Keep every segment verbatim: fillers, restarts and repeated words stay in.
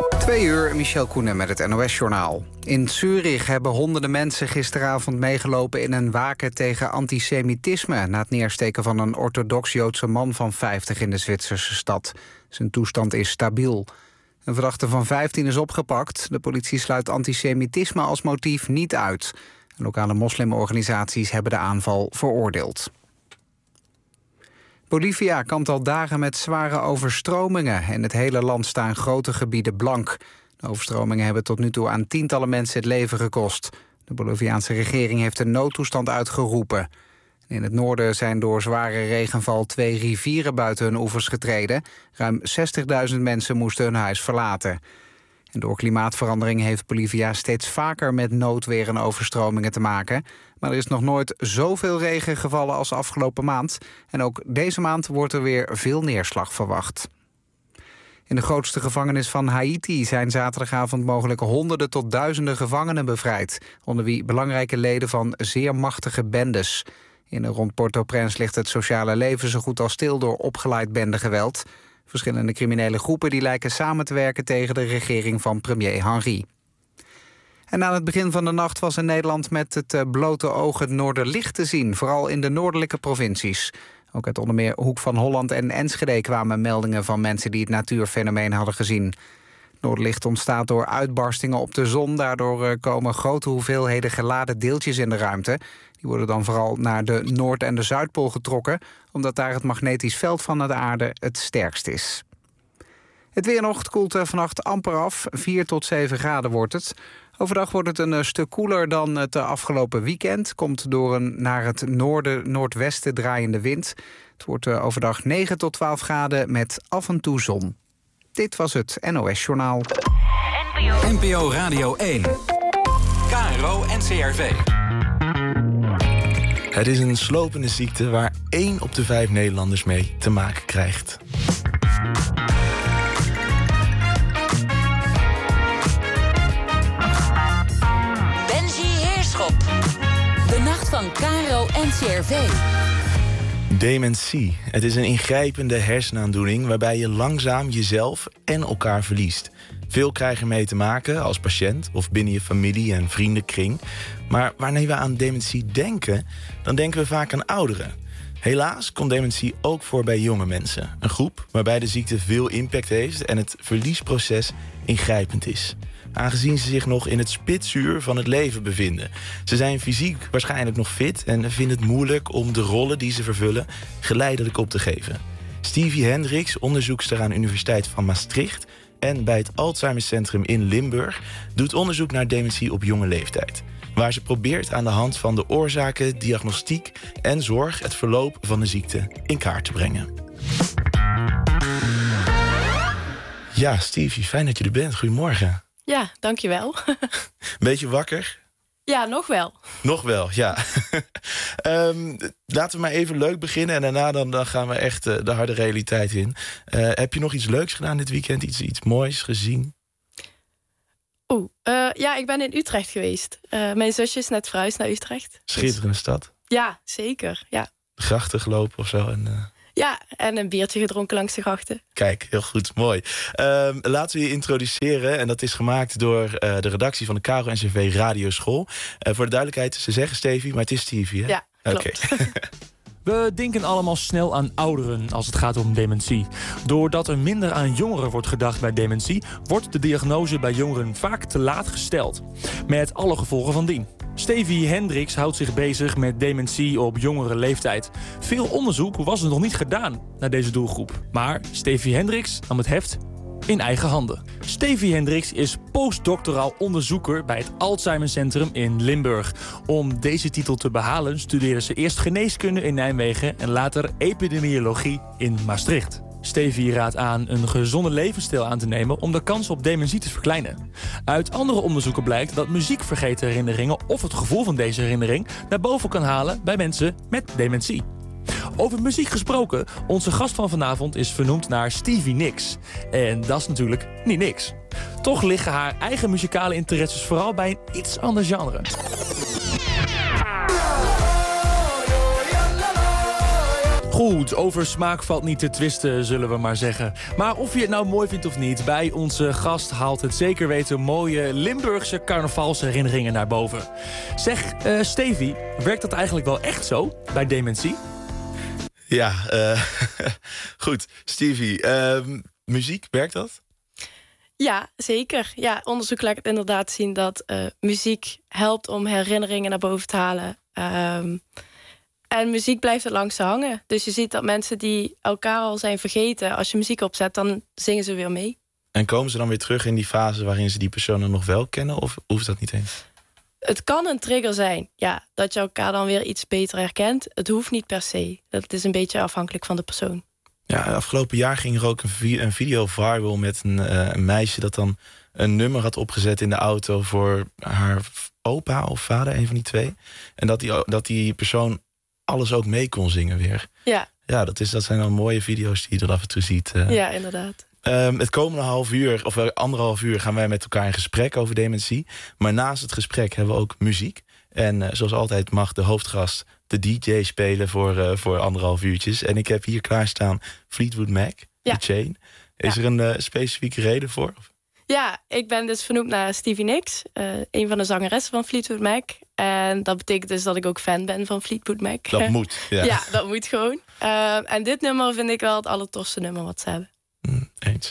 Twee uur, Michel Koenen met het N O S-journaal. In Zurich hebben honderden mensen gisteravond meegelopen in een waken tegen antisemitisme na het neersteken van een orthodox-Joodse man van vijftig in de Zwitserse stad. Zijn toestand is stabiel. Een verdachte van vijftien is opgepakt. De politie sluit antisemitisme als motief niet uit. Lokale moslimorganisaties hebben de aanval veroordeeld. Bolivia kampt al dagen met zware overstromingen. In het hele land staan grote gebieden blank. De overstromingen hebben tot nu toe aan tientallen mensen het leven gekost. De Boliviaanse regering heeft een noodtoestand uitgeroepen. In het noorden zijn door zware regenval twee rivieren buiten hun oevers getreden. Ruim zestigduizend mensen moesten hun huis verlaten. En door klimaatverandering heeft Bolivia steeds vaker met noodweer en overstromingen te maken. Maar er is nog nooit zoveel regen gevallen als afgelopen maand. En ook deze maand wordt er weer veel neerslag verwacht. In de grootste gevangenis van Haiti zijn zaterdagavond mogelijk honderden tot duizenden gevangenen bevrijd, onder wie belangrijke leden van zeer machtige bendes. In en rond Port-au-Prince ligt het sociale leven zo goed als stil door opgeleid bendegeweld. Verschillende criminele groepen die lijken samen te werken tegen de regering van premier Henry. En aan het begin van de nacht was in Nederland met het blote oog het noorderlicht te zien, vooral in de noordelijke provincies. Ook uit onder meer Hoek van Holland en Enschede kwamen meldingen van mensen die het natuurfenomeen hadden gezien. Noorderlicht ontstaat door uitbarstingen op de zon. Daardoor komen grote hoeveelheden geladen deeltjes in de ruimte. Die worden dan vooral naar de Noord- en de Zuidpool getrokken, omdat daar het magnetisch veld van de aarde het sterkst is. Het weer nog, het koelt vannacht amper af. vier tot zeven graden wordt het. Overdag wordt het een stuk koeler dan het afgelopen weekend. Komt door een naar het noorden, noordwesten draaiende wind. Het wordt overdag negen tot twaalf graden met af en toe zon. Dit was het N O S-journaal. N P O Radio één. K R O N C R V. Het is een slopende ziekte waar één op de vijf Nederlanders mee te maken krijgt. De nacht van K R O N C R V. Dementie. Het is een ingrijpende hersenaandoening waarbij je langzaam jezelf en elkaar verliest. Veel krijgen ermee te maken als patiënt of binnen je familie- en vriendenkring. Maar wanneer we aan dementie denken, dan denken we vaak aan ouderen. Helaas komt dementie ook voor bij jonge mensen. Een groep waarbij de ziekte veel impact heeft en het verliesproces ingrijpend is. Aangezien ze zich nog in het spitsuur van het leven bevinden. Ze zijn fysiek waarschijnlijk nog fit en vinden het moeilijk om de rollen die ze vervullen geleidelijk op te geven. Stevie Hendricks, onderzoekster aan de Universiteit van Maastricht en bij het Alzheimercentrum in Limburg, doet onderzoek naar dementie op jonge leeftijd. Waar ze probeert aan de hand van de oorzaken, diagnostiek en zorg het verloop van de ziekte in kaart te brengen. Ja, Stevie, fijn dat je er bent. Goedemorgen. Ja, dankjewel. Beetje wakker? Ja, nog wel. Nog wel, ja. um, laten we maar even leuk beginnen en daarna dan, dan gaan we echt uh, de harde realiteit in. Uh, heb je nog iets leuks gedaan dit weekend? Iets, iets moois gezien? Oeh, uh, ja, ik ben in Utrecht geweest. Uh, mijn zusje is net verhuisd naar Utrecht. Schitterende dus... stad. Ja, zeker. Ja. De grachten gelopen of zo. En, uh... Ja, en een biertje gedronken langs de grachten. Kijk, heel goed, mooi. Um, laten we je introduceren. En dat is gemaakt door uh, de redactie van de K R O N C R V Radioschool. Uh, voor de duidelijkheid, ze zeggen Stevie, maar het is Stevie, hè? Ja, klopt. Okay. We denken allemaal snel aan ouderen als het gaat om dementie. Doordat er minder aan jongeren wordt gedacht bij dementie, wordt de diagnose bij jongeren vaak te laat gesteld. Met alle gevolgen van dien. Stevie Hendricks houdt zich bezig met dementie op jongere leeftijd. Veel onderzoek was er nog niet gedaan naar deze doelgroep. Maar Stevie Hendricks nam het heft in eigen handen. Stevie Hendricks is postdoctoraal onderzoeker bij het Alzheimercentrum in Limburg. Om deze titel te behalen studeerde ze eerst geneeskunde in Nijmegen en later epidemiologie in Maastricht. Stevie raadt aan een gezonde levensstijl aan te nemen om de kans op dementie te verkleinen. Uit andere onderzoeken blijkt dat muziek vergeten herinneringen of het gevoel van deze herinnering naar boven kan halen bij mensen met dementie. Over muziek gesproken, onze gast van vanavond is vernoemd naar Stevie Nicks. En dat is natuurlijk niet niks. Toch liggen haar eigen muzikale interesses vooral bij een iets ander genre. Goed, over smaak valt niet te twisten, zullen we maar zeggen. Maar of je het nou mooi vindt of niet, bij onze gast haalt het zeker weten mooie Limburgse carnavalsherinneringen naar boven. Zeg, uh, Stevie, werkt dat eigenlijk wel echt zo bij dementie? Ja, uh, goed. Stevie, uh, muziek, werkt dat? Ja, zeker. Ja, onderzoek laat het inderdaad zien dat uh, muziek helpt om herinneringen naar boven te halen. Um, en muziek blijft het langste hangen. Dus je ziet dat mensen die elkaar al zijn vergeten, als je muziek opzet, dan zingen ze weer mee. En komen ze dan weer terug in die fase waarin ze die personen nog wel kennen? Of hoeft dat niet eens? Het kan een trigger zijn, ja, dat je elkaar dan weer iets beter herkent. Het hoeft niet per se. Dat is een beetje afhankelijk van de persoon. Ja, afgelopen jaar ging er ook een, vi- een video viral met een, uh, een meisje dat dan een nummer had opgezet in de auto voor haar opa of vader, een van die twee. En dat die, dat die persoon alles ook mee kon zingen weer. Ja. Ja, dat, is, dat zijn dan mooie video's die je er af en toe ziet. Uh. Ja, inderdaad. Um, het komende half uur, of anderhalf uur, gaan wij met elkaar in gesprek over dementie. Maar naast het gesprek hebben we ook muziek. En uh, zoals altijd mag de hoofdgast de D J spelen voor, uh, voor anderhalf uurtjes. En ik heb hier klaarstaan Fleetwood Mac, ja. The Chain. Is ja. er een uh, specifieke reden voor? Ja, ik ben dus vernoemd naar Stevie Nicks, uh, een van de zangeressen van Fleetwood Mac. En dat betekent dus dat ik ook fan ben van Fleetwood Mac. Dat moet, ja. Ja, dat moet gewoon. Uh, en dit nummer vind ik wel het allertofste nummer wat ze hebben. Mm, eens.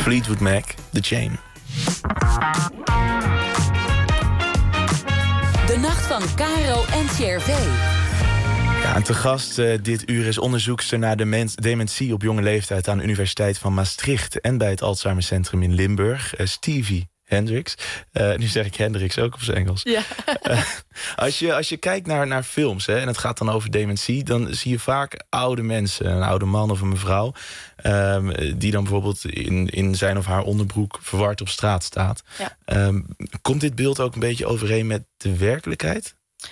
Fleetwood Mac, The Chain. De nacht van Caro en C R V. Ja, en te gast uh, dit uur is onderzoekster naar de mens- dementie op jonge leeftijd aan de Universiteit van Maastricht en bij het Alzheimercentrum in Limburg, uh, Stevie Hendricks. Uh, nu zeg ik Hendricks ook op zijn Engels. Ja. Uh, als, je, als je kijkt naar, naar films, hè, en het gaat dan over dementie, dan zie je vaak oude mensen, een oude man of een mevrouw, um, die dan bijvoorbeeld in, in zijn of haar onderbroek verward op straat staat. Ja. Um, komt dit beeld ook een beetje overeen met de werkelijkheid?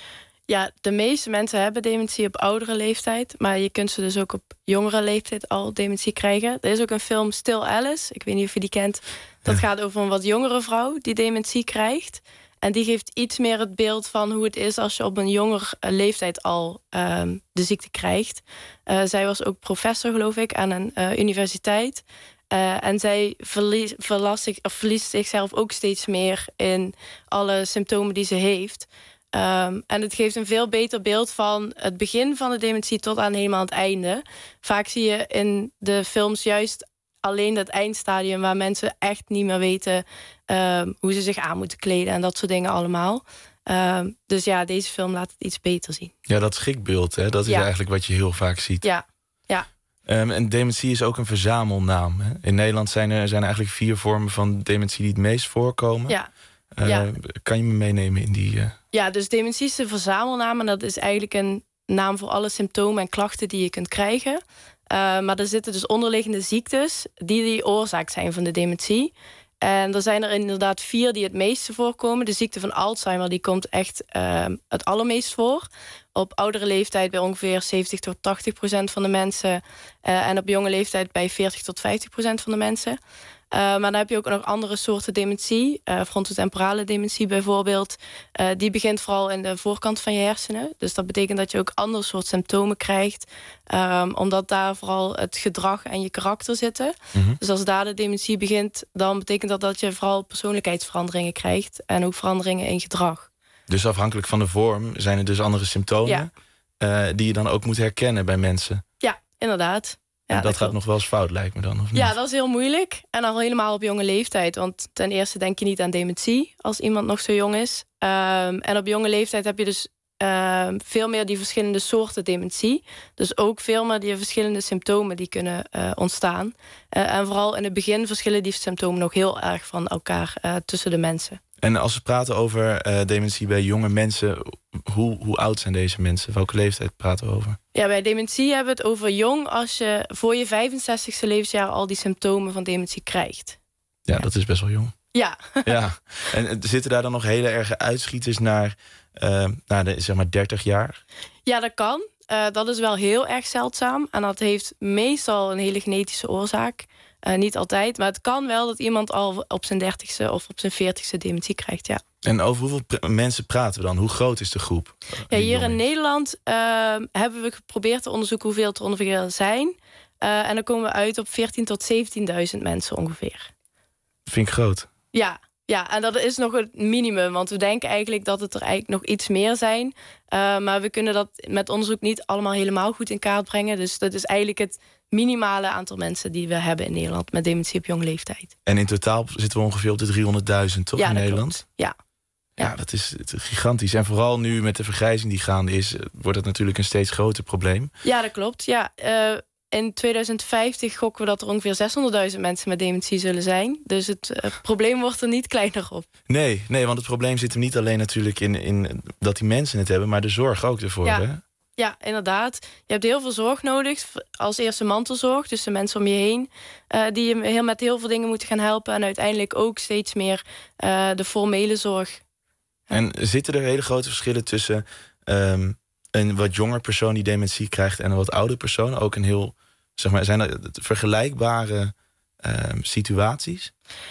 Ja, de meeste mensen hebben dementie op oudere leeftijd. Maar je kunt ze dus ook op jongere leeftijd al dementie krijgen. Er is ook een film Still Alice. Ik weet niet of je die kent. Dat ja. gaat over een wat jongere vrouw die dementie krijgt. En die geeft iets meer het beeld van hoe het is als je op een jongere leeftijd al um, de ziekte krijgt. Uh, zij was ook professor, geloof ik, aan een uh, universiteit. Uh, en zij verlies, verlas zich, of verliest zichzelf ook steeds meer in alle symptomen die ze heeft. Um, en het geeft een veel beter beeld van het begin van de dementie tot aan helemaal het einde. Vaak zie je in de films juist alleen dat eindstadium waar mensen echt niet meer weten um, hoe ze zich aan moeten kleden en dat soort dingen allemaal. Um, dus ja, deze film laat het iets beter zien. Ja, dat schrikbeeld, hè? Dat is ja. eigenlijk wat je heel vaak ziet. Ja, ja. Um, en dementie is ook een verzamelnaam. Hè? In Nederland zijn er, zijn er eigenlijk vier vormen van dementie die het meest voorkomen. Ja. Uh, ja. Kan je me meenemen in die... Uh... Ja, dus dementie is de verzamelnaam. En dat is eigenlijk een naam voor alle symptomen en klachten die je kunt krijgen. Uh, maar er zitten dus onderliggende ziektes die de oorzaak zijn van de dementie. En er zijn er inderdaad vier die het meeste voorkomen. De ziekte van Alzheimer die komt echt uh, het allermeest voor. Op oudere leeftijd bij ongeveer zeventig tot tachtig procent van de mensen. Uh, en op jonge leeftijd bij veertig tot vijftig procent van de mensen. Uh, maar dan heb je ook nog andere soorten dementie. Uh, frontotemporale dementie bijvoorbeeld. Uh, die begint vooral in de voorkant van je hersenen. Dus dat betekent dat je ook ander soort symptomen krijgt. Um, omdat daar vooral het gedrag en je karakter zitten. Mm-hmm. Dus als daar de dementie begint, dan betekent dat dat je vooral persoonlijkheidsveranderingen krijgt. En ook veranderingen in gedrag. Dus afhankelijk van de vorm zijn er dus andere symptomen... Ja. Uh, die je dan ook moet herkennen bij mensen. Ja, inderdaad. En ja, dat, dat gaat nog wel eens fout, lijkt me dan, of niet? Ja, dat is heel moeilijk. En al helemaal op jonge leeftijd. Want ten eerste denk je niet aan dementie als iemand nog zo jong is. Um, en op jonge leeftijd heb je dus uh, veel meer die verschillende soorten dementie. Dus ook veel meer die verschillende symptomen die kunnen uh, ontstaan. Uh, en vooral in het begin verschillen die symptomen nog heel erg van elkaar uh, tussen de mensen. En als we praten over uh, dementie bij jonge mensen, hoe, hoe oud zijn deze mensen? Welke leeftijd praten we over? Ja, bij dementie hebben we het over jong als je voor je vijfenzestigste levensjaar al die symptomen van dementie krijgt. Ja, ja. Dat is best wel jong. Ja. ja. En zitten daar dan nog hele erge uitschieters naar, uh, naar de, zeg maar dertig jaar? Ja, dat kan. Uh, dat is wel heel erg zeldzaam. En dat heeft meestal een hele genetische oorzaak. Uh, niet altijd, maar het kan wel dat iemand al op zijn dertigste of op zijn veertigste dementie krijgt, ja. En over hoeveel pr- mensen praten we dan? Hoe groot is de groep? Ja, hier in Nederland uh, hebben we geprobeerd te onderzoeken hoeveel er ongeveer zijn. Uh, en dan komen we uit op veertienduizend tot zeventienduizend mensen ongeveer. Vind ik groot. Ja, ja, en dat is nog het minimum. Want we denken eigenlijk dat het er eigenlijk nog iets meer zijn. Uh, maar we kunnen dat met onderzoek niet allemaal helemaal goed in kaart brengen. Dus dat is eigenlijk het minimale aantal mensen die we hebben in Nederland met dementie op jonge leeftijd. En in totaal zitten we ongeveer op de driehonderdduizend, toch, ja, in dat Nederland? Klopt. Ja. Ja, ja, dat is gigantisch. En vooral nu met de vergrijzing die gaande is, wordt het natuurlijk een steeds groter probleem. Ja, dat klopt. Ja, uh, in tweeduizend vijftig gokken we dat er ongeveer zeshonderdduizend mensen met dementie zullen zijn. Dus het uh, probleem wordt er niet kleiner op. Nee, nee, want het probleem zit hem niet alleen natuurlijk in, in dat die mensen het hebben, maar de zorg ook ervoor. Ja. Hè? Ja, inderdaad. Je hebt heel veel zorg nodig. Als eerste mantelzorg, dus de mensen om je heen, Uh, die je heel, met heel veel dingen moeten gaan helpen. En uiteindelijk ook steeds meer uh, de formele zorg. En zitten er hele grote verschillen tussen um, een wat jonger persoon die dementie krijgt en een wat ouder persoon? Ook een heel, zeg maar, zijn er vergelijkbare um, situaties?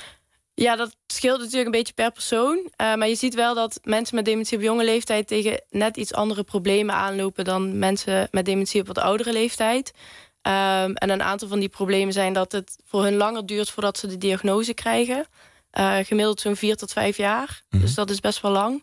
Ja, dat scheelt natuurlijk een beetje per persoon. Uh, maar je ziet wel dat mensen met dementie op jonge leeftijd tegen net iets andere problemen aanlopen dan mensen met dementie op wat oudere leeftijd. Um, en een aantal van die problemen zijn dat het voor hun langer duurt voordat ze de diagnose krijgen. Uh, gemiddeld zo'n vier tot vijf jaar. Mm-hmm. Dus dat is best wel lang.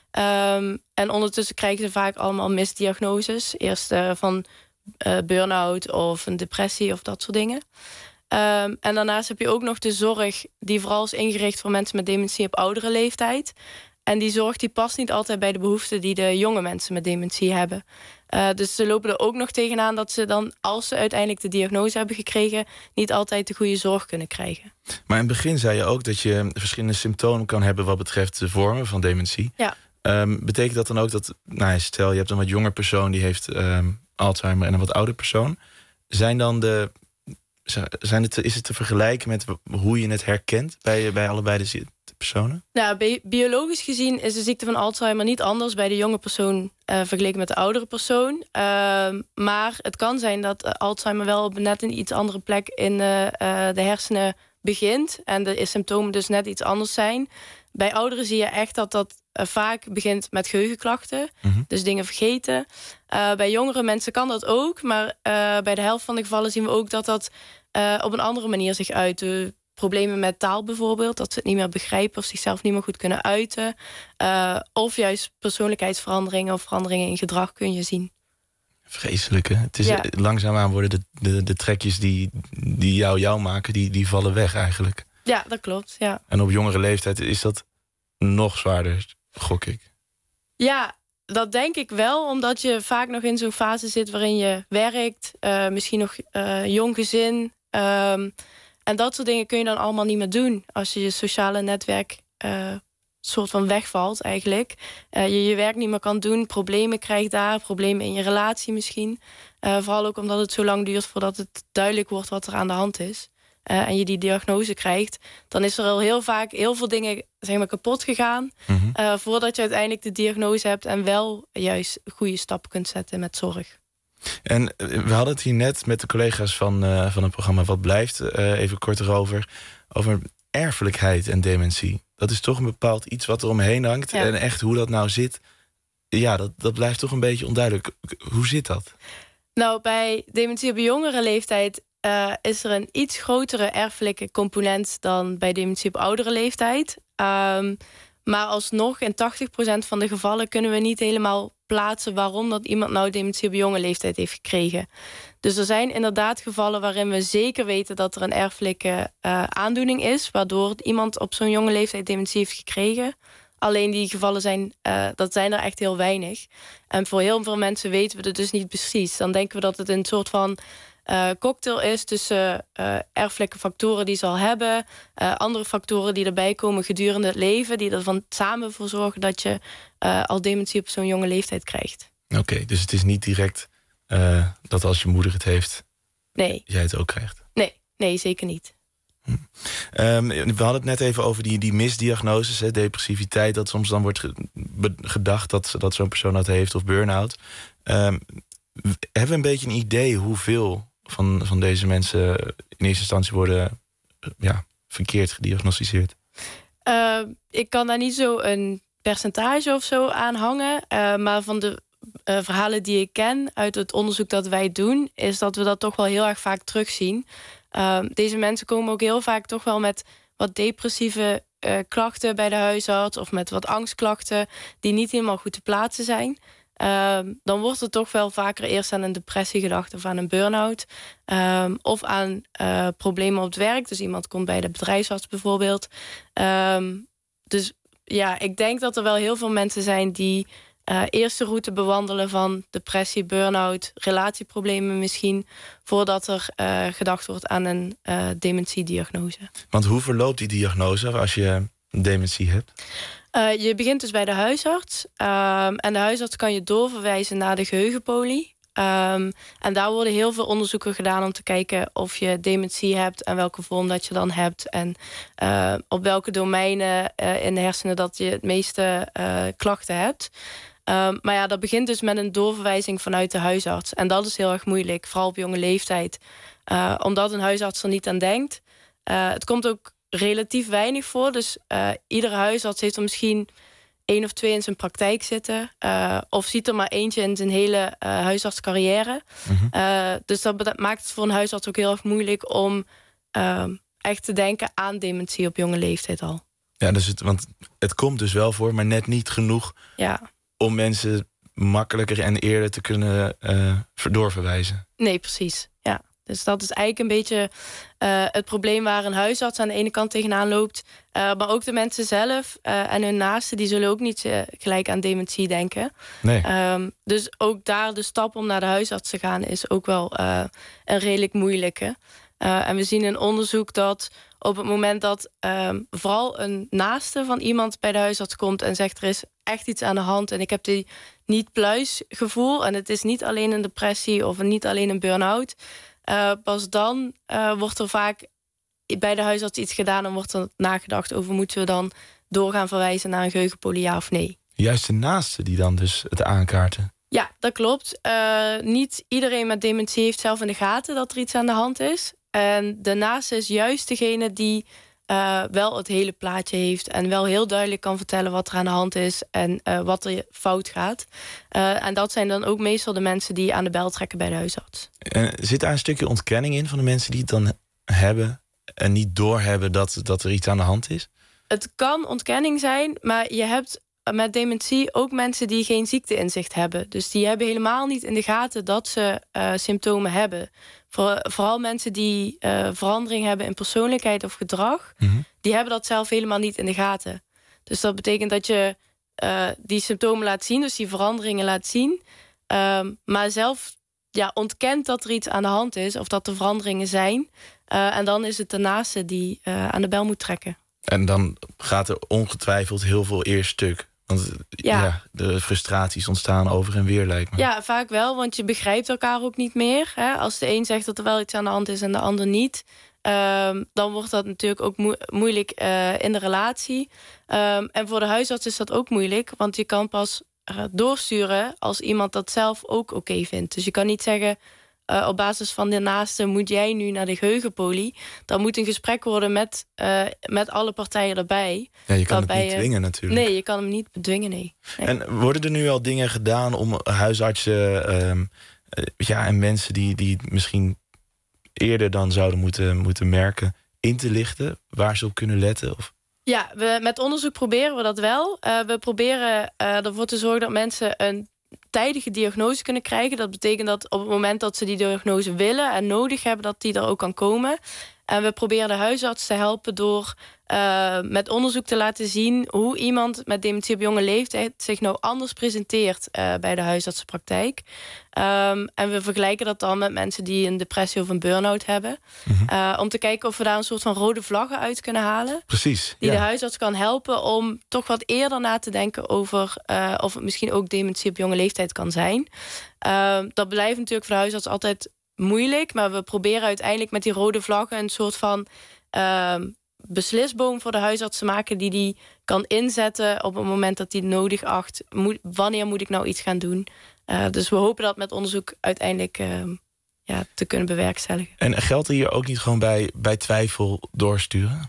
Um, en ondertussen krijgen ze vaak allemaal misdiagnoses. Eerst uh, van uh, burn-out of een depressie of dat soort dingen. Um, en daarnaast heb je ook nog de zorg die vooral is ingericht voor mensen met dementie op oudere leeftijd. En die zorg die past niet altijd bij de behoeften die de jonge mensen met dementie hebben. Uh, dus ze lopen er ook nog tegenaan dat ze dan, als ze uiteindelijk de diagnose hebben gekregen, niet altijd de goede zorg kunnen krijgen. Maar in het begin zei je ook dat je verschillende symptomen kan hebben wat betreft de vormen van dementie. Ja. Um, betekent dat dan ook dat, nou, stel je hebt een wat jonger persoon die heeft um, Alzheimer en een wat ouder persoon. Zijn dan de, zijn het, is het te vergelijken met hoe je het herkent bij, bij allebei de personen? Nou, bi- biologisch gezien is de ziekte van Alzheimer niet anders bij de jonge persoon uh, vergeleken met de oudere persoon. Uh, maar het kan zijn dat uh, Alzheimer wel op net een iets andere plek in uh, uh, de hersenen begint. En de symptomen dus net iets anders zijn. Bij ouderen zie je echt dat dat uh, vaak begint met geheugenklachten. Mm-hmm. Dus dingen vergeten. Uh, bij jongere mensen kan dat ook. Maar uh, bij de helft van de gevallen zien we ook dat dat uh, op een andere manier zich uit. Uh, problemen met taal bijvoorbeeld. Dat ze het niet meer begrijpen of zichzelf niet meer goed kunnen uiten. Uh, of juist persoonlijkheidsveranderingen of veranderingen in gedrag kun je zien. Vreselijk, hè? Het is ja. Langzaamaan worden de, de, de trekjes die, die jou jou maken, die, die vallen weg eigenlijk. Ja, dat klopt, ja. En op jongere leeftijd is dat nog zwaarder, gok ik. Ja, dat denk ik wel, omdat je vaak nog in zo'n fase zit waarin je werkt. Uh, misschien nog uh, jong gezin. Um, en dat soort dingen kun je dan allemaal niet meer doen als je je sociale netwerk uh, soort van wegvalt eigenlijk. Uh, je je werk niet meer kan doen, problemen krijgt daar, problemen in je relatie misschien. Uh, vooral ook omdat het zo lang duurt voordat het duidelijk wordt wat er aan de hand is. Uh, en je die diagnose krijgt, dan is er al heel vaak heel veel dingen, zeg maar, kapot gegaan. Mm-hmm. Uh, voordat je uiteindelijk de diagnose hebt en wel juist goede stappen kunt zetten met zorg. En we hadden het hier net met de collega's van, uh, van het programma Wat Blijft uh, even kort erover. Over erfelijkheid en dementie. Dat is toch een bepaald iets wat er omheen hangt. Ja. En echt hoe dat nou zit, ja, dat, dat blijft toch een beetje onduidelijk. Hoe zit dat? Nou, bij dementie op jongere leeftijd Uh, is er een iets grotere erfelijke component dan bij dementie op oudere leeftijd. Um, maar alsnog, in tachtig procent van de gevallen kunnen we niet helemaal plaatsen waarom dat iemand nou dementie op jonge leeftijd heeft gekregen. Dus er zijn inderdaad gevallen waarin we zeker weten dat er een erfelijke uh, aandoening is, waardoor iemand op zo'n jonge leeftijd dementie heeft gekregen. Alleen die gevallen zijn, uh, dat zijn er echt heel weinig. En voor heel veel mensen weten we het dus niet precies. Dan denken we dat het een soort van Uh, cocktail is tussen uh, erfelijke factoren die ze al hebben, uh, andere factoren die erbij komen gedurende het leven, die er van samen voor zorgen dat je uh, al dementie op zo'n jonge leeftijd krijgt. Oké, okay, dus het is niet direct uh, dat als je moeder het heeft, nee. jij het ook krijgt? Nee, nee, zeker niet. Hm. Um, we hadden het net even over die, die misdiagnoses, hè, depressiviteit, dat soms dan wordt ge- be- gedacht dat, dat zo'n persoon dat heeft, of burn-out. Um, hebben we een beetje een idee hoeveel van, van deze mensen in eerste instantie worden ja, verkeerd gediagnosticeerd? Uh, ik kan daar niet zo een percentage of zo aan hangen. Uh, maar van de uh, verhalen die ik ken uit het onderzoek dat wij doen, is dat we dat toch wel heel erg vaak terugzien. Uh, deze mensen komen ook heel vaak toch wel met wat depressieve uh, klachten bij de huisarts, of met wat angstklachten die niet helemaal goed te plaatsen zijn. Uh, dan wordt er toch wel vaker eerst aan een depressie gedacht of aan een burn-out. Uh, of aan uh, problemen op het werk. Dus iemand komt bij de bedrijfsarts bijvoorbeeld. Uh, dus ja, ik denk dat er wel heel veel mensen zijn die uh, eerst de route bewandelen van depressie, burn-out, relatieproblemen misschien, voordat er uh, gedacht wordt aan een uh, dementiediagnose. Want hoe verloopt die diagnose als je dementie hebt? Uh, je begint dus bij de huisarts. Um, en de huisarts kan je doorverwijzen naar de geheugenpolie. Um, en daar worden heel veel onderzoeken gedaan om te kijken of je dementie hebt en welke vorm dat je dan hebt. En uh, op welke domeinen uh, in de hersenen dat je het meeste uh, klachten hebt. Um, maar ja, dat begint dus met een doorverwijzing vanuit de huisarts. En dat is heel erg moeilijk, vooral op jonge leeftijd. Uh, omdat een huisarts er niet aan denkt. Uh, het komt ook relatief weinig voor. Dus uh, iedere huisarts heeft er misschien één of twee in zijn praktijk zitten. Uh, of ziet er maar eentje in zijn hele uh, huisartscarrière. Mm-hmm. Uh, dus dat maakt het voor een huisarts ook heel erg moeilijk om uh, echt te denken aan dementie op jonge leeftijd al. Ja, dus het, want het komt dus wel voor, maar net niet genoeg ja. om mensen makkelijker en eerder te kunnen uh, doorverwijzen. Nee, precies. Ja. Dus dat is eigenlijk een beetje uh, het probleem waar een huisarts aan de ene kant tegenaan loopt. Uh, maar ook de mensen zelf uh, en hun naasten, die zullen ook niet uh, gelijk aan dementie denken. Nee. Um, dus ook daar de stap om naar de huisarts te gaan is ook wel uh, een redelijk moeilijke. Uh, en we zien in onderzoek dat op het moment dat um, vooral een naaste van iemand bij de huisarts komt en zegt er is echt iets aan de hand en ik heb die niet-pluis gevoel en het is niet alleen een depressie of niet alleen een burn-out. Uh, pas dan uh, wordt er vaak bij de huisarts iets gedaan en wordt er nagedacht over moeten we dan doorgaan verwijzen naar een geheugenpolie, ja of nee. Juist de naasten die dan dus het aankaarten. Ja, dat klopt. Uh, niet iedereen met dementie heeft zelf in de gaten dat er iets aan de hand is. En de naaste is juist degene die uh, wel het hele plaatje heeft en wel heel duidelijk kan vertellen wat er aan de hand is en uh, wat er fout gaat. Uh, en dat zijn dan ook meestal de mensen die aan de bel trekken bij de huisarts. En zit daar een stukje ontkenning in van de mensen die het dan hebben en niet doorhebben dat, dat er iets aan de hand is? Het kan ontkenning zijn, maar je hebt met dementie ook mensen die geen ziekteinzicht hebben. Dus die hebben helemaal niet in de gaten dat ze uh, symptomen hebben. Voor, vooral mensen die uh, verandering hebben in persoonlijkheid of gedrag, mm-hmm. die hebben dat zelf helemaal niet in de gaten. Dus dat betekent dat je uh, die symptomen laat zien, dus die veranderingen laat zien, um, maar zelf ja, ontkent dat er iets aan de hand is of dat er veranderingen zijn. Uh, en dan is het de naaste die uh, aan de bel moet trekken. En dan gaat er ongetwijfeld heel veel eerst stuk. Want ja. ja, de frustraties ontstaan over en weer, lijkt me. Ja, vaak wel, want je begrijpt elkaar ook niet meer. Hè? Als de een zegt dat er wel iets aan de hand is en de ander niet, Um, dan wordt dat natuurlijk ook mo- moeilijk uh, in de relatie. Um, en voor de huisarts is dat ook moeilijk, want je kan pas uh, doorsturen als iemand dat zelf ook oké okay vindt. Dus je kan niet zeggen, Uh, op basis van de naaste moet jij nu naar de geheugenpolie. Dan moet een gesprek worden met, uh, met alle partijen erbij. Ja, je kan het niet je... dwingen natuurlijk. Nee, je kan hem niet bedwingen, nee. nee. En worden er nu al dingen gedaan om huisartsen um, uh, ja, en mensen die, die misschien eerder dan zouden moeten, moeten merken, in te lichten waar ze op kunnen letten? Of? Ja, we, met onderzoek proberen we dat wel. Uh, we proberen uh, ervoor te zorgen dat mensen een tijdige diagnose kunnen krijgen. Dat betekent dat op het moment dat ze die diagnose willen en nodig hebben, dat die er ook kan komen. En we proberen de huisarts te helpen door uh, met onderzoek te laten zien hoe iemand met dementie op jonge leeftijd zich nou anders presenteert uh, bij de huisartsenpraktijk. Um, en we vergelijken dat dan met mensen die een depressie of een burn-out hebben. Mm-hmm. Uh, om te kijken of we daar een soort van rode vlaggen uit kunnen halen. Precies. Die ja. de huisarts kan helpen om toch wat eerder na te denken over uh, of het misschien ook dementie op jonge leeftijd kan zijn. Uh, dat blijft natuurlijk voor de huisarts altijd moeilijk, maar we proberen uiteindelijk met die rode vlaggen een soort van uh, beslisboom voor de huisarts te maken die die kan inzetten op het moment dat hij nodig acht. Moet, wanneer moet ik nou iets gaan doen? Uh, dus we hopen dat met onderzoek uiteindelijk uh, ja, te kunnen bewerkstelligen. En geldt er hier ook niet gewoon bij, bij twijfel doorsturen?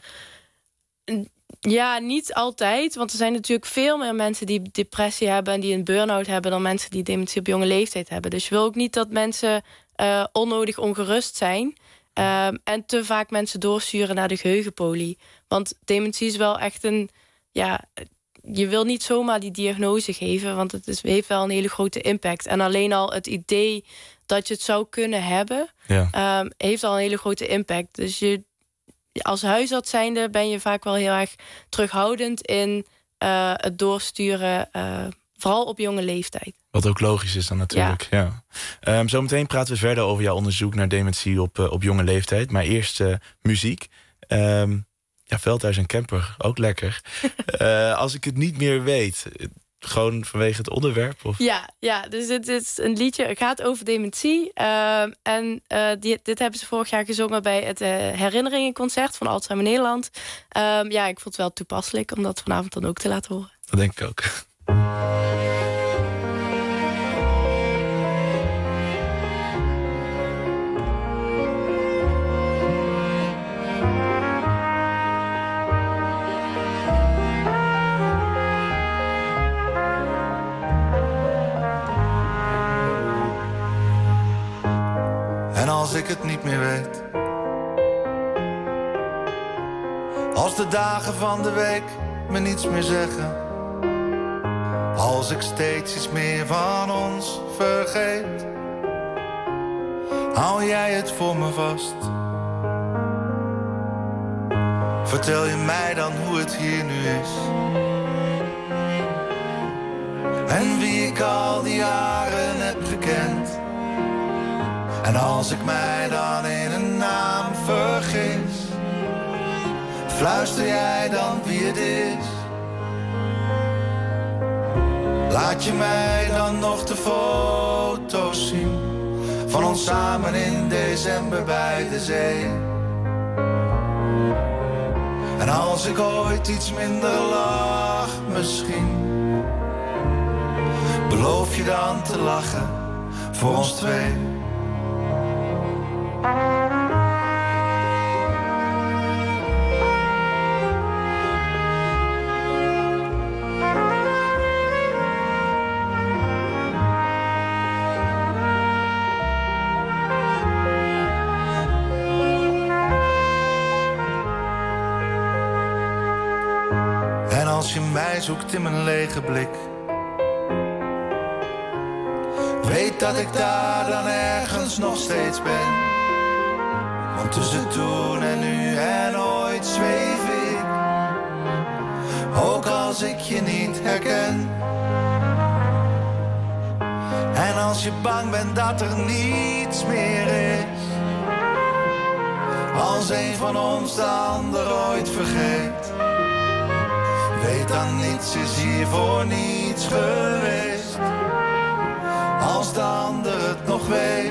Ja, niet altijd. Want er zijn natuurlijk veel meer mensen die depressie hebben en die een burn-out hebben dan mensen die dementie op jonge leeftijd hebben. Dus je wil ook niet dat mensen uh, onnodig ongerust zijn. Uh, en te vaak mensen doorsturen naar de geheugenpolie. Want dementie is wel echt een... ja, je wil niet zomaar die diagnose geven, want het is, heeft wel een hele grote impact. En alleen al het idee dat je het zou kunnen hebben, ja. um, heeft al een hele grote impact. Dus je, als huisarts zijnde ben je vaak wel heel erg terughoudend in uh, het doorsturen, uh, vooral op jonge leeftijd. Wat ook logisch is dan natuurlijk. Ja. Ja. Um, zometeen praten we verder over jouw onderzoek naar dementie op, uh, op jonge leeftijd. Maar eerst uh, muziek. Um, ja, Veldhuis en Kemper, ook lekker. uh, als ik het niet meer weet, gewoon vanwege het onderwerp? Of? Ja, ja, dus dit is een liedje, het gaat over dementie. Uh, en uh, die, dit hebben ze vorig jaar gezongen bij het uh, herinneringenconcert van Alzheimer Nederland. Um, ja, ik vond het wel toepasselijk om dat vanavond dan ook te laten horen. Dat denk ik ook. En als ik het niet meer weet, als de dagen van de week me niets meer zeggen, als ik steeds iets meer van ons vergeet, hou jij het voor me vast? Vertel je mij dan hoe het hier nu is? En wie ik al die jaren heb gekend. En als ik mij dan in een naam vergis, fluister jij dan wie het is? Laat je mij dan nog de foto's zien van ons samen in december bij de zee. En als ik ooit iets minder lach misschien, beloof je dan te lachen voor ons twee. En als je mij zoekt in mijn lege blik, weet dat ik daar dan ergens nog steeds ben. Want tussen toen en nu en ooit zweef ik, ook als ik je niet herken. En als je bang bent dat er niets meer is, als een van ons de ander ooit vergeet, weet dan niets is hier voor niets geweest, als de ander het nog weet.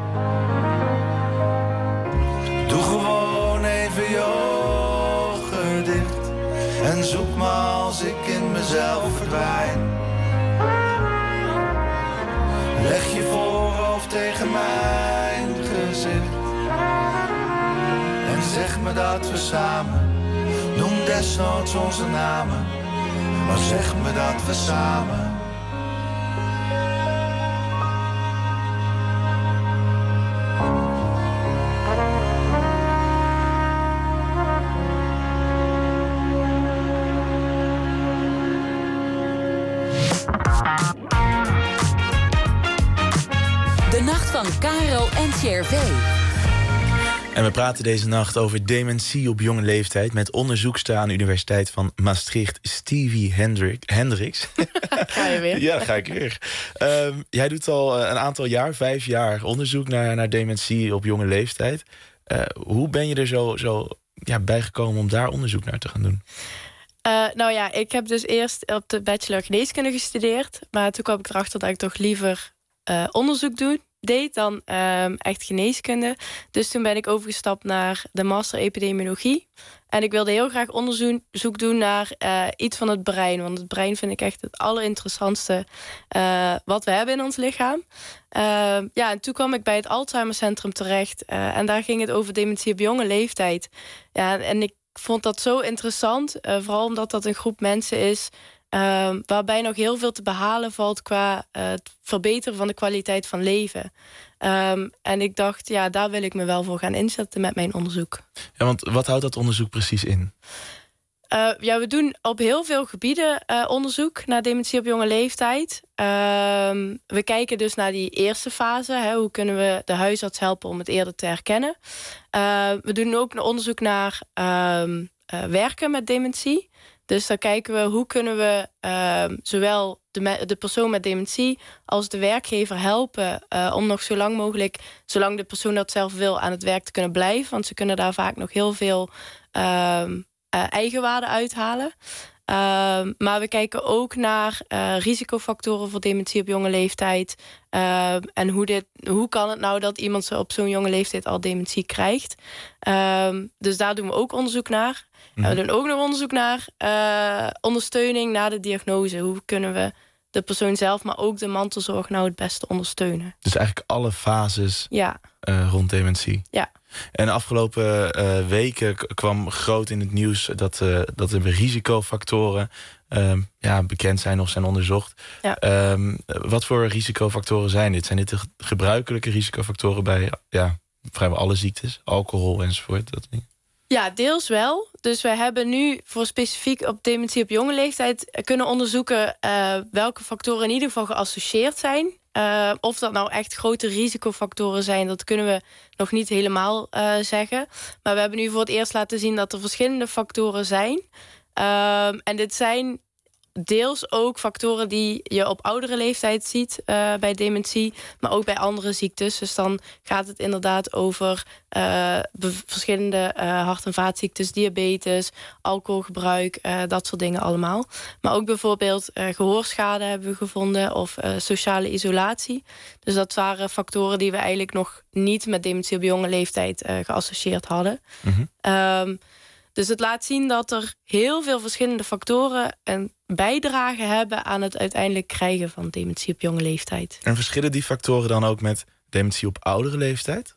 Doe gewoon even je ogen dicht en zoek me als ik in mezelf verdwijn. Leg je voorhoofd tegen mijn gezicht en zeg me dat we samen, noem desnoods onze namen, maar zeg me dat we samen. De nacht van Caro en C R V. En we praten deze nacht over dementie op jonge leeftijd met onderzoekster aan de Universiteit van Maastricht, Stevie Hendrik, Hendricks. Ga je weer? Ja, dan ga ik weer. Um, jij doet al een aantal jaar, vijf jaar, onderzoek naar, naar dementie op jonge leeftijd. Uh, hoe ben je er zo, zo ja, bijgekomen om daar onderzoek naar te gaan doen? Uh, nou ja, ik heb dus eerst op de bachelor geneeskunde gestudeerd, maar toen kwam ik erachter dat ik toch liever uh, onderzoek doe. deed dan um, echt geneeskunde. Dus toen ben ik overgestapt naar de master epidemiologie. En ik wilde heel graag onderzoek doen naar uh, iets van het brein. Want het brein vind ik echt het allerinteressantste uh, wat we hebben in ons lichaam. Uh, ja, en toen kwam ik bij het Alzheimercentrum terecht. Uh, en daar ging het over dementie op jonge leeftijd. Ja, en ik vond dat zo interessant. Uh, vooral omdat dat een groep mensen is Uh, waarbij nog heel veel te behalen valt qua uh, het verbeteren van de kwaliteit van leven. Um, en ik dacht, ja, daar wil ik me wel voor gaan inzetten met mijn onderzoek. Ja, want wat houdt dat onderzoek precies in? Uh, ja, we doen op heel veel gebieden uh, onderzoek naar dementie op jonge leeftijd. Uh, we kijken dus naar die eerste fase. Hè, hoe kunnen we de huisarts helpen om het eerder te herkennen? Uh, we doen ook een onderzoek naar uh, uh, werken met dementie. Dus dan kijken we hoe kunnen we uh, zowel de, me- de persoon met dementie als de werkgever helpen uh, om nog zo lang mogelijk, zolang de persoon dat zelf wil, aan het werk te kunnen blijven. Want ze kunnen daar vaak nog heel veel uh, uh, eigenwaarde uithalen. Uh, maar we kijken ook naar uh, risicofactoren voor dementie op jonge leeftijd. Uh, en hoe, dit, hoe kan het nou dat iemand zo op zo'n jonge leeftijd al dementie krijgt. Uh, dus daar doen we ook onderzoek naar. Mm-hmm. En we doen ook nog onderzoek naar uh, ondersteuning na de diagnose. Hoe kunnen we de persoon zelf, maar ook de mantelzorg nou het beste ondersteunen. Dus eigenlijk alle fases ja. uh, rond dementie. Ja. En de afgelopen uh, weken k- kwam groot in het nieuws dat, uh, dat er risicofactoren um, ja, bekend zijn of zijn onderzocht. Ja. Um, wat voor risicofactoren zijn dit? Zijn dit de gebruikelijke risicofactoren bij ja, vrijwel alle ziektes? Alcohol enzovoort? Dat niet? Ja, deels wel. Dus we hebben nu voor specifiek op dementie op jonge leeftijd kunnen onderzoeken uh, welke factoren in ieder geval geassocieerd zijn Uh, of dat nou echt grote risicofactoren zijn, dat kunnen we nog niet helemaal uh, zeggen. Maar we hebben nu voor het eerst laten zien dat er verschillende factoren zijn. Uh, en dit zijn deels ook factoren die je op oudere leeftijd ziet uh, bij dementie, maar ook bij andere ziektes. Dus dan gaat het inderdaad over uh, verschillende uh, hart- en vaatziektes, diabetes, alcoholgebruik, uh, dat soort dingen allemaal. Maar ook bijvoorbeeld uh, gehoorschade hebben we gevonden of uh, sociale isolatie. Dus dat waren factoren die we eigenlijk nog niet met dementie op jonge leeftijd uh, geassocieerd hadden. Mm-hmm. Um, Dus het laat zien dat er heel veel verschillende factoren een bijdrage hebben aan het uiteindelijk krijgen van dementie op jonge leeftijd. En verschillen die factoren dan ook met dementie op oudere leeftijd?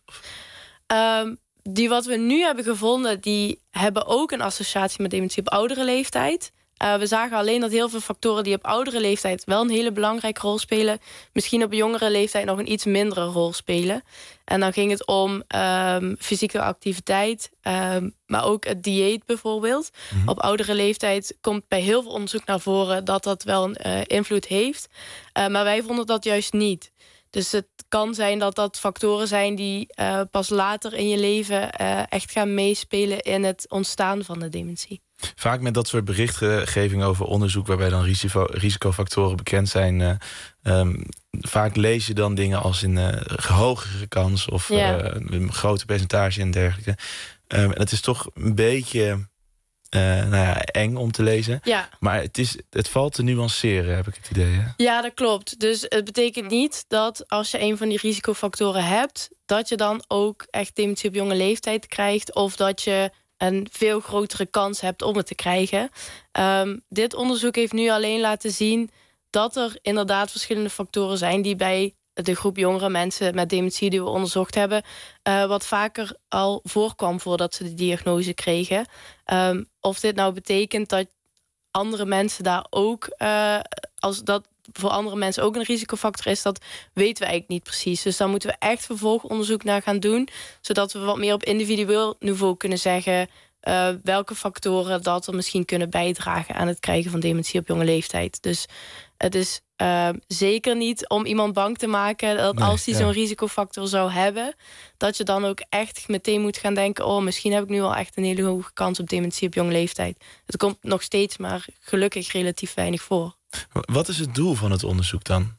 Um, die wat we nu hebben gevonden, die hebben ook een associatie met dementie op oudere leeftijd. Uh, we zagen alleen dat heel veel factoren die op oudere leeftijd wel een hele belangrijke rol spelen, misschien op jongere leeftijd nog een iets mindere rol spelen. En dan ging het om um, fysieke activiteit, um, maar ook het dieet bijvoorbeeld. Mm-hmm. Op oudere leeftijd komt bij heel veel onderzoek naar voren dat dat wel een uh, invloed heeft. Uh, maar wij vonden dat juist niet. Dus het kan zijn dat dat factoren zijn die uh, pas later in je leven uh, echt gaan meespelen in het ontstaan van de dementie. Vaak met dat soort berichtgeving over onderzoek waarbij dan risico, risicofactoren bekend zijn, Uh, um, vaak lees je dan dingen als in uh, hogere kans of ja. uh, een groter percentage en dergelijke. Um, en het is toch een beetje uh, nou ja, eng om te lezen. Ja. Maar het, is, het valt te nuanceren, heb ik het idee. Hè? Ja, dat klopt. Dus het betekent niet dat als je een van die risicofactoren hebt, dat je dan ook echt dementie op jonge leeftijd krijgt of dat je een veel grotere kans hebt om het te krijgen. Um, dit onderzoek heeft nu alleen laten zien dat er inderdaad verschillende factoren zijn die bij de groep jongere mensen met dementie die we onderzocht hebben, uh, wat vaker al voorkwam voordat ze de diagnose kregen. Um, of dit nou betekent dat andere mensen daar ook, uh, als dat voor andere mensen ook een risicofactor is, dat weten we eigenlijk niet precies. Dus daar moeten we echt vervolgonderzoek naar gaan doen, zodat we wat meer op individueel niveau kunnen zeggen uh, welke factoren dat er misschien kunnen bijdragen aan het krijgen van dementie op jonge leeftijd. Dus het is uh, zeker niet om iemand bang te maken dat nee, als hij ja. zo'n risicofactor zou hebben, dat je dan ook echt meteen moet gaan denken, oh, misschien heb ik nu al echt een hele hoge kans op dementie op jonge leeftijd. Het komt nog steeds maar gelukkig relatief weinig voor. Wat is het doel van het onderzoek dan?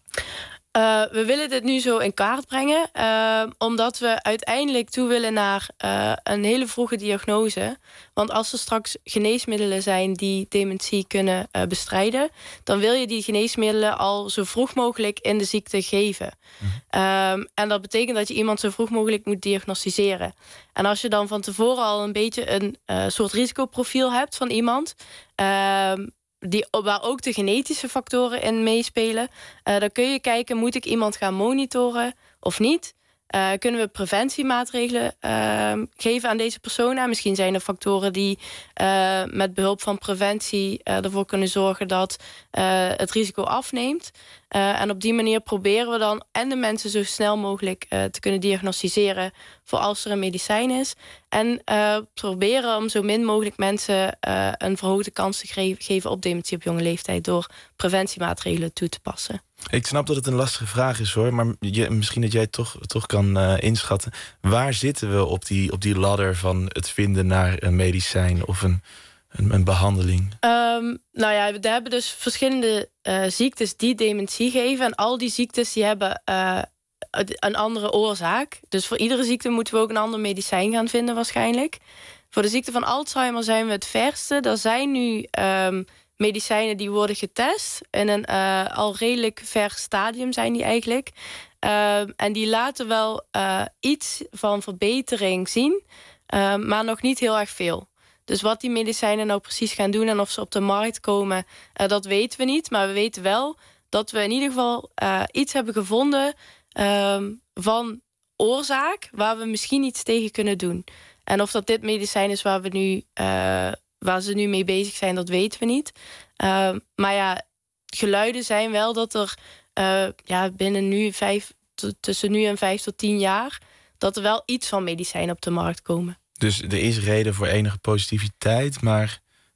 Uh, we willen dit nu zo in kaart brengen, uh, omdat we uiteindelijk toe willen naar uh, een hele vroege diagnose. Want als er straks geneesmiddelen zijn die dementie kunnen uh, bestrijden, dan wil je die geneesmiddelen al zo vroeg mogelijk in de ziekte geven. Mm-hmm. Um, en dat betekent dat je iemand zo vroeg mogelijk moet diagnosticeren. En als je dan van tevoren al een beetje een uh, soort risicoprofiel hebt van iemand, Uh, Die, waar ook de genetische factoren in meespelen, Uh, dan kun je kijken, moet ik iemand gaan monitoren of niet? Uh, kunnen we preventiemaatregelen uh, geven aan deze personen? Misschien zijn er factoren die uh, met behulp van preventie uh, ervoor kunnen zorgen dat uh, het risico afneemt. Uh, en op die manier proberen we dan en de mensen zo snel mogelijk uh, te kunnen diagnosticeren voor als er een medicijn is. En uh, proberen om zo min mogelijk mensen uh, een verhoogde kans te ge- geven op dementie op jonge leeftijd door preventiemaatregelen toe te passen. Ik snap dat het een lastige vraag is, hoor. Maar je, misschien dat jij het toch, toch kan uh, inschatten. Waar zitten we op die, op die ladder van het vinden naar een medicijn of een, een, een behandeling? Um, nou ja, we hebben dus verschillende uh, ziektes die dementie geven. En al die ziektes die hebben uh, een andere oorzaak. Dus voor iedere ziekte moeten we ook een ander medicijn gaan vinden waarschijnlijk. Voor de ziekte van Alzheimer zijn we het verste. Er zijn nu Um, medicijnen die worden getest. In een uh, al redelijk ver stadium zijn die eigenlijk. Uh, en die laten wel uh, iets van verbetering zien, uh, maar nog niet heel erg veel. Dus wat die medicijnen nou precies gaan doen en of ze op de markt komen, uh, dat weten we niet. Maar we weten wel dat we in ieder geval uh, iets hebben gevonden uh, van oorzaak waar we misschien iets tegen kunnen doen. En of dat dit medicijn is waar we nu Uh, waar ze nu mee bezig zijn, dat weten we niet. Uh, maar ja, geluiden zijn wel dat er uh, ja, binnen nu vijf, t- tussen nu en vijf tot tien jaar, dat er wel iets van medicijnen op de markt komen. Dus er is reden voor enige positiviteit, maar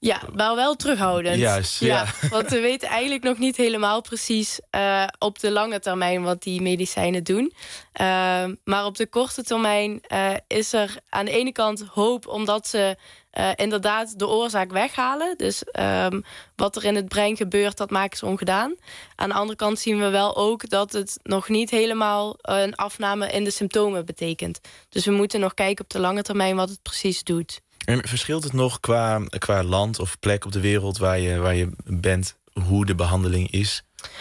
Ja, maar wel terughoudend. Juist, ja. ja. Want we weten eigenlijk nog niet helemaal precies uh, op de lange termijn wat die medicijnen doen. Uh, maar op de korte termijn uh, is er aan de ene kant hoop omdat ze uh, inderdaad de oorzaak weghalen. Dus um, wat er in het brein gebeurt, dat maken ze ongedaan. Aan de andere kant zien we wel ook dat het nog niet helemaal een afname in de symptomen betekent. Dus we moeten nog kijken op de lange termijn wat het precies doet. En verschilt het nog qua, qua land of plek op de wereld waar je, waar je bent, hoe de behandeling is?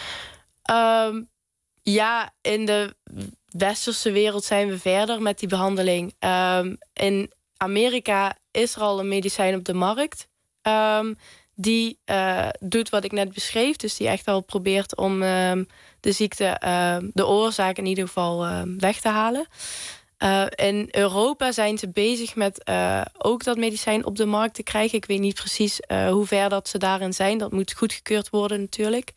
Um, ja, in de westerse wereld zijn we verder met die behandeling. Um, in Amerika is er al een medicijn op de markt. Um, die uh, doet wat ik net beschreef. Dus die echt wel probeert om um, de ziekte, uh, de oorzaak in ieder geval uh, weg te halen. Uh, in Europa zijn ze bezig met uh, ook dat medicijn op de markt te krijgen. Ik weet niet precies uh, hoe ver dat ze daarin zijn. Dat moet goedgekeurd worden natuurlijk.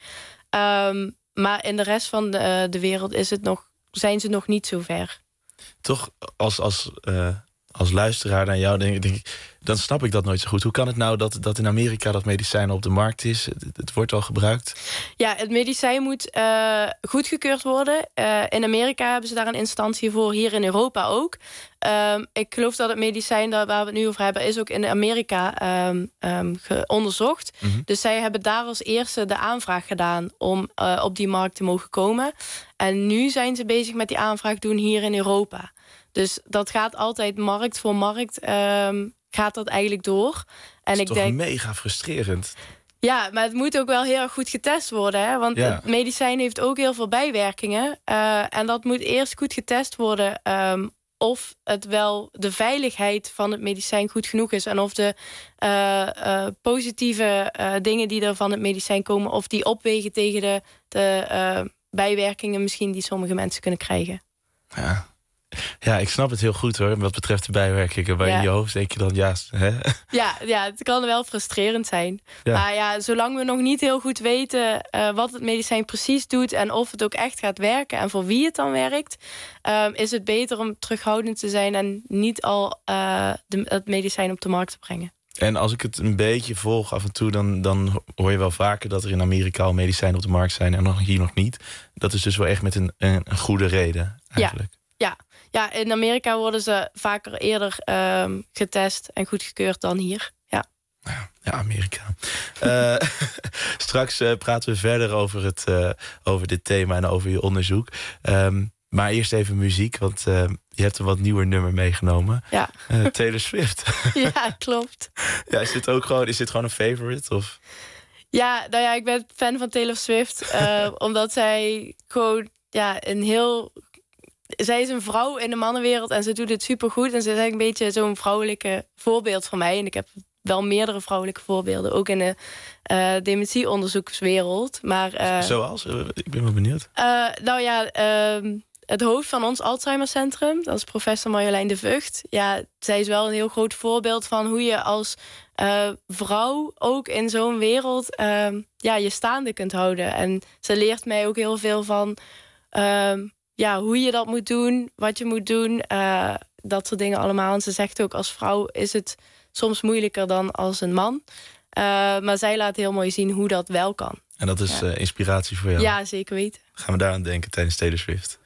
Um, maar in de rest van de, uh, de wereld is het nog, zijn ze nog niet zo ver. Toch, als, als, uh, als luisteraar naar jou, denk, denk ik, dan snap ik dat nooit zo goed. Hoe kan het nou dat, dat in Amerika dat medicijn op de markt is? Het, het wordt al gebruikt? Ja, het medicijn moet uh, goedgekeurd worden. Uh, in Amerika hebben ze daar een instantie voor, hier in Europa ook. Um, ik geloof dat het medicijn daar waar we het nu over hebben, is ook in Amerika um, um, onderzocht. Mm-hmm. Dus zij hebben daar als eerste de aanvraag gedaan om uh, op die markt te mogen komen. En nu zijn ze bezig met die aanvraag doen hier in Europa. Dus dat gaat altijd markt voor markt. Um, gaat dat eigenlijk door. En dat is ik toch denk, mega frustrerend. Ja, maar het moet ook wel heel erg goed getest worden. Hè? Want ja. het medicijn heeft ook heel veel bijwerkingen. Uh, en dat moet eerst goed getest worden um, of het wel de veiligheid van het medicijn goed genoeg is. En of de uh, uh, positieve uh, dingen die er van het medicijn komen, of die opwegen tegen de, de uh, bijwerkingen misschien die sommige mensen kunnen krijgen. Ja. Ja, ik snap het heel goed hoor, wat betreft de bijwerkingen. Maar ja. in je hoofd denk je dan, ja... Hè? Ja, ja, het kan wel frustrerend zijn. Ja. Maar ja, zolang we nog niet heel goed weten uh, wat het medicijn precies doet en of het ook echt gaat werken en voor wie het dan werkt, uh, is het beter om terughoudend te zijn en niet al uh, de, het medicijn op de markt te brengen. En als ik het een beetje volg af en toe, dan, dan hoor je wel vaker dat er in Amerika al medicijnen op de markt zijn en nog hier nog niet. Dat is dus wel echt met een, een, een goede reden eigenlijk. Ja, ja. Ja, in Amerika worden ze vaker eerder um, getest en goedgekeurd dan hier. Ja, ja Amerika. uh, straks uh, praten we verder over, het, uh, over dit thema en over je onderzoek. Um, maar eerst even muziek, want uh, je hebt een wat nieuwer nummer meegenomen. Ja. Uh, Taylor Swift. Ja, klopt. Ja, is dit ook gewoon, is dit gewoon een favorite? Of? Ja, nou ja, ik ben fan van Taylor Swift. Uh, omdat zij gewoon ja, een heel... Zij is een vrouw in de mannenwereld en ze doet het supergoed. En ze is eigenlijk een beetje zo'n vrouwelijke voorbeeld voor mij. En ik heb wel meerdere vrouwelijke voorbeelden, ook in de uh, dementieonderzoekswereld. Maar, uh, Zoals? Ik ben wel benieuwd. Uh, nou ja, uh, het hoofd van ons Alzheimercentrum, dat is professor Marjolein de Vught. Ja, zij is wel een heel groot voorbeeld van hoe je als uh, vrouw ook in zo'n wereld uh, ja, je staande kunt houden. En ze leert mij ook heel veel van Uh, Ja, hoe je dat moet doen, wat je moet doen, uh, dat soort dingen allemaal. En ze zegt ook, als vrouw is het soms moeilijker dan als een man. Uh, maar zij laat heel mooi zien hoe dat wel kan. En dat is ja. uh, inspiratie voor jou? Ja, zeker weten. Gaan we daaraan denken tijdens Taylor Swift.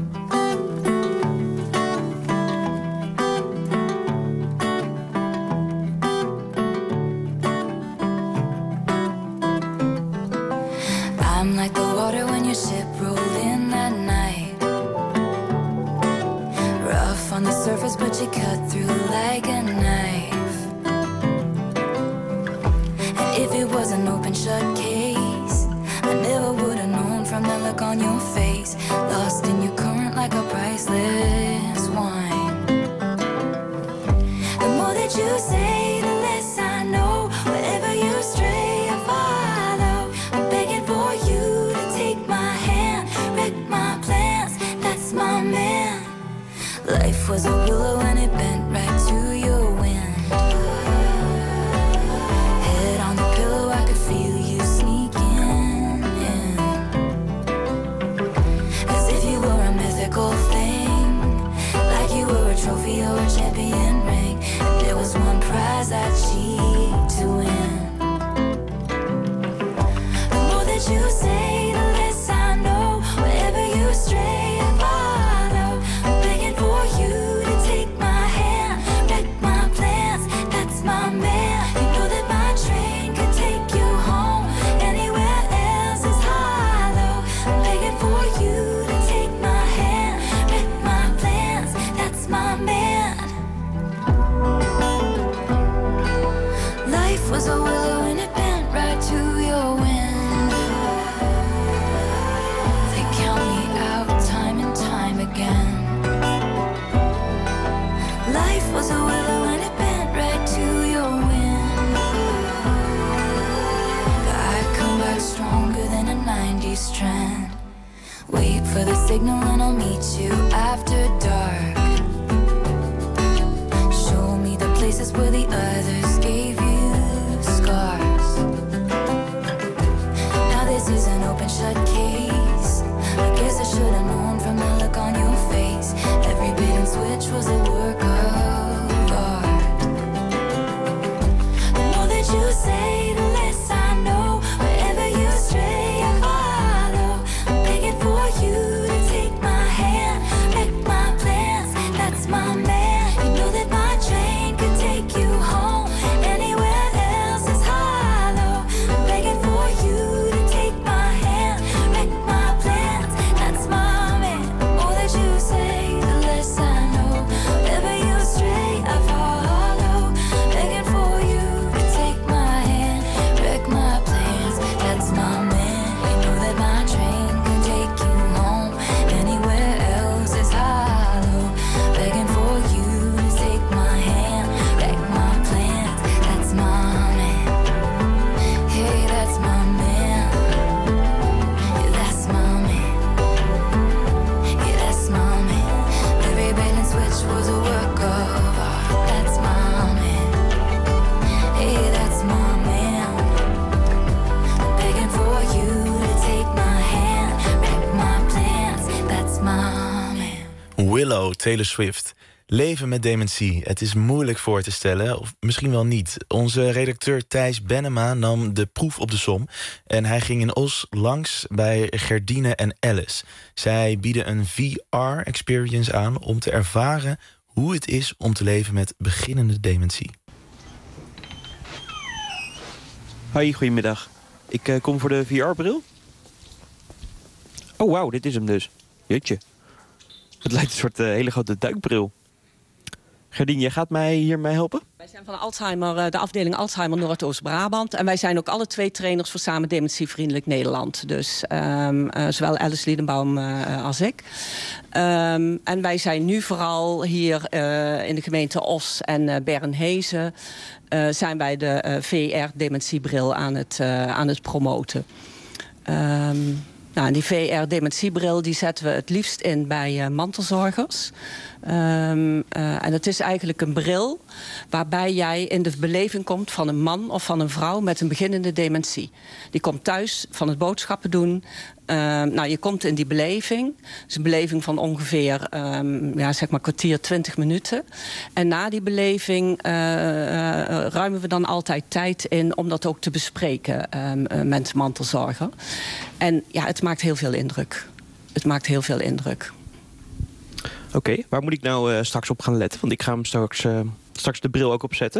I'm like the water when your ship rolled in that night. Rough on the surface, but you cut through like a knife. And if it was an open shut case, I never would have known from the look on your face. Lost in your current like a priceless wine. The more that you say, the less I know. Wherever you stray, I follow. I'm begging for you to take my hand, wreck my plans, that's my man. Life was a willow and it bent right to your wind. Head on the pillow, I could feel you sneaking in. As if you were a mythical thing, like you were a trophy or a champion ring. And there was one prize I'd cheat to win. signal and I'll meet you after dark. Show me the places where the others gave you scars. Now this is an open shut case. I guess I should have known from the look on your face. Every bait and switch was a work of art. The more that you say, the less I know. Wherever you stray, I follow. I'm begging for you to take my hand, wreck my plans. That's my man. You know that my train could take you home. Anywhere else is hollow. I'm begging for you to take my hand, wreck my plans. That's my man. The more that you say, the less I know. Wherever you stray, I follow. Begging for you to take my hand, wreck my plans. That's my man. You know that my train can take you home. Anywhere else is hollow. Begging for you to take my hand, wreck my plans. That's my man. Hey, that's my man. Yeah, that's my man. Yeah, that's my man. Every bait and switch was a work of art. That's my man. Hey, that's my man. Begging for you to take my hand, wreck my plans. That's my man. Willow, Taylor Swift. Leven met dementie. Het is moeilijk voor te stellen, of misschien wel niet. Onze redacteur Thijs Bennema nam de proef op de som. En hij ging in Os langs bij Gerdine en Alice. Zij bieden een V R-experience aan om te ervaren hoe het is om te leven met beginnende dementie. Hoi, goedemiddag. Ik uh, kom voor de V R-bril. Oh, wauw, dit is hem dus. Jutje. Het lijkt een soort uh, hele grote duikbril. Gerdien, jij gaat mij hiermee helpen? Wij zijn van Alzheimer, de afdeling Alzheimer Noordoost-Brabant. En wij zijn ook alle twee trainers voor Samen Dementievriendelijk Nederland. Dus um, uh, zowel Alice Liedenbaum uh, als ik. Um, en wij zijn nu vooral hier uh, in de gemeente Os en uh, Bernhezen... Uh, zijn wij de uh, V R-dementiebril aan het, uh, aan het promoten. Um, Nou, die V R-dementiebril die zetten we het liefst in bij uh, mantelzorgers. Um, uh, en het is eigenlijk een bril waarbij jij in de beleving komt van een man of van een vrouw met een beginnende dementie. Die komt thuis van het boodschappen doen. Uh, nou, je komt in die beleving. Het is een beleving van ongeveer um, ja, zeg maar kwartier, twintig minuten. En na die beleving uh, uh, ruimen we dan altijd tijd in om dat ook te bespreken um, uh, met de mantelzorger. En ja, het maakt heel veel indruk. Het maakt heel veel indruk. Oké, okay, waar moet ik nou uh, straks op gaan letten? Want ik ga hem straks, uh, straks de bril ook opzetten.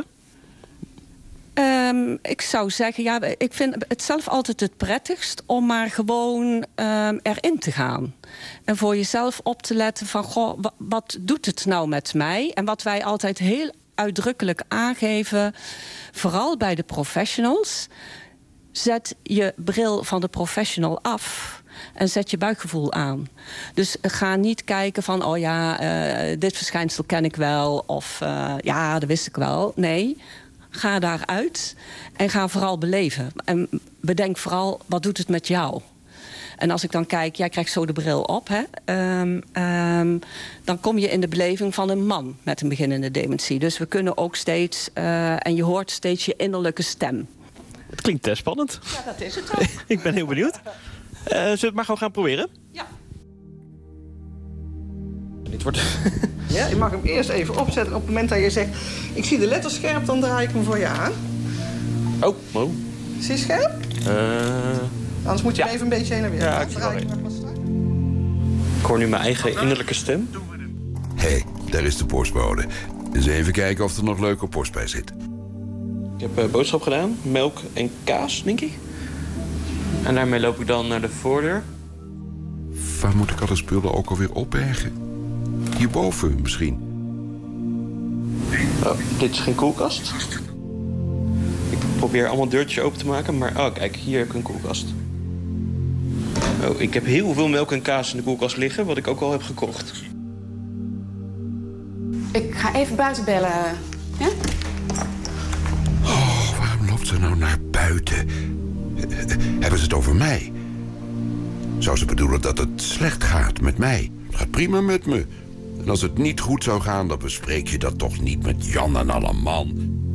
Um, ik zou zeggen, ja, ik vind het zelf altijd het prettigst om maar gewoon um, erin te gaan. En voor jezelf op te letten van, goh, wat, wat doet het nou met mij? En wat wij altijd heel uitdrukkelijk aangeven, vooral bij de professionals, zet je bril van de professional af en zet je buikgevoel aan. Dus ga niet kijken van, oh ja, uh, dit verschijnsel ken ik wel, of uh, ja, dat wist ik wel. Nee, ga daaruit en ga vooral beleven. En bedenk vooral, wat doet het met jou? En als ik dan kijk, jij krijgt zo de bril op, hè? Um, um, dan kom je in de beleving van een man met een beginnende dementie. Dus we kunnen ook steeds, uh, en je hoort steeds je innerlijke stem. Het klinkt uh, spannend. Ja, dat is het ook. Ik ben heel benieuwd. Uh, zullen we het maar gewoon gaan proberen? Ja. Dit wordt... Ja, je mag hem eerst even opzetten. Op het moment dat je zegt, ik zie de letters scherp, dan draai ik hem voor je aan. Oh, oh. Zie je scherp? Uh... Anders moet je ja. even een beetje heen en weer. Ja, ik, draai ik, nog ik hoor nu mijn eigen innerlijke stem. Hé, hey, daar is de postbode. Dus even kijken of er nog leuke post bij zit. Ik heb uh, boodschap gedaan. Melk en kaas, denk ik. En daarmee loop ik dan naar de voordeur. Waar moet ik alle spullen ook alweer opbergen? Hierboven misschien. Oh, dit is geen koelkast. Ik probeer allemaal deurtjes open te maken, maar oh, kijk, hier heb ik een koelkast. Oh, ik heb heel veel melk en kaas in de koelkast liggen, wat ik ook al heb gekocht. Ik ga even buiten bellen, ja? Oh, waarom loopt ze nou naar buiten? Hebben ze het over mij? Zou ze bedoelen dat het slecht gaat met mij? Het gaat prima met me. En als het niet goed zou gaan, dan bespreek je dat toch niet met Jan en alle man.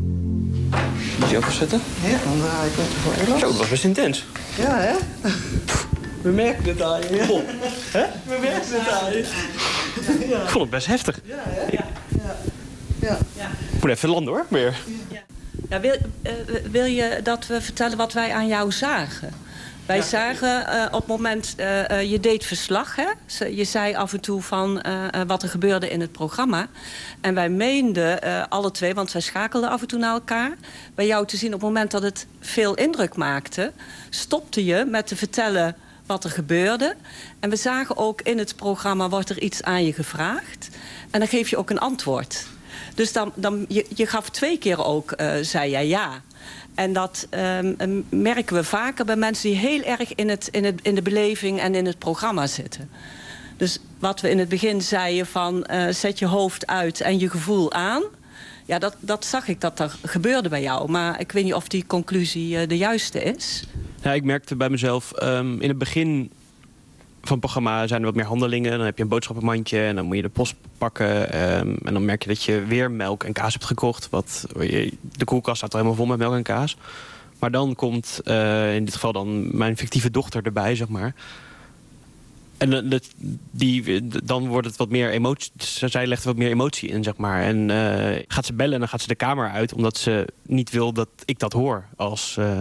Moet je ook zetten? Ja, dan draai ik het voor Engels. Zo, dat was best intens. Ja, hè? We merken het aan je. Oh. Hè? We merken het aan je. Ja. Ik vond het best heftig. Ja, hè? Ja. Ja. Ja. Ik moet even landen, hoor, weer. Ja, wil, uh, wil je dat we vertellen wat wij aan jou zagen? Wij ja. zagen uh, op het moment, uh, uh, je deed verslag, hè? Je zei af en toe van uh, uh, wat er gebeurde in het programma. En wij meenden uh, alle twee, want wij schakelden af en toe naar elkaar, bij jou te zien op het moment dat het veel indruk maakte, stopte je met te vertellen wat er gebeurde. En we zagen ook in het programma, wordt er iets aan je gevraagd. En dan geef je ook een antwoord. Dus dan, dan, je, je gaf twee keer ook, uh, zei jij ja. En dat um, merken we vaker bij mensen die heel erg in, het, in, het, in de beleving en in het programma zitten. Dus wat we in het begin zeiden van uh, zet je hoofd uit en je gevoel aan. Ja, dat, dat zag ik dat er gebeurde bij jou. Maar ik weet niet of die conclusie uh, de juiste is. Ja, ik merkte bij mezelf um, in het begin van het programma zijn er wat meer handelingen. Dan heb je een boodschappenmandje en dan moet je de post pakken. Um, en dan merk je dat je weer melk en kaas hebt gekocht. Wat, je, de koelkast staat er helemaal vol met melk en kaas. Maar dan komt uh, in dit geval dan mijn fictieve dochter erbij, zeg maar. En uh, die, dan wordt het wat meer emotie. Zij legt er wat meer emotie in, zeg maar. En uh, gaat ze bellen en dan gaat ze de kamer uit, omdat ze niet wil dat ik dat hoor als Uh,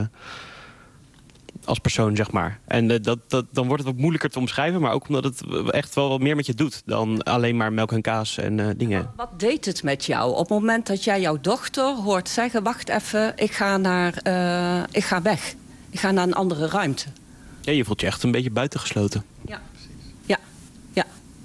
als persoon, zeg maar. En uh, dat, dat, dan wordt het wat moeilijker te omschrijven, maar ook omdat het echt wel wat meer met je doet dan alleen maar melk en kaas en uh, dingen. Wat deed het met jou op het moment dat jij jouw dochter hoort zeggen, wacht even, ik ga naar, uh, ik ga weg. Ik ga naar een andere ruimte. Ja, je voelt je echt een beetje buitengesloten. Ja. Ja. Ja.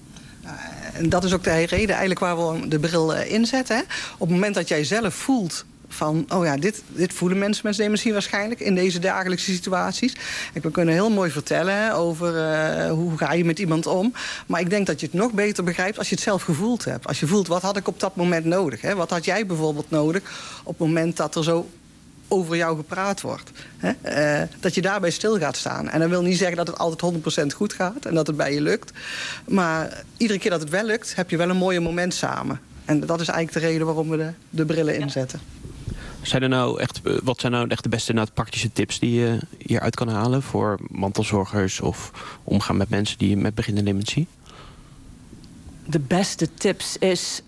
En dat is ook de reden eigenlijk waar we de bril inzetten. Hè? Op het moment dat jij zelf voelt van, oh ja, dit, dit voelen mensen met dementie waarschijnlijk in deze dagelijkse situaties. En we kunnen heel mooi vertellen hè, over uh, hoe ga je met iemand om. Maar ik denk dat je het nog beter begrijpt als je het zelf gevoeld hebt. Als je voelt, wat had ik op dat moment nodig? Hè? Wat had jij bijvoorbeeld nodig op het moment dat er zo over jou gepraat wordt? Hè? Uh, dat je daarbij stil gaat staan. En dat wil niet zeggen dat het altijd honderd procent goed gaat en dat het bij je lukt. Maar iedere keer dat het wel lukt, heb je wel een mooie moment samen. En dat is eigenlijk de reden waarom we de, de brillen inzetten. Zijn er nou echt, wat zijn nou echt de beste nou, praktische tips die je hieruit kan halen voor mantelzorgers of omgaan met mensen die met beginnende dementie? De beste tips is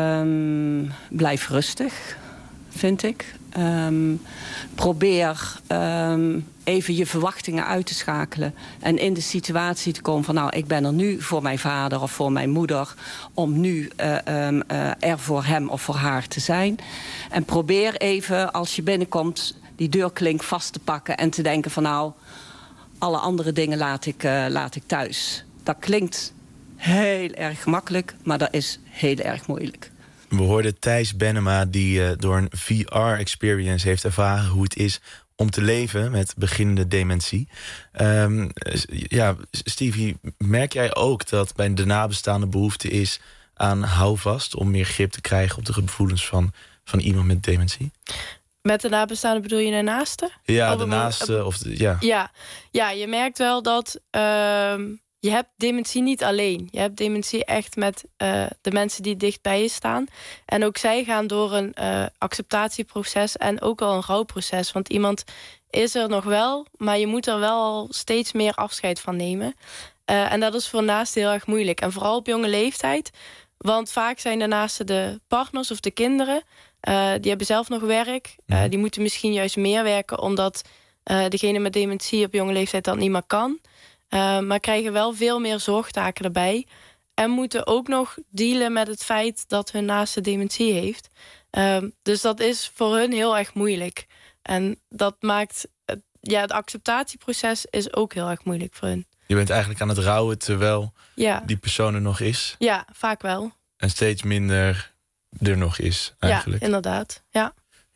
um, blijf rustig, vind ik. Um, probeer um, even je verwachtingen uit te schakelen en in de situatie te komen van, nou, ik ben er nu voor mijn vader of voor mijn moeder om nu uh, um, uh, er voor hem of voor haar te zijn. En probeer even, als je binnenkomt, die deurklink vast te pakken en te denken van, nou, alle andere dingen laat ik, uh, laat ik thuis. Dat klinkt heel erg gemakkelijk, maar dat is heel erg moeilijk. We hoorden Thijs Bennema die uh, door een V R-experience heeft ervaren hoe het is om te leven met beginnende dementie. Um, ja, Stevie, merk jij ook dat bij de nabestaande behoefte is aan houvast om meer grip te krijgen op de gevoelens van, van iemand met dementie? Met de nabestaanden bedoel je de naaste? Ja, of de naaste. Of de, ja. Ja, ja, je merkt wel dat Uh, je hebt dementie niet alleen. Je hebt dementie echt met uh, de mensen die dicht bij je staan. En ook zij gaan door een uh, acceptatieproces en ook al een rouwproces. Want iemand is er nog wel, maar je moet er wel al steeds meer afscheid van nemen. Uh, en dat is voor naasten heel erg moeilijk. En vooral op jonge leeftijd. Want vaak zijn de naasten de partners of de kinderen. Uh, die hebben zelf nog werk. Uh, die moeten misschien juist meer werken, omdat uh, degene met dementie op jonge leeftijd dat niet meer kan. Uh, maar krijgen wel veel meer zorgtaken erbij. En moeten ook nog dealen met het feit dat hun naaste dementie heeft. Uh, dus dat is voor hun heel erg moeilijk. En dat maakt, uh, ja, het acceptatieproces is ook heel erg moeilijk voor hun. Je bent eigenlijk aan het rouwen terwijl ja. die persoon er nog is? Ja, vaak wel. En steeds minder er nog is eigenlijk? Ja, inderdaad. Ja.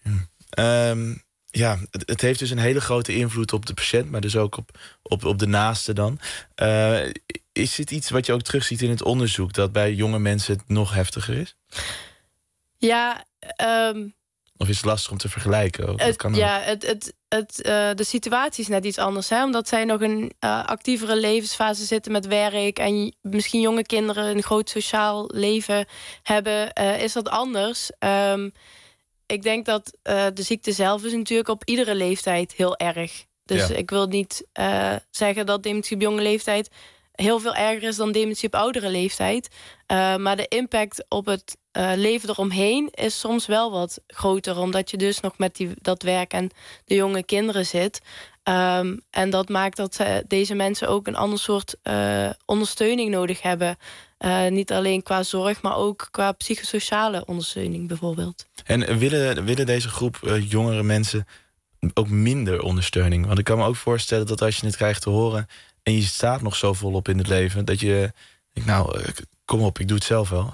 Ja. Um, Ja, het, het heeft dus een hele grote invloed op de patiënt, maar dus ook op, op, op de naaste dan. Uh, is dit iets wat je ook terugziet in het onderzoek, dat bij jonge mensen het nog heftiger is? Ja, um, Of is het lastig om te vergelijken? Ook? Dat Het, kan ja, het, het, het, uh, de situatie is net iets anders. Hè? Omdat zij nog een uh, actievere levensfase zitten met werk... en misschien jonge kinderen een groot sociaal leven hebben... Uh, is dat anders. Um, ik denk dat uh, de ziekte zelf is natuurlijk op iedere leeftijd heel erg. Dus ja. ik wil niet uh, zeggen dat dementie op jonge leeftijd... heel veel erger is dan dementie op oudere leeftijd. Uh, maar de impact op het uh, leven eromheen is soms wel wat groter. Omdat je dus nog met die, dat werk en de jonge kinderen zit. Um, en dat maakt dat uh, deze mensen ook een ander soort uh, ondersteuning nodig hebben. Uh, niet alleen qua zorg, maar ook qua psychosociale ondersteuning bijvoorbeeld. En willen, willen deze groep uh, jongere mensen ook minder ondersteuning? Want ik kan me ook voorstellen dat als je het krijgt te horen... en je staat nog zo volop in het leven... dat je denkt, nou, kom op, ik doe het zelf wel.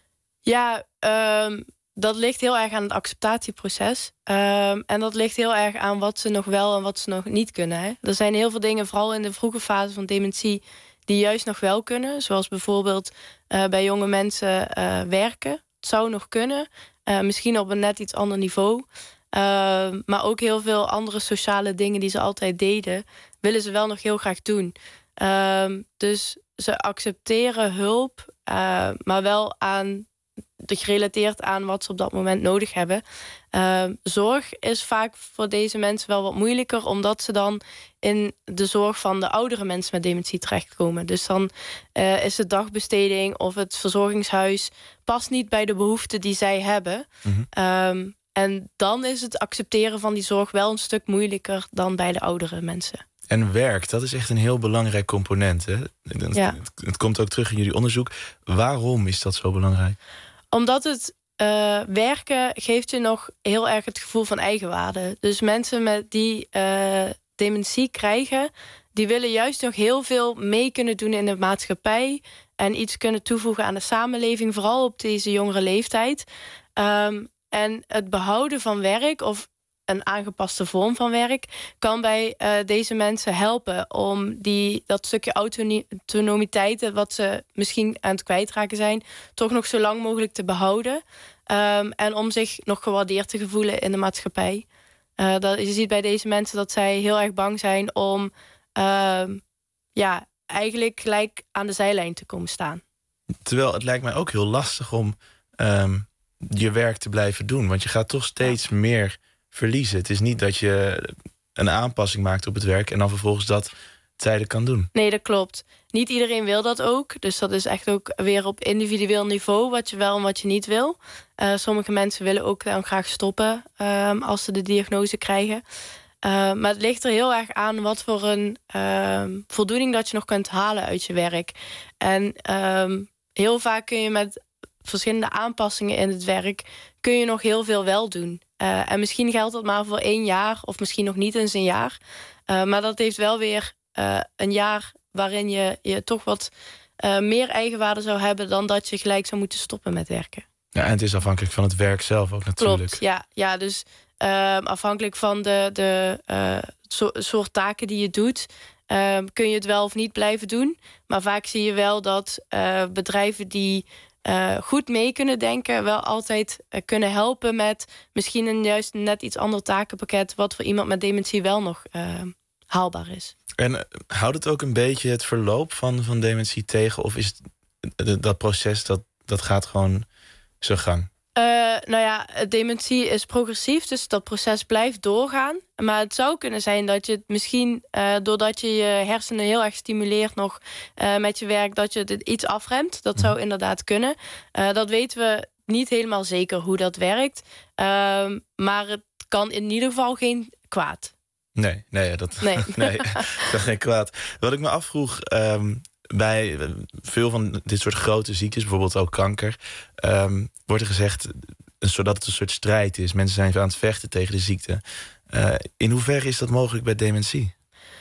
Ja, um, dat ligt heel erg aan het acceptatieproces. Um, en dat ligt heel erg aan wat ze nog wel en wat ze nog niet kunnen. Hè. Er zijn heel veel dingen, vooral in de vroege fase van dementie... die juist nog wel kunnen. Zoals bijvoorbeeld uh, bij jonge mensen uh, werken. Het zou nog kunnen. Uh, misschien op een net iets ander niveau... Uh, maar ook heel veel andere sociale dingen die ze altijd deden... willen ze wel nog heel graag doen. Uh, dus ze accepteren hulp, uh, maar wel aan, gerelateerd aan wat ze op dat moment nodig hebben. Uh, zorg is vaak voor deze mensen wel wat moeilijker... omdat ze dan in de zorg van de oudere mensen met dementie terechtkomen. Dus dan uh, is de dagbesteding of het verzorgingshuis... past niet bij de behoeften die zij hebben... Mm-hmm. Um, En dan is het accepteren van die zorg wel een stuk moeilijker dan bij de oudere mensen. En werk, dat is echt een heel belangrijk component. Hè? Het, ja. het, het komt ook terug in jullie onderzoek. Waarom is dat zo belangrijk? Omdat het uh, werken geeft je nog heel erg het gevoel van eigenwaarde. Dus mensen met die uh, dementie krijgen... die willen juist nog heel veel mee kunnen doen in de maatschappij... en iets kunnen toevoegen aan de samenleving, vooral op deze jongere leeftijd... Um, En het behouden van werk of een aangepaste vorm van werk... kan bij uh, deze mensen helpen om die, dat stukje autonomiteit... wat ze misschien aan het kwijtraken zijn... toch nog zo lang mogelijk te behouden. Um, en om zich nog gewaardeerd te voelen in de maatschappij. Uh, dat, je ziet bij deze mensen dat zij heel erg bang zijn... om uh, ja, eigenlijk gelijk aan de zijlijn te komen staan. Terwijl het lijkt mij ook heel lastig om... Um... je werk te blijven doen. Want je gaat toch steeds ja. meer verliezen. Het is niet dat je een aanpassing maakt op het werk... en dan vervolgens dat tijden kan doen. Nee, dat klopt. Niet iedereen wil dat ook. Dus dat is echt ook weer op individueel niveau... wat je wel en wat je niet wil. Uh, sommige mensen willen ook dan graag stoppen... Um, als ze de diagnose krijgen. Uh, maar het ligt er heel erg aan... wat voor een um, voldoening dat je nog kunt halen uit je werk. En um, heel vaak kun je met... verschillende aanpassingen in het werk... kun je nog heel veel wel doen. Uh, en misschien geldt dat maar voor één jaar... of misschien nog niet eens een jaar. Uh, maar dat heeft wel weer uh, een jaar... waarin je, je toch wat uh, meer eigenwaarde zou hebben... dan dat je gelijk zou moeten stoppen met werken. Ja, en het is afhankelijk van het werk zelf ook natuurlijk. Klopt, ja. ja dus uh, afhankelijk van de, de uh, so- soort taken die je doet... Uh, kun je het wel of niet blijven doen. Maar vaak zie je wel dat uh, bedrijven die... Uh, goed mee kunnen denken, wel altijd uh, kunnen helpen met misschien een juist net iets ander takenpakket... wat voor iemand met dementie wel nog uh, haalbaar is. En uh, houdt het ook een beetje het verloop van, van dementie tegen? Of is het, uh, dat proces, dat, dat gaat gewoon zijn gang? Uh, nou ja, dementie is progressief, dus dat proces blijft doorgaan. Maar het zou kunnen zijn dat je het misschien... Uh, doordat je je hersenen heel erg stimuleert nog uh, met je werk... dat je het iets afremt. Dat zou inderdaad kunnen. Uh, dat weten we niet helemaal zeker hoe dat werkt. Uh, maar het kan in ieder geval geen kwaad. Nee, nee, dat, nee. nee, dat geen kwaad. Wat ik me afvroeg... Um, bij veel van dit soort grote ziektes, bijvoorbeeld ook kanker... Um, wordt er gezegd zodat het een soort strijd is. Mensen zijn aan het vechten tegen de ziekte. Uh, in hoeverre is dat mogelijk bij dementie?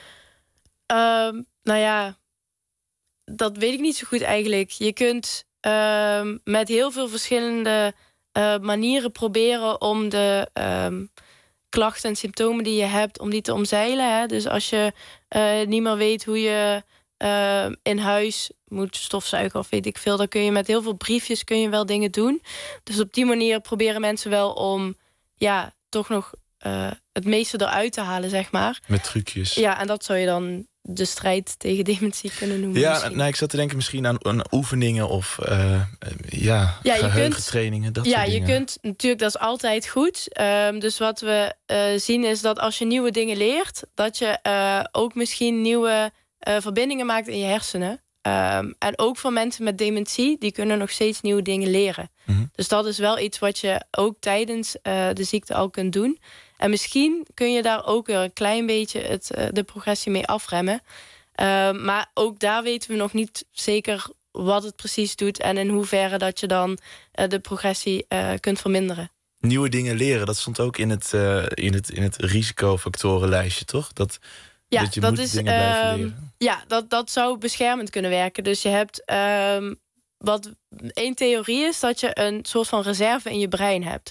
Um, nou ja, dat weet ik niet zo goed eigenlijk. Je kunt um, met heel veel verschillende uh, manieren proberen... om de um, klachten en symptomen die je hebt, om die te omzeilen. Hè? Dus als je uh, niet meer weet hoe je... Uh, in huis moet stofzuigen of weet ik veel... dan kun je met heel veel briefjes kun je wel dingen doen. Dus op die manier proberen mensen wel om ja, toch nog uh, het meeste eruit te halen, zeg maar. Met trucjes. Ja, en dat zou je dan de strijd tegen dementie kunnen noemen. Ja, nou, ik zat te denken misschien aan, aan oefeningen of uh, ja, ja, geheugentrainingen, dat ja, soort dingen. Ja, je kunt natuurlijk, dat is altijd goed. Um, dus wat we uh, zien is dat als je nieuwe dingen leert, dat je uh, ook misschien nieuwe uh, verbindingen maakt in je hersenen. Um, en ook voor mensen met dementie, die kunnen nog steeds nieuwe dingen leren. Mm-hmm. Dus dat is wel iets wat je ook tijdens uh, de ziekte al kunt doen. En misschien kun je daar ook weer een klein beetje het, uh, de progressie mee afremmen. Uh, maar ook daar weten we nog niet zeker wat het precies doet en in hoeverre dat je dan uh, de progressie uh, kunt verminderen. Nieuwe dingen leren, dat stond ook in het, uh, in het, in het risicofactorenlijstje, toch? Dat, ja, dat je dat moet is, dingen blijven uh, leren. Ja, dat, dat zou beschermend kunnen werken. Dus je hebt... Uh, wat één theorie is dat je een soort van reserve in je brein hebt.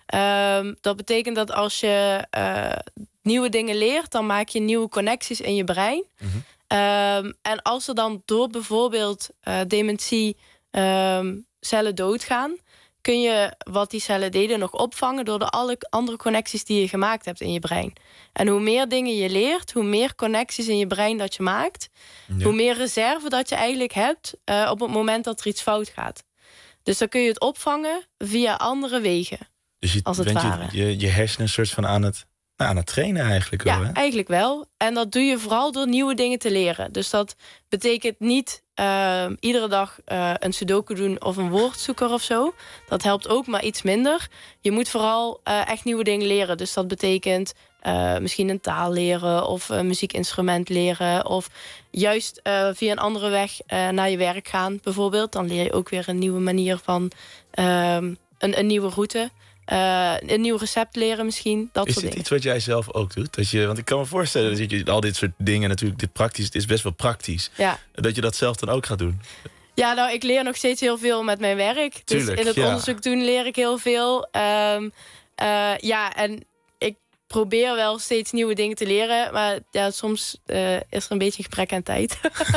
Um, dat betekent dat als je uh, nieuwe dingen leert, dan maak je nieuwe connecties in je brein. Mm-hmm. Um, en als er dan door bijvoorbeeld uh, dementie um, cellen doodgaan, kun je wat die cellen deden nog opvangen door de alle andere connecties die je gemaakt hebt in je brein. En hoe meer dingen je leert, hoe meer connecties in je brein dat je maakt, ja. hoe meer reserve dat je eigenlijk hebt uh, op het moment dat er iets fout gaat. Dus dan kun je het opvangen via andere wegen. Dus je als het bent ware. Je, je, je hersenen een soort van aan het, nou, aan het trainen eigenlijk ja, wel, hè? eigenlijk wel. En dat doe je vooral door nieuwe dingen te leren. Dus dat betekent niet uh, iedere dag uh, een sudoku doen of een woordzoeker of zo. Dat helpt ook, maar iets minder. Je moet vooral uh, echt nieuwe dingen leren. Dus dat betekent uh, misschien een taal leren of een muziekinstrument leren. Of juist uh, via een andere weg uh, naar je werk gaan bijvoorbeeld. Dan leer je ook weer een nieuwe manier van uh, een, een nieuwe route. Uh, een nieuw recept leren misschien, dat is soort dit dingen. Iets wat jij zelf ook doet? Dat je, want ik kan me voorstellen dat je al dit soort dingen natuurlijk, dit praktisch, het is best wel praktisch. Ja. Dat je dat zelf dan ook gaat doen. Ja, nou, ik leer nog steeds heel veel met mijn werk. Tuurlijk, dus in het ja. onderzoek doen leer ik heel veel. Um, uh, ja, en ik probeer wel steeds nieuwe dingen te leren. Maar ja, soms uh, is er een beetje gebrek aan tijd.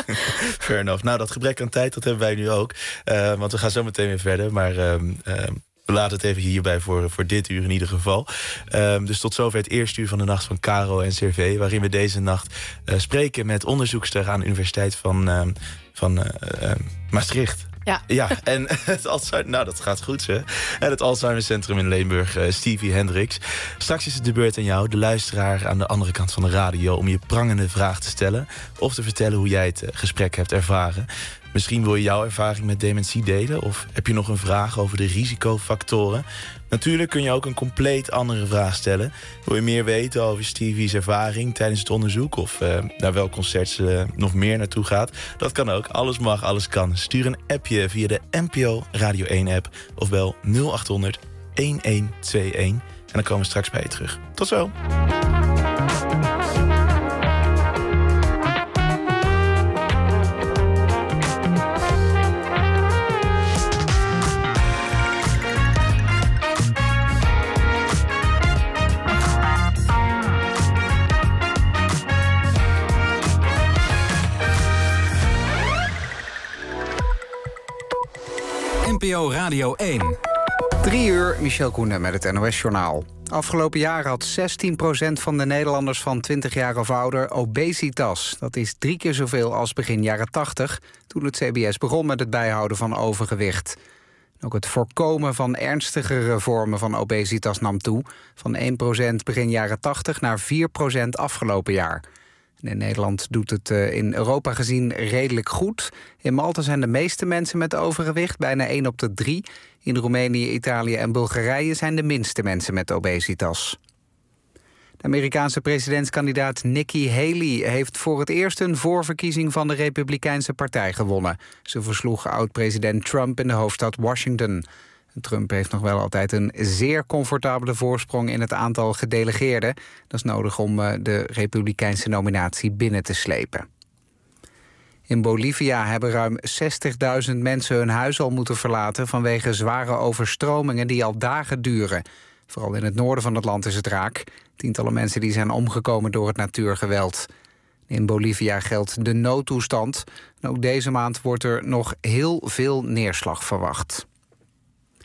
Fair enough. Nou, dat gebrek aan tijd, dat hebben wij nu ook. Uh, want we gaan zo meteen weer verder. Maar um, um, we laten het even hierbij voor, voor dit uur in ieder geval. Um, dus tot zover het eerste uur van de Nacht van Caro en C R V... waarin we deze nacht uh, spreken met onderzoekster aan de Universiteit van, uh, van uh, uh, Maastricht. Ja. Ja, en het Alzheimer, nou dat gaat goed, hè? En het Alzheimercentrum in Leenburg, uh, Stevie Hendricks. Straks is het de beurt aan jou, de luisteraar aan de andere kant van de radio, om je prangende vraag te stellen of te vertellen hoe jij het uh, gesprek hebt ervaren. Misschien wil je jouw ervaring met dementie delen, of heb je nog een vraag over de risicofactoren? Natuurlijk kun je ook een compleet andere vraag stellen. Wil je meer weten over Stevie's ervaring tijdens het onderzoek, of uh, naar welk concert ze uh, nog meer naartoe gaat? Dat kan ook. Alles mag, alles kan. Stuur een appje via de N P O Radio één app of bel nul acht honderd een een twee een. En dan komen we straks bij je terug. Tot zo. N P O Radio één. Drie uur, Michel Koenen met het N O S-journaal. Afgelopen jaar had zestien procent van de Nederlanders van twintig jaar of ouder obesitas. Dat is drie keer zoveel als begin jaren tachtig, toen het C B S begon met het bijhouden van overgewicht. Ook het voorkomen van ernstigere vormen van obesitas nam toe, van één procent begin jaren tachtig naar vier procent afgelopen jaar. En in Nederland doet het uh, in Europa gezien redelijk goed. In Malta zijn de meeste mensen met overgewicht, bijna één op de drie. In Roemenië, Italië en Bulgarije zijn de minste mensen met obesitas. De Amerikaanse presidentskandidaat Nikki Haley heeft voor het eerst een voorverkiezing van de Republikeinse Partij gewonnen. Ze versloeg oud-president Trump in de hoofdstad Washington. Trump heeft nog wel altijd een zeer comfortabele voorsprong in het aantal gedelegeerden. Dat is nodig om de Republikeinse nominatie binnen te slepen. In Bolivia hebben ruim zestigduizend mensen hun huis al moeten verlaten vanwege zware overstromingen die al dagen duren. Vooral in het noorden van het land is het raak. Tientallen mensen die zijn omgekomen door het natuurgeweld. In Bolivia geldt de noodtoestand. En ook deze maand wordt er nog heel veel neerslag verwacht.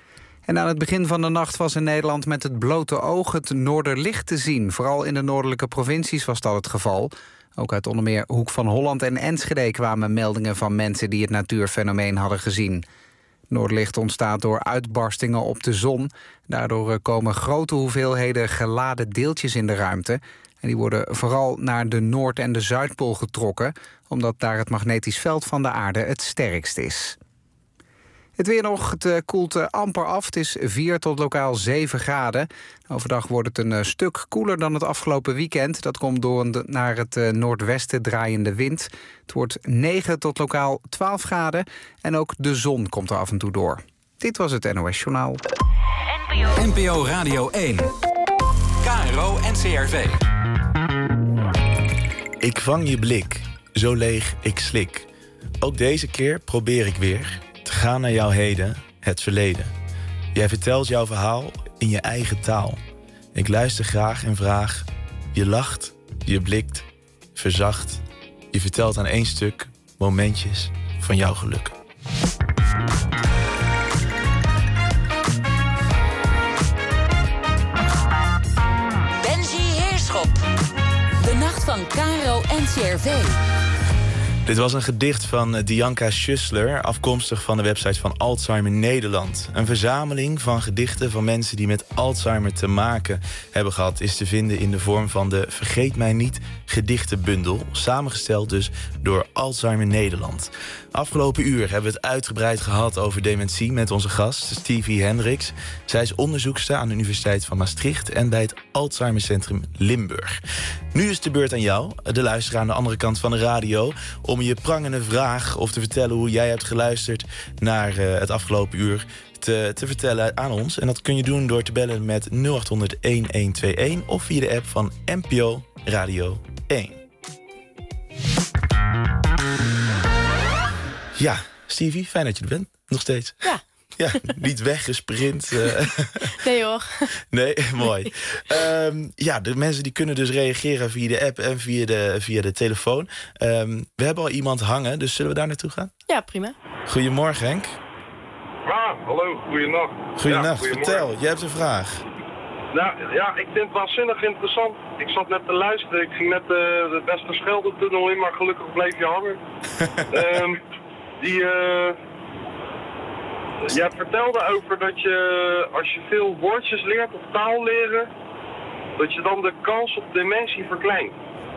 En aan het begin van de nacht was in Nederland met het blote oog het noorderlicht te zien. Vooral in de noordelijke provincies was dat het geval. Ook uit onder meer Hoek van Holland en Enschede kwamen meldingen van mensen die het natuurfenomeen hadden gezien. Noorderlicht ontstaat door uitbarstingen op de zon. Daardoor komen grote hoeveelheden geladen deeltjes in de ruimte. En die worden vooral naar de Noord- en de Zuidpool getrokken, omdat daar het magnetisch veld van de aarde het sterkst is. Het weer nog, het uh, koelt uh, amper af. Het is vier tot lokaal zeven graden. Overdag wordt het een uh, stuk koeler dan het afgelopen weekend. Dat komt door een naar het uh, noordwesten draaiende wind. Het wordt negen tot lokaal twaalf graden. En ook de zon komt er af en toe door. Dit was het N O S-journaal. N P O Radio één. K R O N C R V. Ik vang je blik, zo leeg ik slik. Ook deze keer probeer ik weer te gaan naar jouw heden, het verleden. Jij vertelt jouw verhaal in je eigen taal. Ik luister graag en vraag. Je lacht, je blikt, verzacht. Je vertelt aan één stuk momentjes van jouw geluk. Benji Heerschop. De nacht van K R O N C R V. Dit was een gedicht van Dianka Schussler, afkomstig van de website van Alzheimer Nederland. Een verzameling van gedichten van mensen die met Alzheimer te maken hebben gehad, is te vinden in de vorm van de Vergeet mij niet gedichtenbundel, samengesteld dus door Alzheimer Nederland. Afgelopen uur hebben we het uitgebreid gehad over dementie met onze gast, Stevie Hendricks. Zij is onderzoekster aan de Universiteit van Maastricht en bij het Alzheimercentrum Limburg. Nu is de beurt aan jou, de luisteraar aan de andere kant van de radio, om je prangende vraag of te vertellen hoe jij hebt geluisterd naar uh, het afgelopen uur te, te vertellen aan ons. En dat kun je doen door te bellen met nul acht honderd, een een twee een of via de app van N P O Radio één. Ja, Stevie, fijn dat je er bent. Nog steeds. Ja. Ja, niet weggesprint. Uh. Nee hoor. Nee, mooi. Um, ja, de mensen die kunnen dus reageren via de app en via de, via de telefoon. Um, we hebben al iemand hangen, dus zullen we daar naartoe gaan? Ja, prima. Goedemorgen, Henk. Ah, hallo, goeienacht. Goedenacht, ja, vertel, jij hebt een vraag. Nou ja, ik vind het waanzinnig interessant. Ik zat net te luisteren, ik ging net uh, de Westerschelde-tunnel in, maar gelukkig bleef je hangen. um, die... Uh, Jij vertelde over dat je, als je veel woordjes leert of taal leren, dat je dan de kans op dementie verkleint.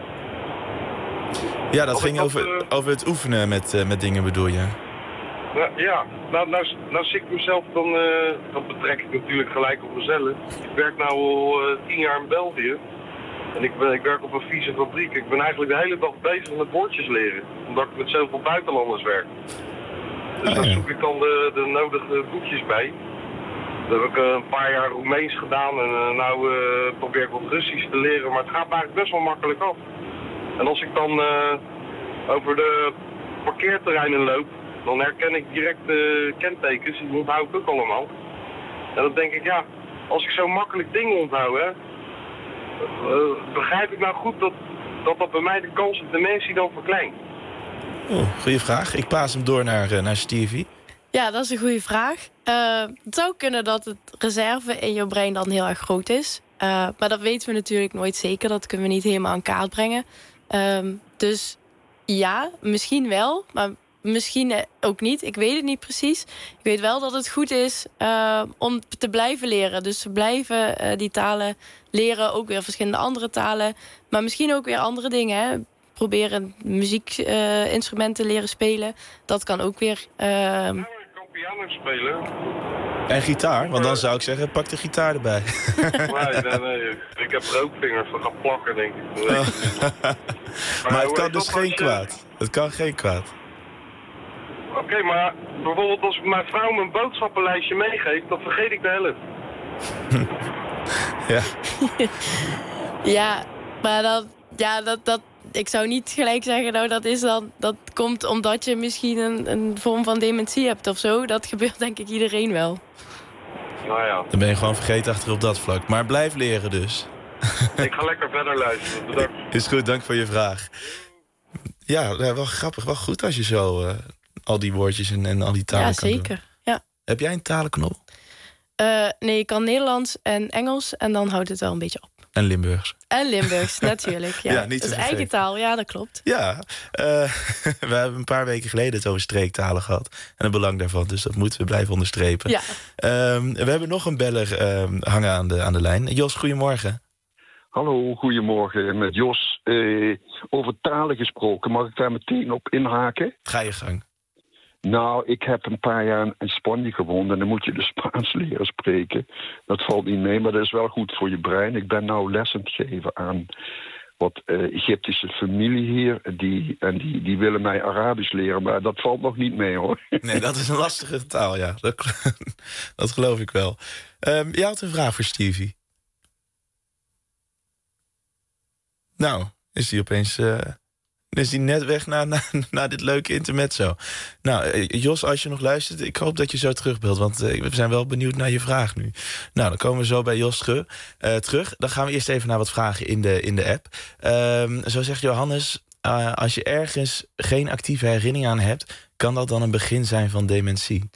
Ja, dat ging over, uh, over het oefenen met, uh, met dingen, bedoel je? Nou, ja, nou, nou, nou zie ik mezelf dan, uh, dat betrek ik natuurlijk gelijk op mezelf. Ik werk nu al uh, tien jaar in België en ik, ben, ik werk op een vieze fabriek. Ik ben eigenlijk de hele dag bezig met woordjes leren, omdat ik met zoveel buitenlanders werk. Dus daar zoek ik dan de, de nodige boekjes bij. Dat heb ik uh, een paar jaar Roemeens gedaan en uh, nu uh, probeer ik wat Russisch te leren, maar het gaat eigenlijk best wel makkelijk af. En als ik dan uh, over de parkeerterreinen loop, dan herken ik direct de uh, kentekens, die onthoud ik ook allemaal. En dan denk ik, ja, als ik zo makkelijk dingen onthoud, hè, uh, begrijp ik nou goed dat, dat dat bij mij de kans op dementie dan verkleint. Oh, goeie vraag. Ik paas hem door naar, uh, naar Stevie. Ja, dat is een goede vraag. Uh, het zou kunnen dat het reserve in je brein dan heel erg groot is. Uh, maar dat weten we natuurlijk nooit zeker. Dat kunnen we niet helemaal aan kaart brengen. Um, dus ja, misschien wel. Maar misschien ook niet. Ik weet het niet precies. Ik weet wel dat het goed is uh, om te blijven leren. Dus te blijven uh, die talen leren. Ook weer verschillende andere talen. Maar misschien ook weer andere dingen, hè. Proberen muziekinstrumenten uh, leren spelen. Dat kan ook weer. Uh... Ja, ik kan piano spelen. En gitaar, want dan zou ik zeggen, pak de gitaar erbij. Nee, nee, nee. Ik heb rookvingers, dat gaat plakken, denk ik. Oh. Maar, maar het kan dus geen je... kwaad. Het kan geen kwaad. Oké, okay, maar bijvoorbeeld als mijn vrouw mijn boodschappenlijstje meegeeft, dan vergeet ik de helft. Ja. Ja, maar dat, ja, dat, dat, ik zou niet gelijk zeggen, nou dat is dan, dat komt omdat je misschien een, een vorm van dementie hebt of zo. Dat gebeurt denk ik iedereen wel. Nou ja. Dan ben je gewoon vergeetachtig op dat vlak. Maar blijf leren dus. Ik ga lekker verder luisteren. Bedankt. Is goed, dank voor je vraag. Ja, wel grappig, wel goed als je zo uh, al die woordjes en, en al die talen ja, kan doen. Ja, zeker. Ja. Heb jij een talenknop? Uh, nee, ik kan Nederlands en Engels en dan houdt het wel een beetje op. En Limburgs. En Limburgs, natuurlijk. Ja, ja niet dat is vergeten. eigen taal, ja, dat klopt. Ja, uh, we hebben een paar weken geleden het over streektalen gehad. En het belang daarvan, dus dat moeten we blijven onderstrepen. Ja. Um, we hebben nog een beller um, hangen aan de, aan de lijn. Jos, goedemorgen. Hallo, goedemorgen met Jos. Uh, over talen gesproken, mag ik daar meteen op inhaken? Ga je gang. Nou, ik heb een paar jaar in Spanje gewoond en dan moet je de Spaans leren spreken. Dat valt niet mee, maar dat is wel goed voor je brein. Ik ben nou les aan het geven aan wat uh, Egyptische familie hier. Die, en die, die willen mij Arabisch leren, maar dat valt nog niet mee, hoor. Nee, dat is een lastige taal, ja. Dat, dat geloof ik wel. Um, jij had een vraag voor Stevie. Nou, is die opeens... Uh... is die net weg naar, naar, naar dit leuke intermezzo. Nou, Jos, als je nog luistert, ik hoop dat je zo terugbelt, want uh, we zijn wel benieuwd naar je vraag nu. Nou, dan komen we zo bij Jos terug. Uh, terug. Dan gaan we eerst even naar wat vragen in de, in de app. Uh, zo zegt Johannes, uh, als je ergens geen actieve herinnering aan hebt, kan dat dan een begin zijn van dementie?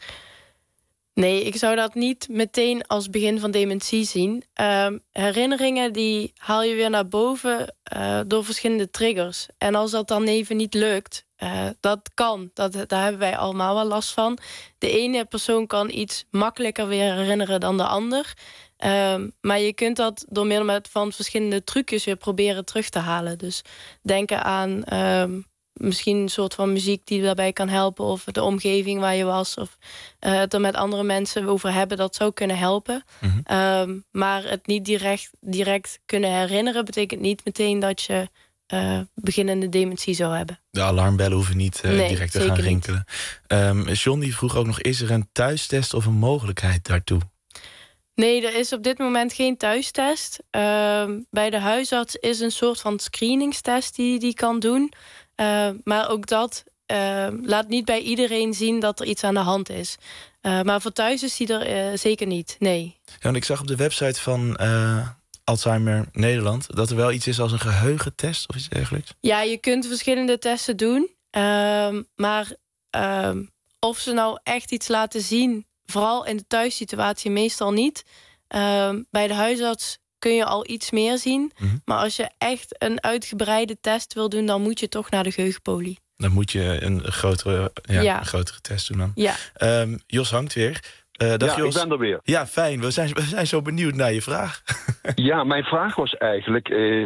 Nee, ik zou dat niet meteen als begin van dementie zien. Uh, herinneringen die haal je weer naar boven uh, door verschillende triggers. En als dat dan even niet lukt, uh, dat kan. Dat, daar hebben wij allemaal wel last van. De ene persoon kan iets makkelijker weer herinneren dan de ander. Uh, maar je kunt dat door middel van verschillende trucjes weer proberen terug te halen. Dus denken aan... Uh, misschien een soort van muziek die daarbij kan helpen, of de omgeving waar je was, of uh, het er met andere mensen over hebben, dat zou kunnen helpen. Mm-hmm. Um, maar het niet direct, direct kunnen herinneren betekent niet meteen dat je uh, beginnende dementie zou hebben. De alarmbellen hoeven niet uh, nee, direct te gaan rinkelen. Um, John die vroeg ook nog, is er een thuistest of een mogelijkheid daartoe? Nee, er is op dit moment geen thuistest. Uh, bij de huisarts is een soort van screeningstest die die kan doen. Uh, maar ook dat uh, laat niet bij iedereen zien dat er iets aan de hand is. Uh, maar voor thuis is die er uh, zeker niet, nee. Ja, en ik zag op de website van uh, Alzheimer Nederland dat er wel iets is als een geheugentest of iets dergelijks. Ja, je kunt verschillende testen doen. Uh, maar uh, of ze nou echt iets laten zien, vooral in de thuissituatie meestal niet. Uh, bij de huisarts kun je al iets meer zien. Mm-hmm. Maar als je echt een uitgebreide test wil doen, dan moet je toch naar de geheugenpolie. Dan moet je een grotere, ja, ja. Een grotere test doen dan. Ja. Um, Jos hangt weer. Uh, dag, ja, Jos. ik ben er weer. Ja, fijn. We zijn, we zijn zo benieuwd naar je vraag. Ja, mijn vraag was eigenlijk... Uh,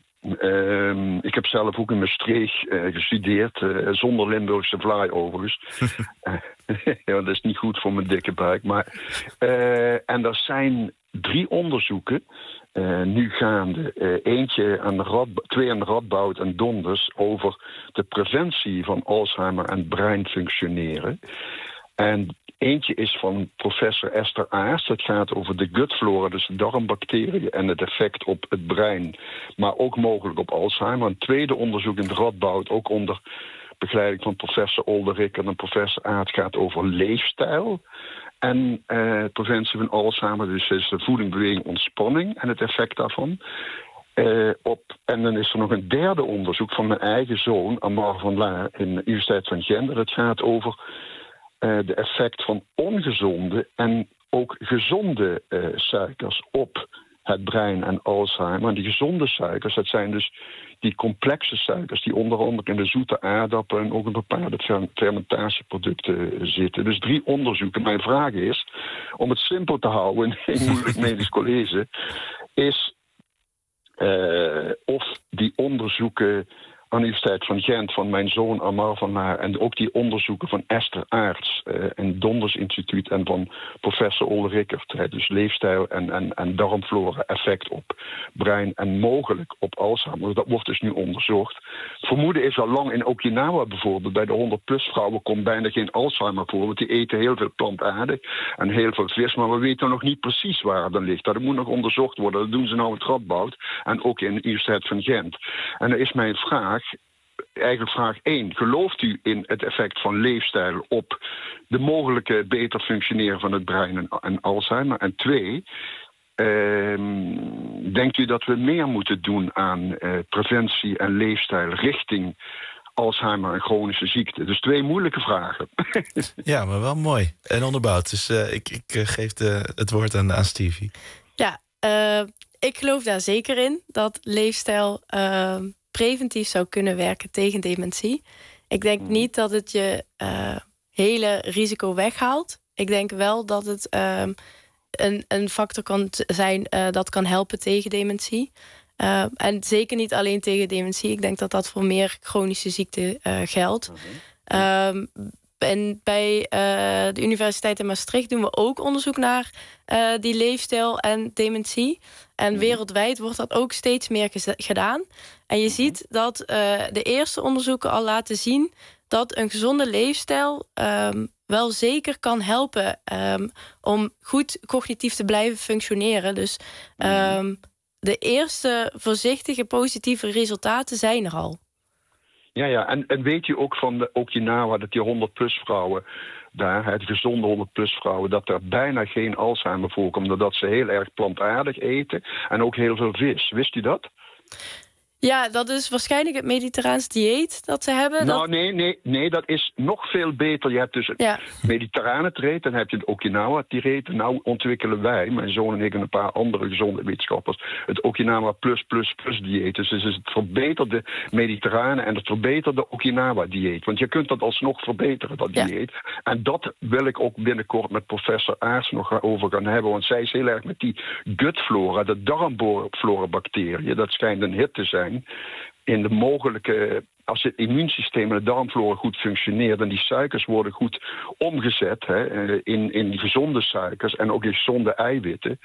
uh, ik heb zelf ook in Maastricht uh, gestudeerd, uh, zonder Limburgse vlaai overigens. Ja, dat is niet goed voor mijn dikke buik. Maar, uh, en er zijn drie onderzoeken... Uh, nu gaande, uh, eentje aan de Rad, twee aan de Radboud en Donders... over de preventie van Alzheimer en breinfunctioneren. En eentje is van professor Esther Aars. Dat gaat over de gutflora, dus de darmbacteriën... en het effect op het brein, maar ook mogelijk op Alzheimer. Een tweede onderzoek in de Radboud, ook onder begeleiding van professor Olderik... en professor Aert, gaat over leefstijl... En uh, preventie van Alzheimer, dus is de voeding, beweging, ontspanning en het effect daarvan. Uh, op, en dan is er nog een derde onderzoek van mijn eigen zoon, Amar van Laar, in de Universiteit van Gent. Dat gaat over uh, de effect van ongezonde en ook gezonde uh, suikers op het brein en Alzheimer. En die gezonde suikers, dat zijn dus die complexe suikers die onder andere in de zoete aardappelen en ook in bepaalde fermentatieproducten zitten. Dus drie onderzoeken. Mijn vraag is, om het simpel te houden in moeilijk medisch college, is uh, of die onderzoeken aan de Universiteit van Gent van mijn zoon Amar van Laar en ook die onderzoeken van Esther Aerts uh, en Donders Instituut en van professor Ole Rickert, uh, dus leefstijl en, en, en darmflora effect op brein en mogelijk op Alzheimer. Dat wordt dus nu onderzocht. Het vermoeden is al lang in Okinawa bijvoorbeeld, bij de honderd-plus vrouwen komt bijna geen Alzheimer voor, want die eten heel veel plantaardig en heel veel vis, maar we weten nog niet precies waar dat ligt. Dat moet nog onderzocht worden. Dat doen ze nou in het Radboud en ook in de Universiteit van Gent. En dan is mijn vraag, eigenlijk vraag één. Gelooft u in het effect van leefstijl op de mogelijke beter functioneren van het brein en, en Alzheimer? En twee, uh, denkt u dat we meer moeten doen aan uh, preventie en leefstijl richting Alzheimer en chronische ziekte. Dus twee moeilijke vragen. Ja, maar wel mooi en onderbouwd. Dus uh, ik, ik uh, geef de, het woord aan, aan Stevie. Ja, uh, ik geloof daar zeker in dat leefstijl uh, preventief zou kunnen werken tegen dementie. Ik denk mm. niet dat het je uh, hele risico weghaalt. Ik denk wel dat het uh, een, een factor kan zijn uh, dat kan helpen tegen dementie. Uh, en zeker niet alleen tegen dementie. Ik denk dat dat voor meer chronische ziekten uh, geldt. Okay. Um, en bij uh, de Universiteit in Maastricht doen we ook onderzoek naar uh, die leefstijl en dementie. En mm-hmm. wereldwijd wordt dat ook steeds meer gez- gedaan. En je mm-hmm. ziet dat uh, de eerste onderzoeken al laten zien dat een gezonde leefstijl um, wel zeker kan helpen um, om goed cognitief te blijven functioneren. Dus um, de eerste voorzichtige positieve resultaten zijn er al. Ja, ja. En, en weet je ook van de Okinawa dat die honderd-plus vrouwen daar, het gezonde honderd-plus vrouwen, dat er bijna geen Alzheimer voorkomt, doordat ze heel erg plantaardig eten en ook heel veel vis. Wist u dat? Ja, dat is waarschijnlijk het mediterraans dieet dat ze hebben. Nou, dat... nee, nee, nee, dat is nog veel beter. Je hebt dus het ja. mediterrane dieet, dan heb je het Okinawa dieet. Nou ontwikkelen wij, mijn zoon en ik en een paar andere gezonde wetenschappers, het Okinawa plus plus plus dieet. Dus het is het verbeterde mediterrane en het verbeterde Okinawa dieet. Want je kunt dat alsnog verbeteren, dat ja. dieet. En dat wil ik ook binnenkort met professor Aarts nog over gaan hebben. Want zij is heel erg met die gutflora, de darmflora bacteriën. Dat schijnt een hit te zijn. In de mogelijke, als het immuunsysteem en de darmflora goed functioneert en die suikers worden goed omgezet hè, in, in die gezonde suikers en ook in gezonde eiwitten,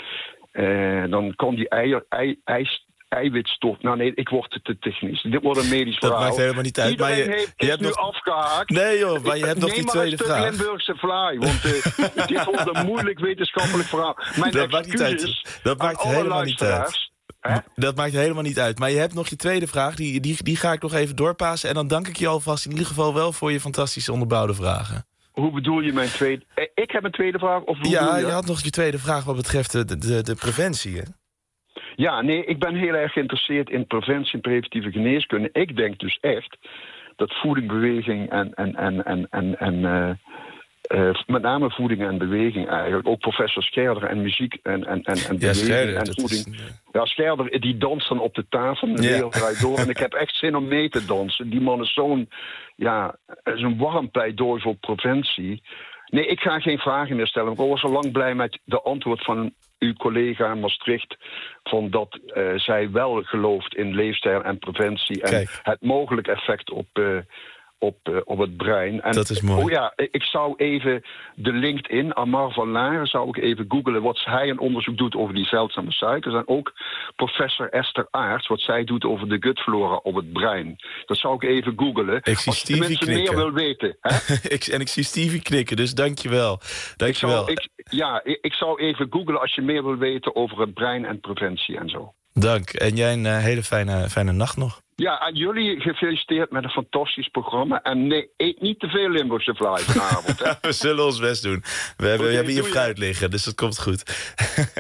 eh, dan kan die eier, ei, ei, eiwitstof. Nou nee, ik word te technisch. Dit wordt een medisch verhaal. Dat maakt helemaal niet uit. Iedereen maar je, heeft je hebt nu nog afgehaakt. Nee joh, maar je hebt Neem nog die tweede vraag. Neem maar een Limburgse fly, want uh, dit wordt een moeilijk wetenschappelijk verhaal. Mijn dat maakt niet uit. Dat maakt helemaal niet uit. He? Dat maakt helemaal niet uit. Maar je hebt nog je tweede vraag. Die, die, die ga ik nog even doorpassen. En dan dank ik je alvast in ieder geval wel voor je fantastische onderbouwde vragen. Hoe bedoel je mijn tweede... Ik heb een tweede vraag? Of hoe ja, je? je had nog je tweede vraag wat betreft de, de, de preventie. Hè? Ja, nee, ik ben heel erg geïnteresseerd in preventie en preventieve geneeskunde. Ik denk dus echt dat voeding, beweging en... en, en, en, en, en uh, Uh, met name voeding en beweging eigenlijk. Ook professor Scherder en muziek en, en, en, en beweging ja, Scherder, en voeding. Is, uh... Ja, Scherder die danst dan op de tafel en de wereld draait door. En ik heb echt zin om mee te dansen. Die man is zo'n, ja, zo'n warm pleidooi voor preventie. Nee, ik ga geen vragen meer stellen. Ik was al lang blij met de antwoord van uw collega in Maastricht, van dat uh, zij wel gelooft in leefstijl en preventie en Kijk. het mogelijk effect op... Uh, Op, uh, op het brein. En, dat is mooi. Oh ja, ik zou even de LinkedIn, Amar van Laren, zou ik even googlen wat hij een onderzoek doet over die zeldzame suikers. En ook professor Esther Aarts, wat zij doet over de gutflora op het brein. Dat zou ik even googlen. Ik zie als Stevie mensen knikken. meer wil weten. Hè? ik, en ik zie Stevie knikken, dus dank je wel. Dank je wel. Ik, ja, ik, ik zou even googlen als je meer wil weten over het brein en preventie en zo. Dank. En jij een uh, hele fijne, fijne nacht nog. Ja, en jullie gefeliciteerd met een fantastisch programma. En nee, eet niet te veel Limburgse vlaai vanavond. Hè? We zullen ons best doen. We hebben, okay, we hebben hier fruit liggen, dus dat komt goed.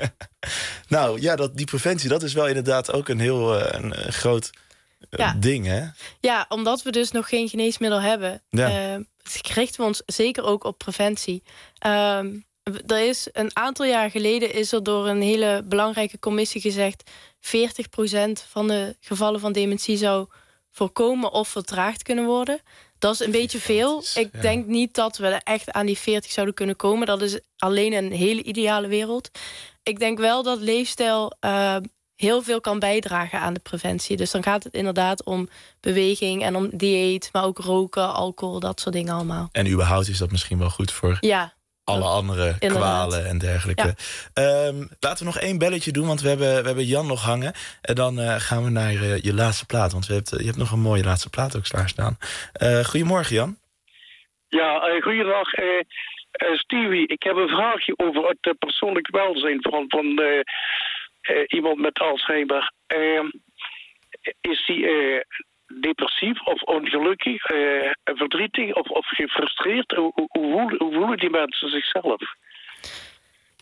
Nou ja, dat, die preventie, dat is wel inderdaad ook een heel uh, een, een groot uh, ja. ding, hè? Ja, omdat we dus nog geen geneesmiddel hebben, ja. uh, richten we ons zeker ook op preventie. Um, er is een aantal jaar geleden is er door een hele belangrijke commissie gezegd veertig procent van de gevallen van dementie zou voorkomen of vertraagd kunnen worden. Dat is een beetje veel. Ik ja. denk niet dat we echt aan die veertig zouden kunnen komen. Dat is alleen een hele ideale wereld. Ik denk wel dat leefstijl uh, heel veel kan bijdragen aan de preventie. Dus dan gaat het inderdaad om beweging en om dieet, maar ook roken, alcohol, dat soort dingen allemaal. En überhaupt is dat misschien wel goed voor... Ja. Alle andere Inderdaad. kwalen en dergelijke. Ja. Um, laten we nog één belletje doen, want we hebben, we hebben Jan nog hangen. En dan uh, gaan we naar uh, je laatste plaat. Want we hebt, uh, je hebt nog een mooie laatste plaat ook klaarstaan. Uh, goedemorgen, Jan. Ja, uh, goeiedag. Uh, uh, Stevie, ik heb een vraagje over het uh, persoonlijk welzijn van, van uh, uh, iemand met Alzheimer. Uh, is die... Uh, depressief of ongelukkig, uh, verdrietig of, of gefrustreerd? Hoe, hoe, hoe voelen die mensen zichzelf?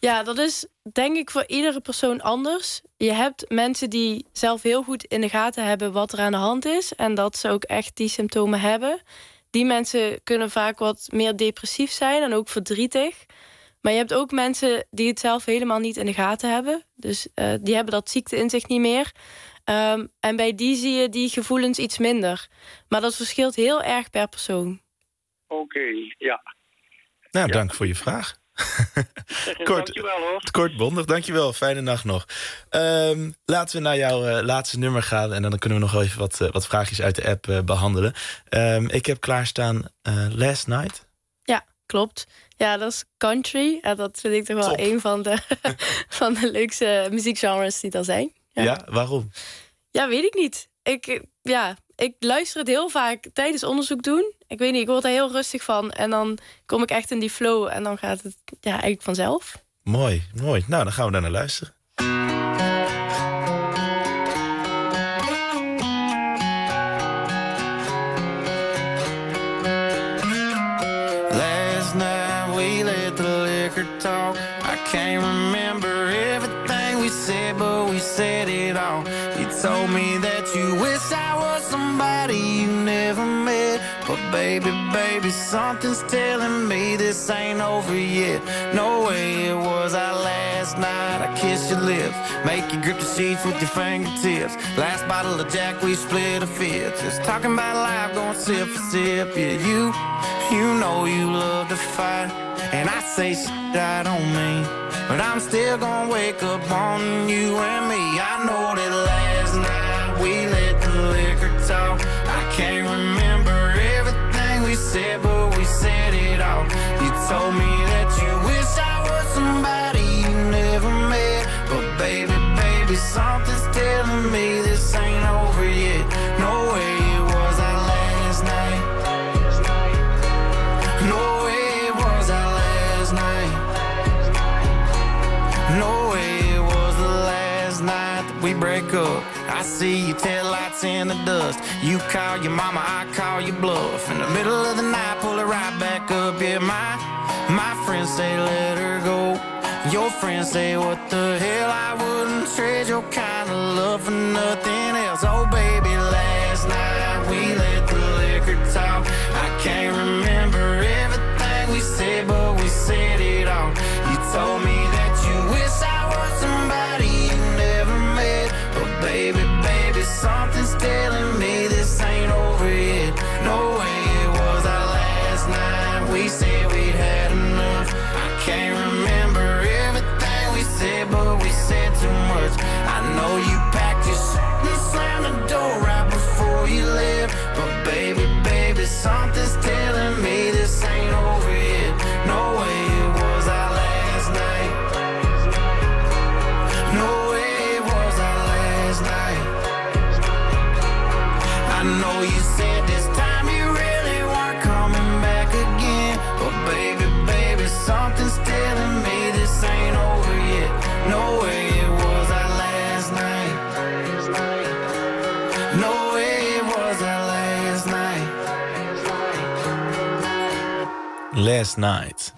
Ja, dat is denk ik voor iedere persoon anders. Je hebt mensen die zelf heel goed in de gaten hebben wat er aan de hand is. En dat ze ook echt die symptomen hebben. Die mensen kunnen vaak wat meer depressief zijn en ook verdrietig. Maar je hebt ook mensen die het zelf helemaal niet in de gaten hebben. Dus uh, die hebben dat ziekte-inzicht niet meer. Um, en bij die zie je die gevoelens iets minder. Maar dat verschilt heel erg per persoon. Oké, okay, ja. Nou, ja. dank voor je vraag. Kort, dankjewel hoor. Kort, bondig, dankjewel. Fijne nacht nog. Um, laten we naar jouw uh, laatste nummer gaan. En dan kunnen we nog wel even wat, uh, wat vraagjes uit de app uh, behandelen. Um, ik heb klaarstaan uh, Last Night. Ja, klopt. Ja, dat is country. Ja, dat vind ik toch wel Top. een van de, van de leukste muziekgenres die er zijn. Ja. ja, waarom? Ja, weet ik niet. Ik, ja, ik luister het heel vaak tijdens onderzoek doen. Ik weet niet, ik word er heel rustig van. En dan kom ik echt in die flow en dan gaat het ja, eigenlijk vanzelf. Mooi, mooi. Nou, dan gaan we daar naar luisteren. Last night we let the liquor talk. I can't remember everything we said, but we said it all. You told me that you wish I was somebody you never met. But baby, baby, something's telling me this ain't over yet. No way it was our last night. I kissed your lips, make you grip the sheets with your fingertips. Last bottle of Jack, we split a fifth. Just talking about life, going sip for sip. Yeah, you, you know you love to fight. And I say shit I don't mean, but I'm still gonna wake up on you and me. I know that last night we let the liquor talk. I can't remember everything we said, but we said it all. You told me that you wish I was somebody you never met. But baby, baby, something's telling me this ain't over yet. No way it was our last night. No way it was our last night. No way it was the last night that we break up. I see your taillights in the dust. You call your mama, I call your bluff. In the middle of the night, pull it right back up. Yeah, my, my friends say let her go. Your friends say what the hell, I wouldn't trade your kind of love for nothing else. Oh baby, last night we let the liquor talk. I can't remember everything we said, but we said it all. You told me that you wish I was somebody you never met. But baby, baby, something's telling me this ain't over yet. No way it was our last night. We said we'd had enough. I can't remember everything we said, but we said too much. I know you packed your shit and slammed the door right before you left. But baby, baby, something's telling me this ain't over yet. No way it was our last night. No way it was our last night. I know you said this time you really weren't coming back again. But baby, baby, something's telling me this ain't over yet. No way it was our last night. No way it was our last night. Last Night.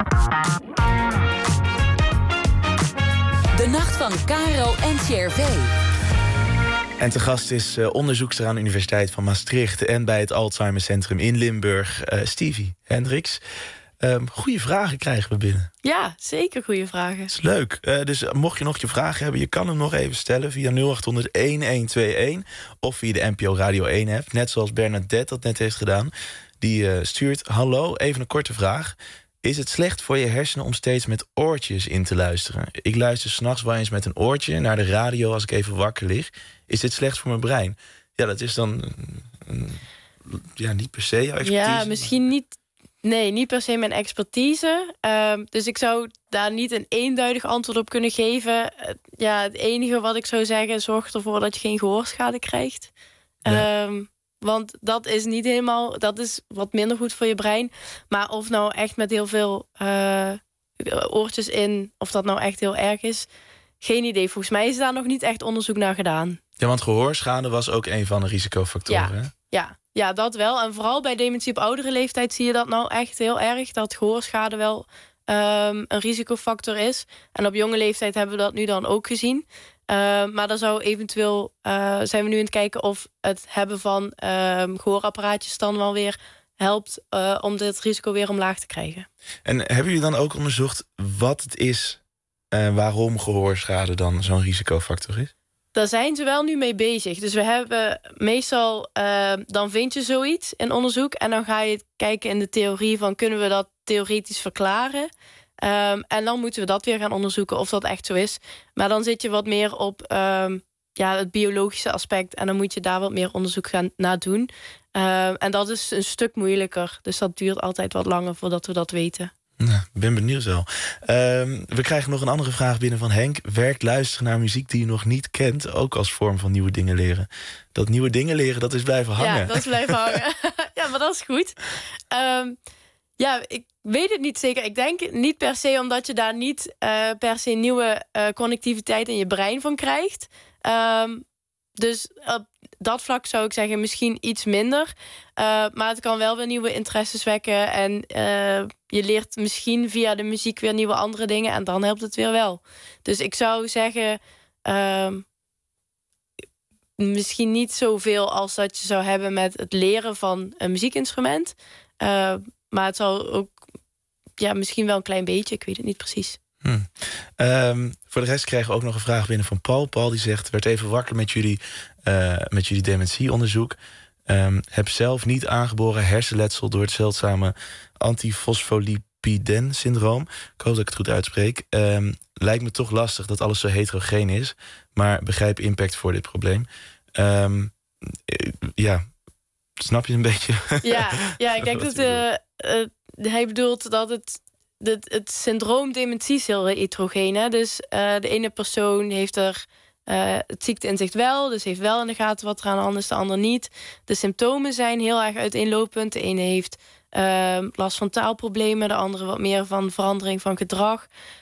De nacht van Caro en C R V. En te gast is uh, onderzoekster aan de Universiteit van Maastricht en bij het Alzheimercentrum in Limburg, uh, Stevie Hendricks. Um, goeie vragen krijgen we binnen. Ja, zeker goede vragen. Dat is leuk. Uh, dus mocht je nog je vragen hebben, je kan hem nog even stellen via nul acht honderd een een twee een of via de N P O Radio één app. Net zoals Bernadette dat net heeft gedaan. Die uh, stuurt: hallo, even een korte vraag. Is het slecht voor je hersenen om steeds met oortjes in te luisteren? Ik luister 's nachts wel eens met een oortje naar de radio als ik even wakker lig. Is dit slecht voor mijn brein? Ja, dat is dan uh, ja, niet per se jouw expertise. Ja, misschien niet. Nee, niet per se mijn expertise. Uh, dus ik zou daar niet een eenduidig antwoord op kunnen geven. Uh, ja, het enige wat ik zou zeggen, zorg ervoor dat je geen gehoorschade krijgt. Ja. Um, want dat is niet helemaal, dat is wat minder goed voor je brein. Maar of nou echt met heel veel uh, oortjes in, of dat nou echt heel erg is, geen idee. Volgens mij is daar nog niet echt onderzoek naar gedaan. Ja, want gehoorschade was ook een van de risicofactoren. Ja, hè? ja. Ja, dat wel. En vooral bij dementie op oudere leeftijd zie je dat nou echt heel erg. Dat gehoorschade wel um, een risicofactor is. En op jonge leeftijd hebben we dat nu dan ook gezien. Uh, maar dan zou eventueel uh, zijn we nu aan het kijken of het hebben van um, gehoorapparaatjes dan wel weer helpt uh, om dit risico weer omlaag te krijgen. En hebben jullie dan ook onderzocht wat het is en uh, waarom gehoorschade dan zo'n risicofactor is? Daar zijn ze wel nu mee bezig. Dus we hebben meestal, uh, dan vind je zoiets in onderzoek en dan ga je kijken in de theorie van kunnen we dat theoretisch verklaren? Um, en dan moeten we dat weer gaan onderzoeken of dat echt zo is. Maar dan zit je wat meer op um, ja, het biologische aspect en dan moet je daar wat meer onderzoek gaan naar doen. Um, en dat is een stuk moeilijker. Dus dat duurt altijd wat langer voordat we dat weten. Nou, ik ben benieuwd wel. Um, we krijgen nog een andere vraag binnen van Henk. Werkt luisteren naar muziek die je nog niet kent ook als vorm van nieuwe dingen leren? Dat nieuwe dingen leren, dat is blijven hangen. Ja, dat is blijven hangen. Ja, maar dat is goed. Um, ja, ik weet het niet zeker. Ik denk niet per se omdat je daar niet uh, per se nieuwe uh, connectiviteit in je brein van krijgt. Um, dus op dat vlak zou ik zeggen misschien iets minder. Uh, maar het kan wel weer nieuwe interesses wekken. En uh, je leert misschien via de muziek weer nieuwe andere dingen. En dan helpt het weer wel. Dus ik zou zeggen Uh, misschien niet zoveel als dat je zou hebben met het leren van een muziekinstrument. Uh, maar het zal ook ja, misschien wel een klein beetje. Ik weet het niet precies. Hmm. Um, voor de rest krijgen we ook nog een vraag binnen van Paul. Paul die zegt, werd even wakker met jullie, uh, met jullie dementieonderzoek. Um, heb zelf niet aangeboren hersenletsel door het zeldzame antifosfolipiden-syndroom. Ik hoop dat ik het goed uitspreek. Um, lijkt me toch lastig dat alles zo heterogeen is. Maar begrijp impact voor dit probleem. Um, ja, snap je een beetje? Ja, ja ik denk dat uh, uh, hij bedoelt dat het Het, het syndroom dementie is heel heterogeen. Hè? Dus uh, de ene persoon heeft er uh, het ziekteinzicht wel, dus heeft wel in de gaten wat er aan de hand is, de ander niet. De symptomen zijn heel erg uiteenlopend. De ene heeft uh, last van taalproblemen, de andere wat meer van verandering van gedrag.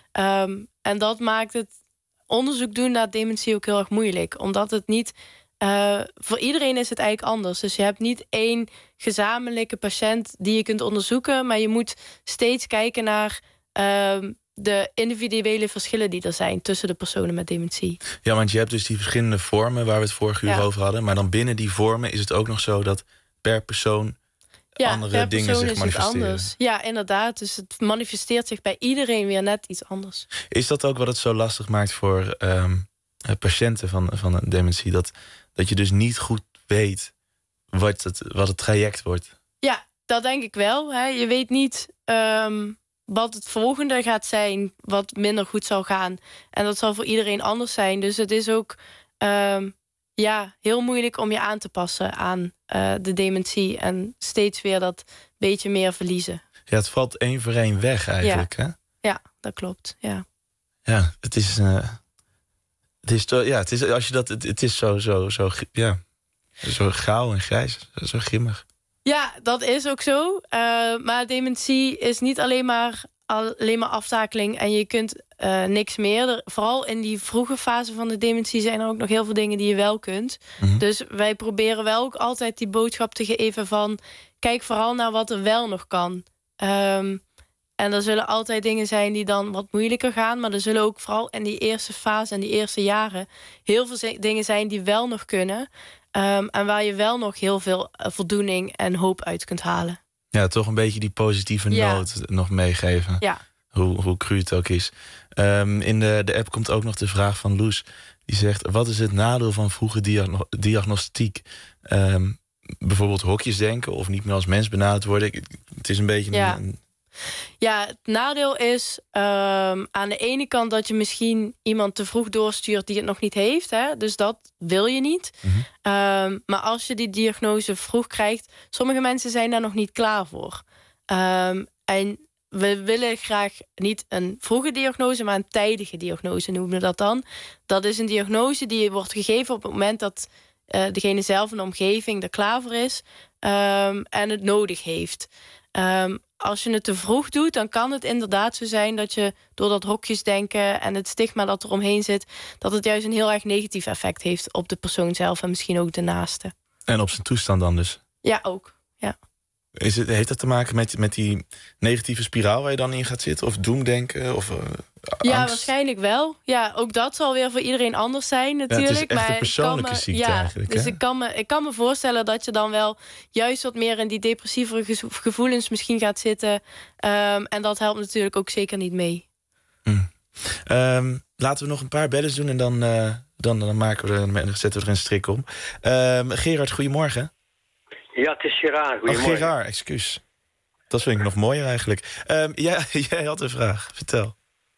Um, en dat maakt het onderzoek doen naar dementie ook heel erg moeilijk, omdat het niet Uh, voor iedereen is het eigenlijk anders. Dus je hebt niet één gezamenlijke patiënt die je kunt onderzoeken, maar je moet steeds kijken naar uh, de individuele verschillen die er zijn tussen de personen met dementie. Ja, want je hebt dus die verschillende vormen waar we het vorige uur ja. over hadden. Maar dan binnen die vormen is het ook nog zo dat per persoon ja, andere per dingen persoon zich manifesteren. Anders. Ja, inderdaad. Dus het manifesteert zich bij iedereen weer net iets anders. Is dat ook wat het zo lastig maakt voor um, patiënten van, van dementie? Dat Dat je dus niet goed weet wat het, wat het traject wordt. Ja, dat denk ik wel. Hè. Je weet niet um, wat het volgende gaat zijn, wat minder goed zal gaan. En dat zal voor iedereen anders zijn. Dus het is ook um, ja, heel moeilijk om je aan te passen aan uh, de dementie. En steeds weer dat beetje meer verliezen. Ja, het valt één voor één weg eigenlijk. Ja, hè? ja dat klopt. Ja, ja het is... Uh... Het is, to, ja, het is, als je dat, het, het is zo, zo, zo, ja, zo grauw en grijs, zo grimmig. Ja, dat is ook zo. Uh, maar dementie is niet alleen maar, alleen maar aftakeling en je kunt uh, niks meer. Er, vooral in die vroege fase van de dementie zijn er ook nog heel veel dingen die je wel kunt. Mm-hmm. Dus wij proberen wel ook altijd die boodschap te geven van kijk vooral naar wat er wel nog kan. Um, En er zullen altijd dingen zijn die dan wat moeilijker gaan. Maar er zullen ook vooral in die eerste fase en die eerste jaren heel veel dingen zijn die wel nog kunnen. Um, en waar je wel nog heel veel voldoening en hoop uit kunt halen. Ja, toch een beetje die positieve ja. noot nog meegeven. Ja. Hoe, hoe cru het ook is. Um, in de, de app komt ook nog de vraag van Loes. Die zegt, wat is het nadeel van vroege diagno- diagnostiek? Um, bijvoorbeeld hokjesdenken of niet meer als mens benaderd worden. Het is een beetje... Ja. Een, Ja, het nadeel is um, aan de ene kant dat je misschien iemand te vroeg doorstuurt die het nog niet heeft. Hè? Dus dat wil je niet. Mm-hmm. Um, maar als je die diagnose vroeg krijgt, sommige mensen zijn daar nog niet klaar voor. Um, en we willen graag niet een vroege diagnose, maar een tijdige diagnose noemen we dat dan. Dat is een diagnose die wordt gegeven op het moment dat uh, degene zelf in de omgeving er klaar voor is um, en het nodig heeft. Um, als je het te vroeg doet, dan kan het inderdaad zo zijn dat je door dat hokjesdenken en het stigma dat er omheen zit, dat het juist een heel erg negatief effect heeft op de persoon zelf en misschien ook de naaste. En op zijn toestand dan dus? Ja, ook. Ja. Is het, heeft dat te maken met, met die negatieve spiraal waar je dan in gaat zitten? Of doemdenken? Of, uh, ja, angst? waarschijnlijk wel. Ja, ook dat zal weer voor iedereen anders zijn natuurlijk. Ja, het is echt maar een persoonlijke ik kan me, ziekte ja, eigenlijk. Dus hè? ik kan, me, ik kan me voorstellen dat je dan wel juist wat meer in die depressievere gezo- gevoelens misschien gaat zitten. Um, en dat helpt natuurlijk ook zeker niet mee. Mm. Um, laten we nog een paar bellen doen en dan, uh, dan, dan maken we er, zetten we er een strik om. Um, Gerard, goedemorgen. Ja, het is Gerard. Oh, Goedemorgen. Gerard, excuus. Dat vind ik nog mooier eigenlijk. Um, jij, jij had een vraag, vertel.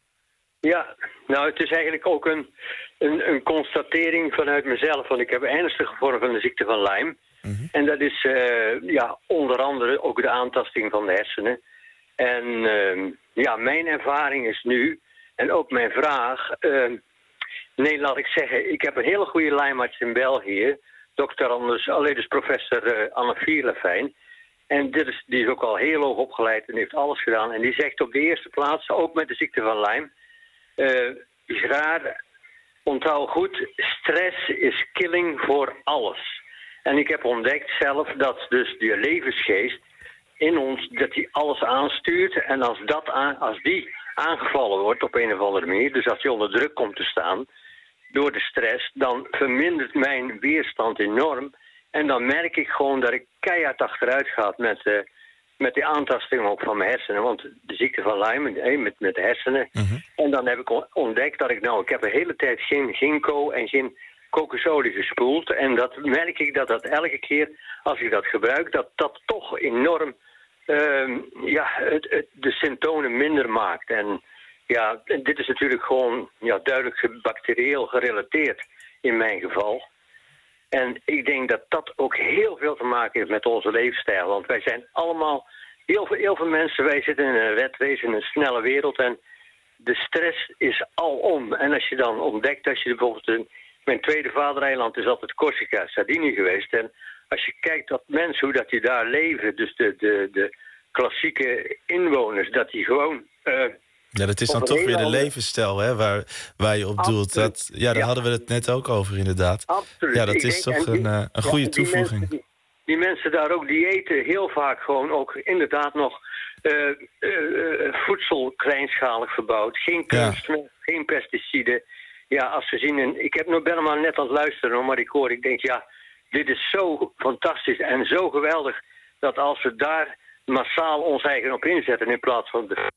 Ja, nou, het is eigenlijk ook een, een, een constatering vanuit mezelf. Want ik heb een ernstige vorm van de ziekte van Lyme. Mm-hmm. En dat is uh, ja, onder andere ook de aantasting van de hersenen. En uh, ja, mijn ervaring is nu, en ook mijn vraag... Uh, nee, laat ik zeggen, ik heb een hele goede Lyme-arts in België... dokter Anders, alleen dus professor uh, Anne Vierlefijn. En dit is, die is ook al heel hoog opgeleid en heeft alles gedaan. En die zegt op de eerste plaats, ook met de ziekte van Lyme... Uh, Gerard, onthoud goed, stress is killing voor alles. En ik heb ontdekt zelf dat dus die levensgeest in ons, dat die alles aanstuurt. En als, dat aan, als die aangevallen wordt op een of andere manier, dus als die onder druk komt te staan... door de stress, dan vermindert mijn weerstand enorm. En dan merk ik gewoon dat ik keihard achteruit ga met, uh, met die aantasting ook van mijn hersenen. Want de ziekte van Lyme, eh, met, met de hersenen. Mm-hmm. En dan heb ik ontdekt dat ik nou, ik heb de hele tijd geen ginkgo en geen kokosolie gespoeld. En dat merk ik dat dat elke keer, als ik dat gebruik, dat dat toch enorm uh, ja, het, het, de symptomen minder maakt. En ja, dit is natuurlijk gewoon ja, duidelijk bacterieel gerelateerd in mijn geval. En ik denk dat dat ook heel veel te maken heeft met onze levensstijl. Want wij zijn allemaal, heel veel, heel veel mensen, wij zitten in een redwees, in een snelle wereld. En de stress is alom. En als je dan ontdekt, als je bijvoorbeeld... In, mijn tweede vadereiland is altijd Corsica, Sardinië geweest. En als je kijkt dat mensen, hoe dat die daar leven, dus de, de, de klassieke inwoners, dat die gewoon... Uh, Ja, dat is dan toch weer de andere... levensstijl hè, waar, waar je op doelt. Dat, ja, daar ja. hadden we het net ook over inderdaad. Absoluut. Ja, dat ik is denk, toch die, een, uh, een goede ja, die toevoeging. Mensen, die, die mensen daar ook, die eten heel vaak gewoon ook inderdaad nog uh, uh, voedsel kleinschalig verbouwd. Geen kunstmest, ja. geen pesticiden. Ja, als ze zien, en ik heb nog ben maar net aan het luisteren, maar ik hoor, ik denk ja, dit is zo fantastisch en zo geweldig dat als we daar massaal ons eigen op inzetten in plaats van de...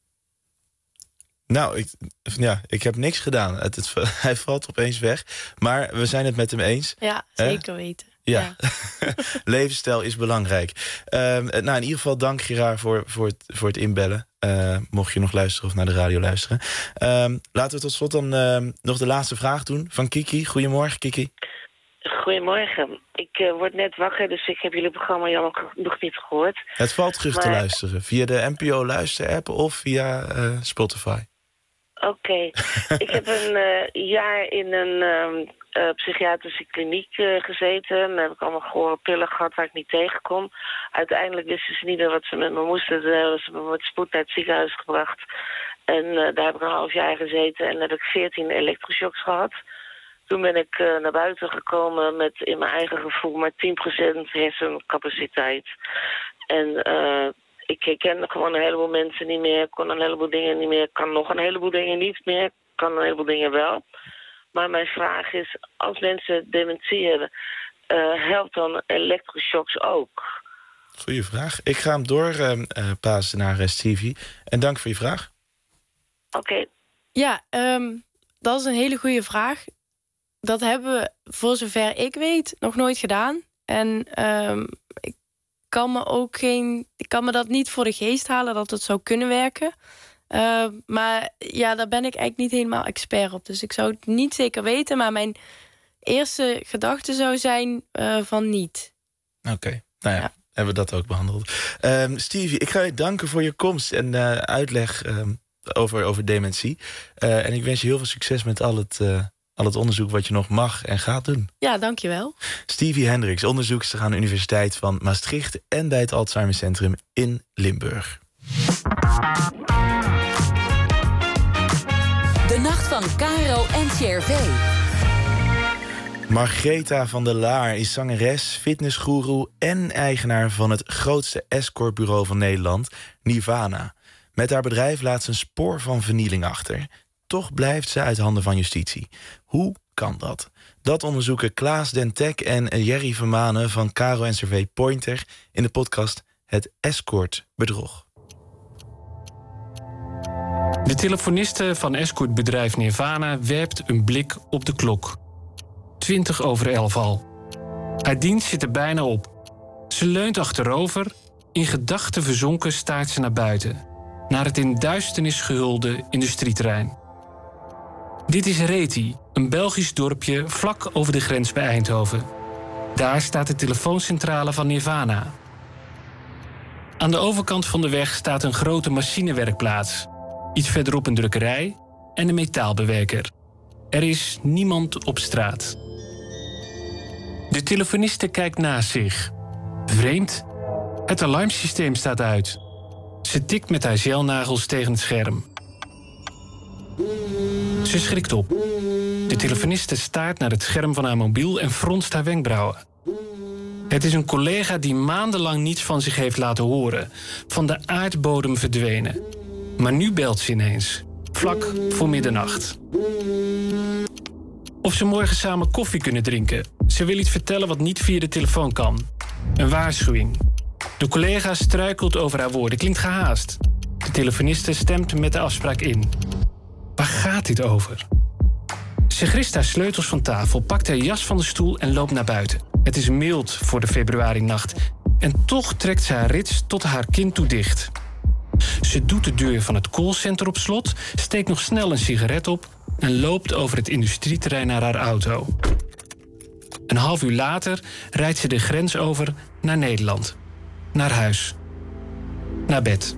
Nou, ik, ja, ik heb niks gedaan. Het, het, hij valt opeens weg. Maar we zijn het met hem eens. Ja, zeker eh? weten. Ja, ja. Levensstijl is belangrijk. Uh, nou, in ieder geval dank Gerard voor, voor, het, voor het inbellen. Uh, mocht je nog luisteren of naar de radio luisteren. Uh, laten we tot slot dan uh, nog de laatste vraag doen van Kiki. Goedemorgen, Kiki. Goedemorgen. Ik uh, word net wakker, dus ik heb jullie programma jammer nog niet gehoord. Het valt terug maar... te luisteren via de N P O Luister-app of via uh, Spotify. Oké. Okay. Ik heb een uh, jaar in een uh, uh, psychiatrische kliniek uh, gezeten. En dan heb ik allemaal gore pillen gehad waar ik niet tegen kon. Uiteindelijk wisten ze niet meer wat ze met me moesten. Ze hebben ze me met spoed naar het ziekenhuis gebracht. En uh, daar heb ik een half jaar gezeten. En dan heb ik veertien elektroshocks gehad. Toen ben ik uh, naar buiten gekomen met in mijn eigen gevoel maar tien procent hersencapaciteit. En uh, ik herkende gewoon een heleboel mensen niet meer, kon een heleboel dingen niet meer, kan nog een heleboel dingen niet meer, kan een heleboel dingen wel. Maar mijn vraag is, als mensen dementie hebben, uh, helpt dan elektroshocks ook? Goeie vraag. Ik ga hem doorpassen uh, uh, naar uh, Stevie. En dank voor je vraag. Oké. Okay. Ja, um, dat is een hele goede vraag. Dat hebben we, voor zover ik weet, nog nooit gedaan. En um, ik kan me ook geen, ik kan me dat niet voor de geest halen dat het zou kunnen werken. Uh, maar ja, daar ben ik eigenlijk niet helemaal expert op. Dus ik zou het niet zeker weten. Maar mijn eerste gedachte zou zijn uh, van niet. Oké, okay. nou ja, ja, hebben we dat ook behandeld. Um, Stevie, ik ga je danken voor je komst en uh, uitleg um, over, over dementie. Uh, en ik wens je heel veel succes met al het... Uh, al het onderzoek wat je nog mag en gaat doen. Ja, dankjewel. Stevie Hendricks, onderzoekster aan de Universiteit van Maastricht en bij het Alzheimer Centrum in Limburg. De nacht van K R O en C R V. Margreta van der Laar is zangeres, fitnessgoeroe en eigenaar van het grootste escortbureau van Nederland, Nirvana. Met haar bedrijf laat ze een spoor van vernieling achter. Toch blijft ze uit handen van justitie. Hoe kan dat? Dat onderzoeken Klaas Dentek en Jerry Vermanen van Caro N C V Pointer in de podcast Het Escortbedrog. De telefoniste van escortbedrijf Nirvana werpt een blik op de klok. Twintig over elf al. Haar dienst zit er bijna op. Ze leunt achterover. In gedachten verzonken staart ze naar buiten. Naar het in duisternis gehulde industrieterrein. Dit is Reti, een Belgisch dorpje vlak over de grens bij Eindhoven. Daar staat de telefooncentrale van Nirvana. Aan de overkant van de weg staat een grote machinewerkplaats. Iets verderop een drukkerij en een metaalbewerker. Er is niemand op straat. De telefoniste kijkt naast zich. Vreemd. Het alarmsysteem staat uit. Ze tikt met haar gelnagels tegen het scherm. Ze schrikt op. De telefoniste staart naar het scherm van haar mobiel en fronst haar wenkbrauwen. Het is een collega die maandenlang niets van zich heeft laten horen. Van de aardbodem verdwenen. Maar nu belt ze ineens. Vlak voor middernacht. Of ze morgen samen koffie kunnen drinken. Ze wil iets vertellen wat niet via de telefoon kan. Een waarschuwing. De collega struikelt over haar woorden, klinkt gehaast. De telefoniste stemt met de afspraak in. Waar gaat dit over? Ze grist haar sleutels van tafel, pakt haar jas van de stoel en loopt naar buiten. Het is mild voor de februarinacht. En toch trekt ze haar rits tot haar kin toe dicht. Ze doet de deur van het callcenter op slot, steekt nog snel een sigaret op en loopt over het industrieterrein naar haar auto. Een half uur later rijdt ze de grens over naar Nederland. Naar huis. Naar bed.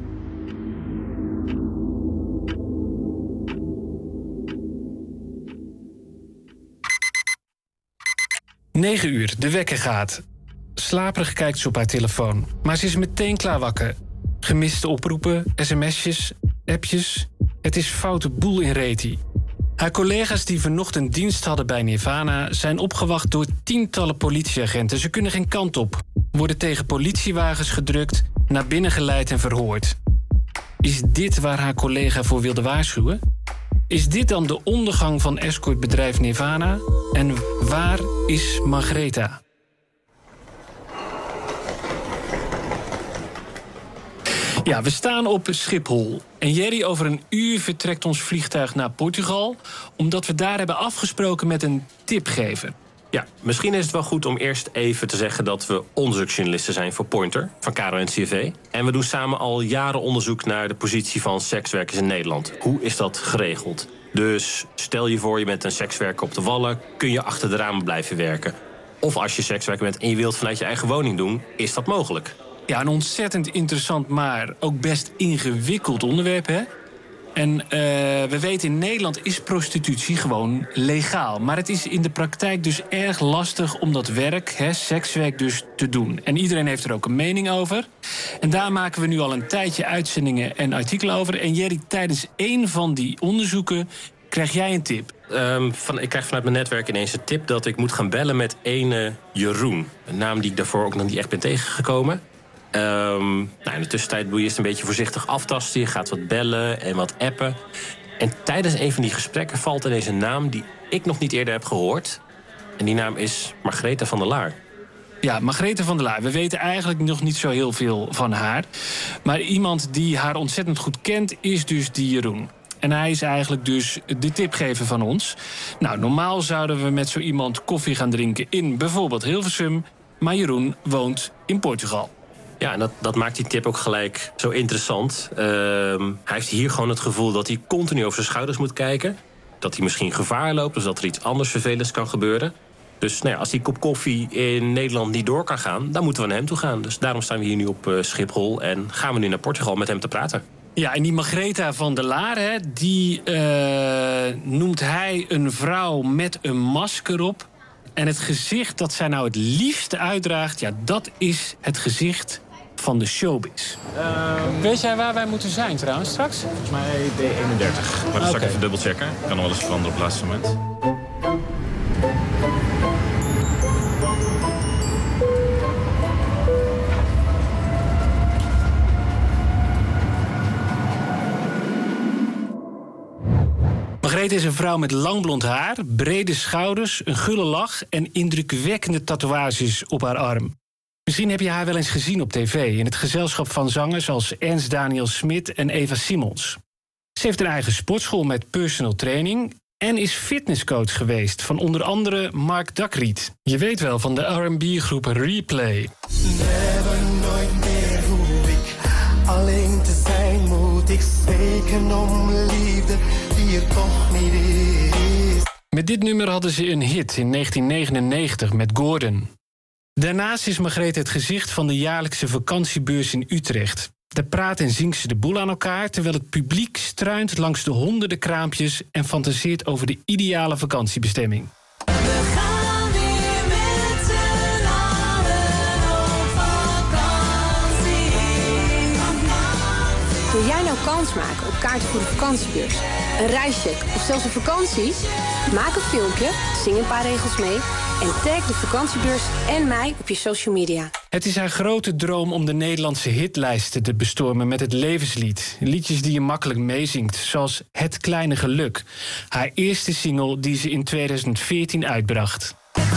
Negen uur, de wekker gaat. Slaperig kijkt ze op haar telefoon, maar ze is meteen klaar wakker. Gemiste oproepen, sms'jes, appjes. Het is foute boel in Reti. Haar collega's die vanochtend dienst hadden bij Nirvana zijn opgewacht door tientallen politieagenten. Ze kunnen geen kant op. Worden tegen politiewagens gedrukt, naar binnen geleid en verhoord. Is dit waar haar collega voor wilde waarschuwen? Is dit dan de ondergang van escortbedrijf Nirvana? En waar is Margreta? Ja, we staan op Schiphol. En Jerry, over een uur vertrekt ons vliegtuig naar Portugal, omdat we daar hebben afgesproken met een tipgever. Ja, misschien is het wel goed om eerst even te zeggen dat we onderzoeksjournalisten zijn voor Pointer, van Caro N C V. En we doen samen al jaren onderzoek naar de positie van sekswerkers in Nederland. Hoe is dat geregeld? Dus stel je voor, je bent een sekswerker op de Wallen, kun je achter de ramen blijven werken. Of als je sekswerker bent en je wilt vanuit je eigen woning doen, is dat mogelijk? Ja, een ontzettend interessant, maar ook best ingewikkeld onderwerp, hè? En uh, we weten, in Nederland is prostitutie gewoon legaal. Maar het is in de praktijk dus erg lastig om dat werk, hè, sekswerk dus, te doen. En iedereen heeft er ook een mening over. En daar maken we nu al een tijdje uitzendingen en artikelen over. En Jerry, tijdens één van die onderzoeken krijg jij een tip. Um, van, ik krijg vanuit mijn netwerk ineens een tip dat ik moet gaan bellen met ene Jeroen. Een naam die ik daarvoor ook nog niet echt ben tegengekomen. Um, nou, in de tussentijd moet je eerst een beetje voorzichtig aftasten. Je gaat wat bellen en wat appen. En tijdens een van die gesprekken valt ineens een naam die ik nog niet eerder heb gehoord. En die naam is Margreta van der Laar. Ja, Margreta van der Laar. We weten eigenlijk nog niet zo heel veel van haar. Maar iemand die haar ontzettend goed kent is dus die Jeroen. En hij is eigenlijk dus de tipgever van ons. Nou, normaal zouden we met zo iemand koffie gaan drinken in bijvoorbeeld Hilversum. Maar Jeroen woont in Portugal. Ja, en dat, dat maakt die tip ook gelijk zo interessant. Uh, hij heeft hier gewoon het gevoel dat hij continu over zijn schouders moet kijken. Dat hij misschien gevaar loopt, dus dat er iets anders vervelends kan gebeuren. Dus nou ja, als die kop koffie in Nederland niet door kan gaan, dan moeten we naar hem toe gaan. Dus daarom staan we hier nu op uh, Schiphol en gaan we nu naar Portugal met hem te praten. Ja, en die Margreta van der Laar, hè, die uh, noemt hij een vrouw met een masker op. En het gezicht dat zij nou het liefste uitdraagt, ja, dat is het gezicht van de showbiz. Um, Weet jij waar wij moeten zijn trouwens straks? Volgens mij D eenendertig. Maar dat zal ik even dubbelchecken. Kan nog wel eens veranderen op het laatste moment. Margrethe is een vrouw met lang blond haar, brede schouders, een gulle lach en indrukwekkende tatoeages op haar arm. Misschien heb je haar wel eens gezien op tv in het gezelschap van zangers als Ernst Daniel Smit en Eva Simons. Ze heeft een eigen sportschool met personal training en is fitnesscoach geweest van onder andere Mark Duckriet. Je weet wel van de R en B-groep Replay. Never, nooit meer hoef ik alleen te zijn, moet ik smeken om liefde die er toch niet is. Met dit nummer hadden ze een hit in negentien negenennegentig met Gordon. Daarnaast is Margrethe het gezicht van de jaarlijkse vakantiebeurs in Utrecht. Daar praat en zingt ze de boel aan elkaar, terwijl het publiek struint langs de honderden kraampjes en fantaseert over de ideale vakantiebestemming. We gaan weer met z'n allen op vakantie. Wil jij nou kans maken op kaarten voor de vakantiebeurs, een reischeck of zelfs een vakantie? Maak een filmpje, zing een paar regels mee en tag de vakantiebeurs en mij op je social media. Het is haar grote droom om de Nederlandse hitlijsten te bestormen met het levenslied. Liedjes die je makkelijk meezingt, zoals Het Kleine Geluk. Haar eerste single die ze in tweeduizend veertien uitbracht.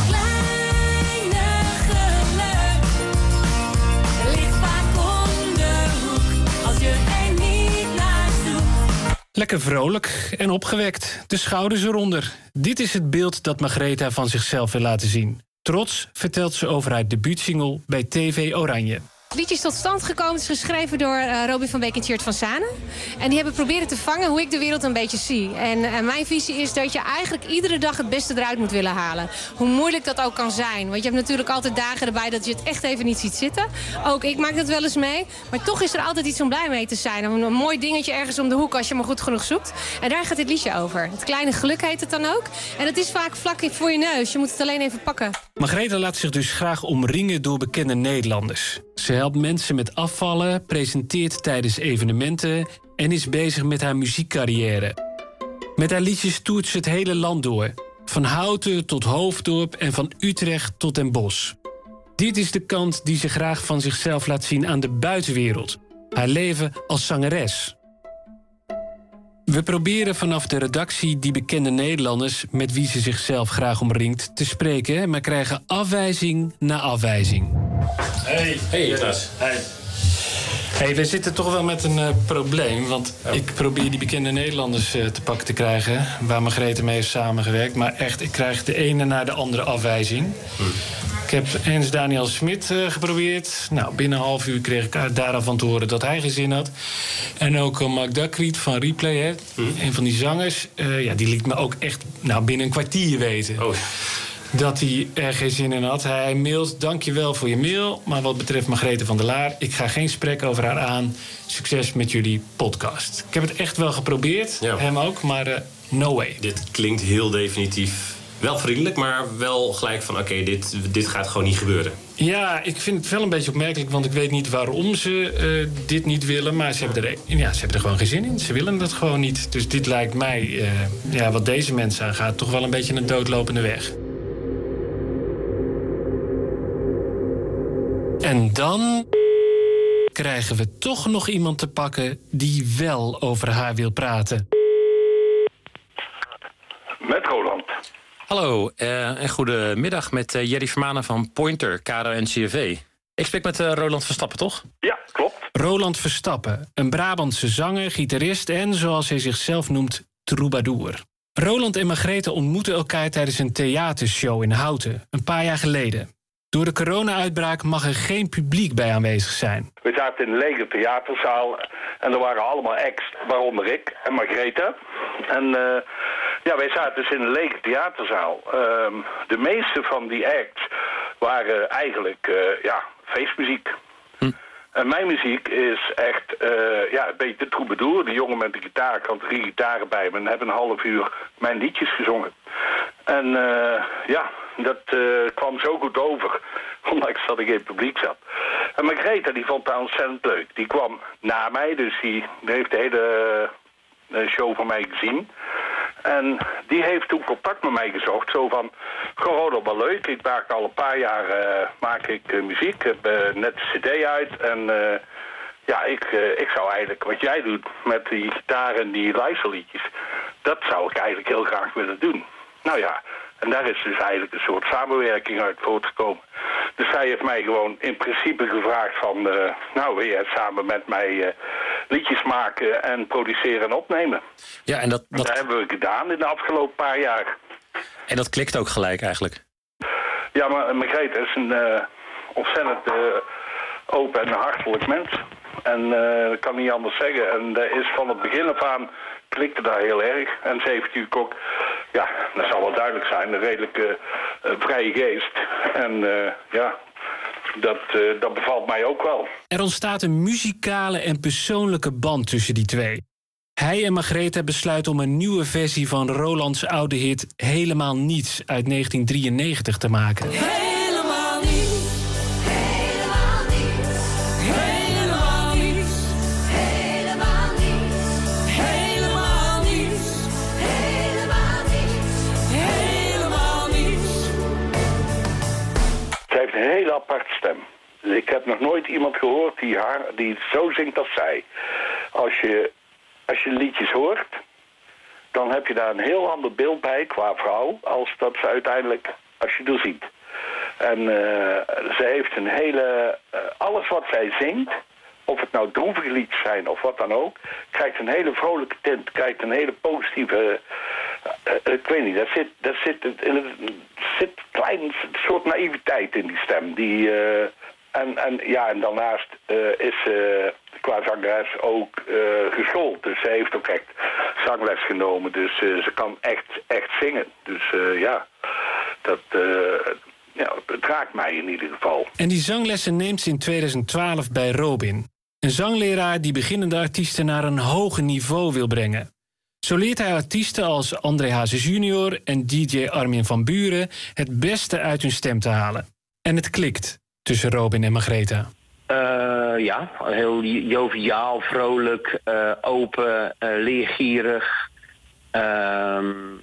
Lekker vrolijk en opgewekt, de schouders eronder. Dit is het beeld dat Margrethe van zichzelf wil laten zien. Trots vertelt ze over haar debuutsingle bij T V Oranje. Het liedje is tot stand gekomen, het is geschreven door uh, Robin van Beek en Tjeerd van Sanen. En die hebben proberen te vangen hoe ik de wereld een beetje zie. En uh, mijn visie is dat je eigenlijk iedere dag het beste eruit moet willen halen. Hoe moeilijk dat ook kan zijn. Want je hebt natuurlijk altijd dagen erbij dat je het echt even niet ziet zitten. Ook ik maak dat wel eens mee. Maar toch is er altijd iets om blij mee te zijn. Een, een mooi dingetje ergens om de hoek als je maar goed genoeg zoekt. En daar gaat dit liedje over. Het Kleine Geluk heet het dan ook. En het is vaak vlak voor je neus. Je moet het alleen even pakken. Margrethe laat zich dus graag omringen door bekende Nederlanders. Ze helpt mensen met afvallen, presenteert tijdens evenementen en is bezig met haar muziekcarrière. Met haar liedjes toert ze het hele land door. Van Houten tot Hoofddorp en van Utrecht tot Den Bosch. Dit is de kant die ze graag van zichzelf laat zien aan de buitenwereld. Haar leven als zangeres. We proberen vanaf de redactie die bekende Nederlanders met wie ze zichzelf graag omringt te spreken, maar krijgen afwijzing na afwijzing. Hey, hey Jonas. Hey. Hey, we zitten toch wel met een uh, probleem. Want oh. ik probeer die bekende Nederlanders uh, te pakken te krijgen, waar Margrethe mee heeft samengewerkt. Maar echt, ik krijg de ene na de andere afwijzing. Hm. Ik heb Ernst Daniel Smit uh, geprobeerd. Nou, binnen een half uur kreeg ik daarvan te horen dat hij geen zin had. En ook uh, Mark Duckriet van Replay, hè, hm. een van die zangers. Uh, ja, die liet me ook echt nou, binnen een kwartier weten. Oh. Dat hij er geen zin in had. Hij mailt, dankjewel voor je mail. Maar wat betreft Margrethe van der Laar, ik ga geen gesprek over haar aan. Succes met jullie podcast. Ik heb het echt wel geprobeerd, ja. Hem ook, maar uh, no way. Dit klinkt heel definitief wel vriendelijk, maar wel gelijk van oké, okay, dit, dit gaat gewoon niet gebeuren. Ja, ik vind het wel een beetje opmerkelijk, want ik weet niet waarom ze uh, dit niet willen. Maar ze hebben, er, ja, ze hebben er gewoon geen zin in. Ze willen het gewoon niet. Dus dit lijkt mij, uh, ja, wat deze mensen aangaat, toch wel een beetje een doodlopende weg. En dan krijgen we toch nog iemand te pakken die wel over haar wil praten. Met Roland. Hallo, uh, en goedemiddag met uh, Jerry Vermanen van Pointer, K R O en C V. Ik spreek met uh, Roland Verstappen, toch? Ja, klopt. Roland Verstappen, een Brabantse zanger, gitarist en, zoals hij zichzelf noemt, troubadour. Roland en Margrethe ontmoeten elkaar tijdens een theatershow in Houten, een paar jaar geleden. Door de corona-uitbraak mag er geen publiek bij aanwezig zijn. We zaten in een lege theaterzaal en er waren allemaal acts, waaronder ik en Margrethe. En uh, ja, wij zaten dus in een lege theaterzaal. Uh, de meeste van die acts waren eigenlijk uh, ja, feestmuziek. Hm. En mijn muziek is echt uh, ja, een beetje de troubadour. De jongen met de gitaar, ik had drie gitaren bij me en hebben een half uur mijn liedjes gezongen. En uh, ja, dat uh, kwam zo goed over, ondanks dat ik in het publiek zat. En Margrethe, die vond dat ontzettend leuk. Die kwam na mij, dus die, die heeft de hele uh, show van mij gezien. En die heeft toen contact met mij gezocht, zo van, goh, dat wel leuk. Ik maak al een paar jaar uh, maak ik, uh, muziek, ik heb uh, net de cd uit en uh, ja, ik, uh, ik zou eigenlijk wat jij doet met die gitaar en die luisterliedjes, dat zou ik eigenlijk heel graag willen doen. Nou ja, en daar is dus eigenlijk een soort samenwerking uit voortgekomen. Dus zij heeft mij gewoon in principe gevraagd van... Uh, nou, wil jij samen met mij uh, liedjes maken en produceren en opnemen? Ja, en dat, dat... dat hebben we gedaan in de afgelopen paar jaar. En dat klikt ook gelijk eigenlijk. Ja, maar Margrethe is een uh, ontzettend uh, open en hartelijk mens. En uh, dat kan niet anders zeggen. En dat is van het begin af aan klikte daar heel erg. En ze heeft natuurlijk ook, ja, dat zal wel duidelijk zijn, een redelijke uh, vrije geest. En uh, ja, dat, uh, dat bevalt mij ook wel. Er ontstaat een muzikale en persoonlijke band tussen die twee. Hij en Margrethe besluiten om een nieuwe versie van Rolands oude hit Helemaal Niets uit negentien drieënnegentig te maken. Helemaal niets, helemaal niets, helemaal niets, helemaal niets, helemaal niets, helemaal niets, helemaal niets. Zij heeft een hele aparte stem. Ik heb nog nooit iemand gehoord die, haar, die het zo zingt als zij. Als je... Als je liedjes hoort, dan heb je daar een heel ander beeld bij qua vrouw... als dat ze uiteindelijk, als je er ziet. En uh, ze heeft een hele... Uh, alles wat zij zingt, of het nou droevige liedjes zijn of wat dan ook... krijgt een hele vrolijke tint, krijgt een hele positieve... Uh, uh, ik weet niet, daar zit, daar zit, er zit een klein soort naïviteit in die stem. Die, uh, en, en, ja, en daarnaast uh, is ze... Uh, qua zangeres ook uh, geschoold. Dus ze heeft ook echt zangles genomen. Dus uh, ze kan echt, echt zingen. Dus uh, ja, dat uh, ja, het raakt mij in ieder geval. En die zanglessen neemt ze in tweeduizend twaalf bij Robin. Een zangleraar die beginnende artiesten naar een hoger niveau wil brengen. Zo leert hij artiesten als André Hazes junior en D J Armin van Buuren het beste uit hun stem te halen. En het klikt tussen Robin en Margrethe. Uh, ja, heel joviaal, vrolijk, uh, open, uh, leergierig. Uh,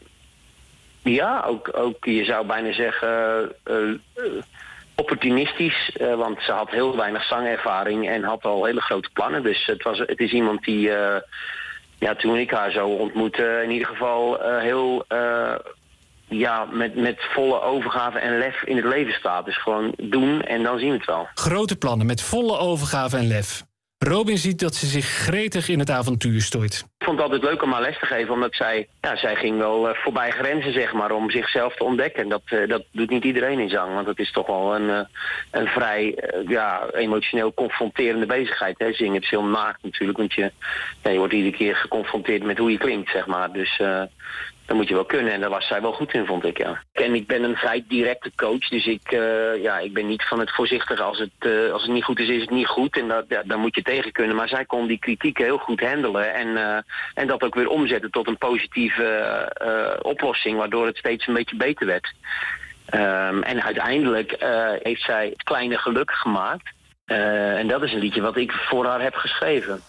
ja, ook, ook je zou bijna zeggen uh, uh, opportunistisch. Uh, want ze had heel weinig zangervaring en had al hele grote plannen. Dus het, was, het is iemand die, uh, ja, toen ik haar zo ontmoette, in ieder geval uh, heel... Uh, ja, met, met volle overgave en lef in het leven staat. Dus gewoon doen en dan zien we het wel. Grote plannen met volle overgave en lef. Robin ziet dat ze zich gretig in het avontuur stoort. Ik vond het altijd leuk om haar les te geven, omdat zij, ja, zij ging wel uh, voorbij grenzen, zeg maar, om zichzelf te ontdekken. En dat, uh, dat doet niet iedereen in zang, want dat is toch wel een, uh, een vrij uh, ja, emotioneel confronterende bezigheid. Hè. Zingen, het is heel naakt natuurlijk, want je, ja, je wordt iedere keer geconfronteerd met hoe je klinkt, zeg maar. Dus... Uh, dat moet je wel kunnen en daar was zij wel goed in, vond ik, ja. En ik ben een vrij directe coach, dus ik, uh, ja, ik ben niet van het voorzichtige. Als het, uh, als het niet goed is, is het niet goed en dat, ja, dan moet je tegen kunnen. Maar zij kon die kritiek heel goed handelen en, uh, en dat ook weer omzetten tot een positieve uh, oplossing, waardoor het steeds een beetje beter werd. Um, en uiteindelijk uh, heeft zij Het Kleine Geluk gemaakt. Uh, en dat is een liedje wat ik voor haar heb geschreven.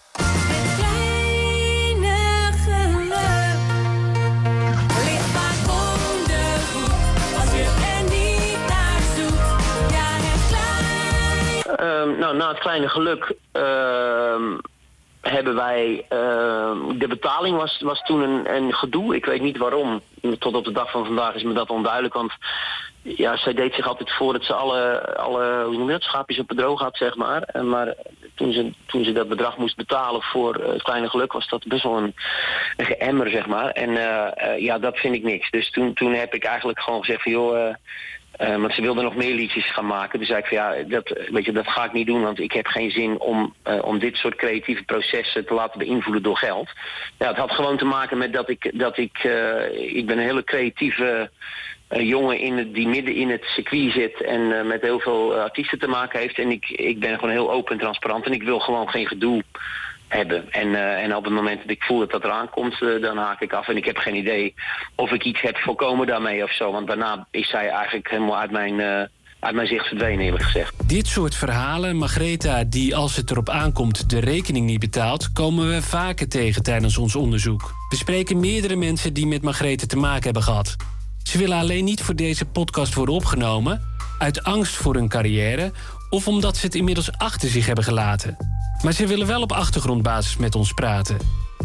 Uh, nou, na Het Kleine Geluk uh, hebben wij... Uh, de betaling was, was toen een, een gedoe. Ik weet niet waarom. Tot op de dag van vandaag is me dat onduidelijk. Want ja, zij deed zich altijd voor dat ze alle, alle hoe noem je dat, schaapjes op het droog had, zeg maar. En maar toen ze, toen ze dat bedrag moest betalen voor uh, Het Kleine Geluk... was dat best wel een, een geëmmer, zeg maar. En uh, uh, ja, dat vind ik niks. Dus toen, toen heb ik eigenlijk gewoon gezegd van... joh. Uh, Uh, want ze wilde nog meer liedjes gaan maken. Dus zei ik van ja, dat, weet je, dat ga ik niet doen. Want ik heb geen zin om, uh, om dit soort creatieve processen te laten beïnvloeden door geld. Ja, het had gewoon te maken met dat ik... dat ik, uh, ik ben een hele creatieve uh, jongen in het, die midden in het circuit zit. En uh, met heel veel uh, artiesten te maken heeft. En ik, ik ben gewoon heel open en transparant. En ik wil gewoon geen gedoe hebben. En, uh, en op het moment dat ik voel dat dat eraan komt, uh, dan haak ik af. En ik heb geen idee of ik iets heb voorkomen daarmee of zo. Want daarna is zij eigenlijk helemaal uit mijn, uh, uit mijn zicht verdwenen, eerlijk gezegd. Dit soort verhalen, Margrethe, die als het erop aankomt de rekening niet betaalt, komen we vaker tegen tijdens ons onderzoek. We spreken meerdere mensen die met Margrethe te maken hebben gehad. Ze willen alleen niet voor deze podcast worden opgenomen, uit angst voor hun carrière of omdat ze het inmiddels achter zich hebben gelaten. Maar ze willen wel op achtergrondbasis met ons praten.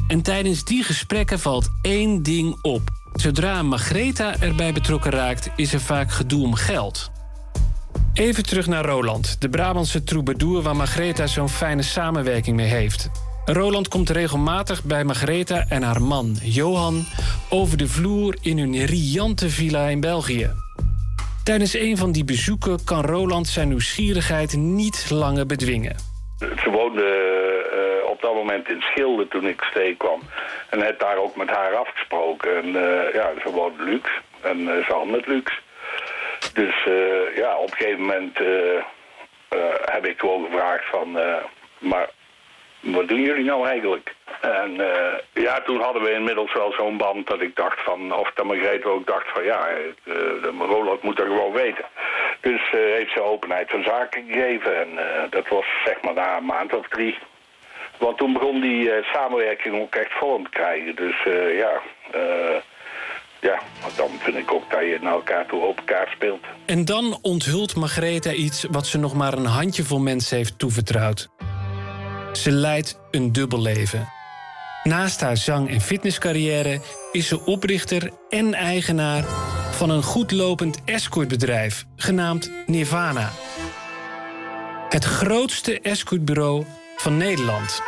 En tijdens die gesprekken valt één ding op. Zodra Margaretha erbij betrokken raakt, is er vaak gedoe om geld. Even terug naar Roland, de Brabantse troubadour waar Margaretha zo'n fijne samenwerking mee heeft. Roland komt regelmatig bij Margaretha en haar man, Johan, over de vloer in hun riante villa in België. Tijdens een van die bezoeken kan Roland zijn nieuwsgierigheid niet langer bedwingen. Ze woonde uh, op dat moment in Schilde toen ik steek kwam. En heb daar ook met haar afgesproken. En uh, ja, ze woonde luxe. En uh, ze had met luxe. Dus uh, ja, op een gegeven moment uh, uh, heb ik gewoon gevraagd van... Uh, maar wat doen jullie nou eigenlijk? En uh, ja, toen hadden we inmiddels wel zo'n band dat ik dacht van... Of dat Margaretha ook dacht van ja, uh, Roland moet dat gewoon weten. Dus uh, heeft ze openheid van zaken gegeven. En uh, dat was zeg maar na een maand of drie. Want toen begon die uh, samenwerking ook echt vorm te krijgen. Dus uh, ja... Uh, Ja, dan vind ik ook dat je naar elkaar toe open kaart speelt. En dan onthult Margaretha iets wat ze nog maar een handjevol mensen heeft toevertrouwd. Ze leidt een dubbel leven. Naast haar zang- en fitnesscarrière is ze oprichter en eigenaar van een goedlopend escortbedrijf genaamd Nirvana. Het grootste escortbureau van Nederland.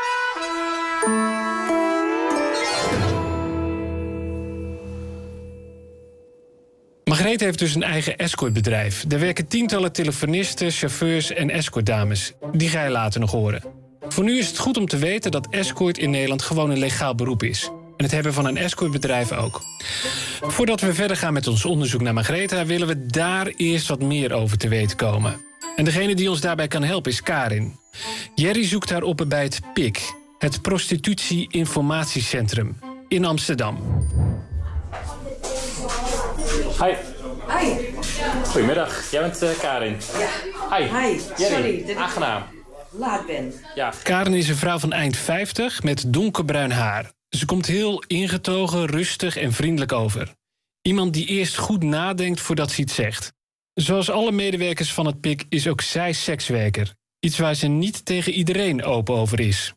Margaretha heeft dus een eigen escortbedrijf. Daar werken tientallen telefonisten, chauffeurs en escortdames. Die ga je later nog horen. Voor nu is het goed om te weten dat escort in Nederland gewoon een legaal beroep is. En het hebben van een escortbedrijf ook. Voordat we verder gaan met ons onderzoek naar Margaretha... willen we daar eerst wat meer over te weten komen. En degene die ons daarbij kan helpen is Karin. Jerry zoekt haar op bij het P I C, het Prostitutie-informatiecentrum in Amsterdam. Hi. Hi. Goedemiddag, jij bent uh, Karin. Ja. Hi. Hi. Jerry. Sorry dat Aangenaam. ik laat ben. Ja. Karin is een vrouw van eind vijftig met donkerbruin haar. Ze komt heel ingetogen, rustig en vriendelijk over. Iemand die eerst goed nadenkt voordat ze iets zegt. Zoals alle medewerkers van het P I C is ook zij sekswerker. Iets waar ze niet tegen iedereen open over is.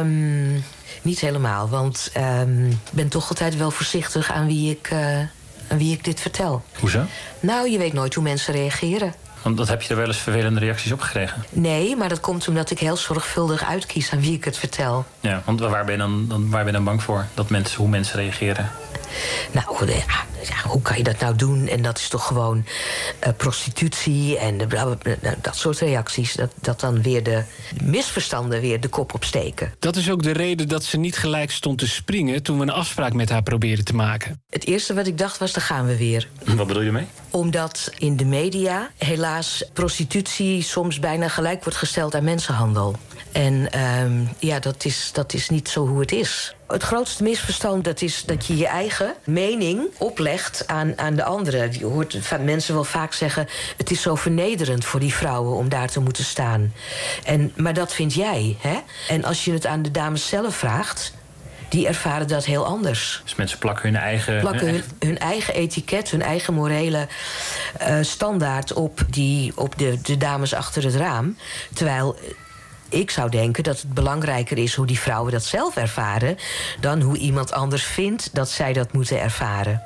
Um, niet helemaal, want ik um, ben toch altijd wel voorzichtig aan wie ik... Uh, aan wie ik dit vertel. Hoezo? Nou, je weet nooit hoe mensen reageren. Want dat heb je er wel eens vervelende reacties op gekregen? Nee, maar dat komt omdat ik heel zorgvuldig uitkies aan wie ik het vertel. Ja, want waar ben je dan, dan, waar ben je dan bang voor? Dat mensen, hoe mensen reageren? Nou, ja, ja, hoe kan je dat nou doen? En dat is toch gewoon uh, prostitutie en uh, dat soort reacties. Dat, dat dan weer de misverstanden weer de kop opsteken. Dat is ook de reden dat ze niet gelijk stond te springen... toen we een afspraak met haar probeerden te maken. Het eerste wat ik dacht was, daar gaan we weer. Wat bedoel je mee? Omdat in de media helaas prostitutie soms bijna gelijk wordt gesteld aan mensenhandel. En um, ja, dat is, dat is niet zo hoe het is. Het grootste misverstand dat is dat je je eigen mening oplegt aan, aan de anderen. Je hoort van mensen wel vaak zeggen... het is zo vernederend voor die vrouwen om daar te moeten staan. En, maar dat vind jij, hè? En als je het aan de dames zelf vraagt... die ervaren dat heel anders. Dus mensen plakken hun eigen... Plakken hun, hun eigen etiket, hun eigen morele uh, standaard... op, die, op de, de dames achter het raam. Terwijl... ik zou denken dat het belangrijker is hoe die vrouwen dat zelf ervaren... dan hoe iemand anders vindt dat zij dat moeten ervaren.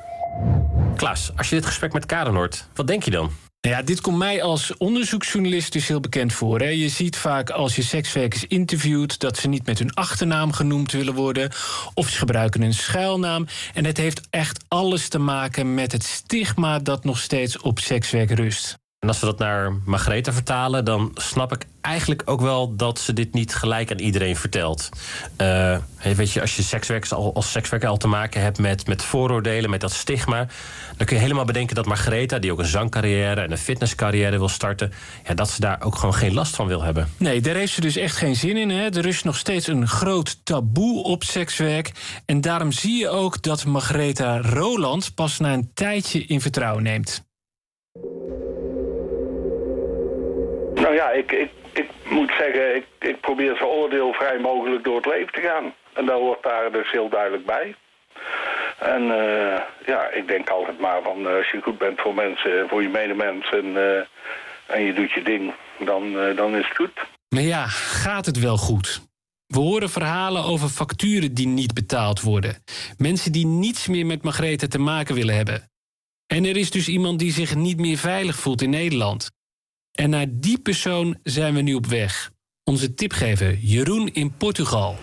Klaas, als je dit gesprek met Karin hoort, wat denk je dan? Nou ja, dit komt mij als onderzoeksjournalist dus heel bekend voor. Hè. Je ziet vaak als je sekswerkers interviewt... dat ze niet met hun achternaam genoemd willen worden... of ze gebruiken een schuilnaam. En het heeft echt alles te maken met het stigma... dat nog steeds op sekswerk rust. En als we dat naar Margaretha vertalen... dan snap ik eigenlijk ook wel dat ze dit niet gelijk aan iedereen vertelt. Uh, weet je, als je sekswerkers al, als sekswerker al te maken hebt met, met vooroordelen... met dat stigma, dan kun je helemaal bedenken dat Margaretha... die ook een zangcarrière en een fitnesscarrière wil starten... Ja, dat ze daar ook gewoon geen last van wil hebben. Nee, daar heeft ze dus echt geen zin in. Hè? Er is nog steeds een groot taboe op sekswerk. En daarom zie je ook dat Margaretha Roland... pas na een tijdje in vertrouwen neemt. Nou ja, ik, ik, ik moet zeggen, ik, ik probeer zo oordeelvrij mogelijk door het leven te gaan. En dat hoort daar dus heel duidelijk bij. En uh, ja, ik denk altijd maar van, uh, als je goed bent voor mensen, voor je medemens en, uh, en je doet je ding, dan, uh, dan is het goed. Maar ja, gaat het wel goed? We horen verhalen over facturen die niet betaald worden. Mensen die niets meer met Margrethe te maken willen hebben. En er is dus iemand die zich niet meer veilig voelt in Nederland. En naar die persoon zijn we nu op weg. Onze tipgever Jeroen in Portugal.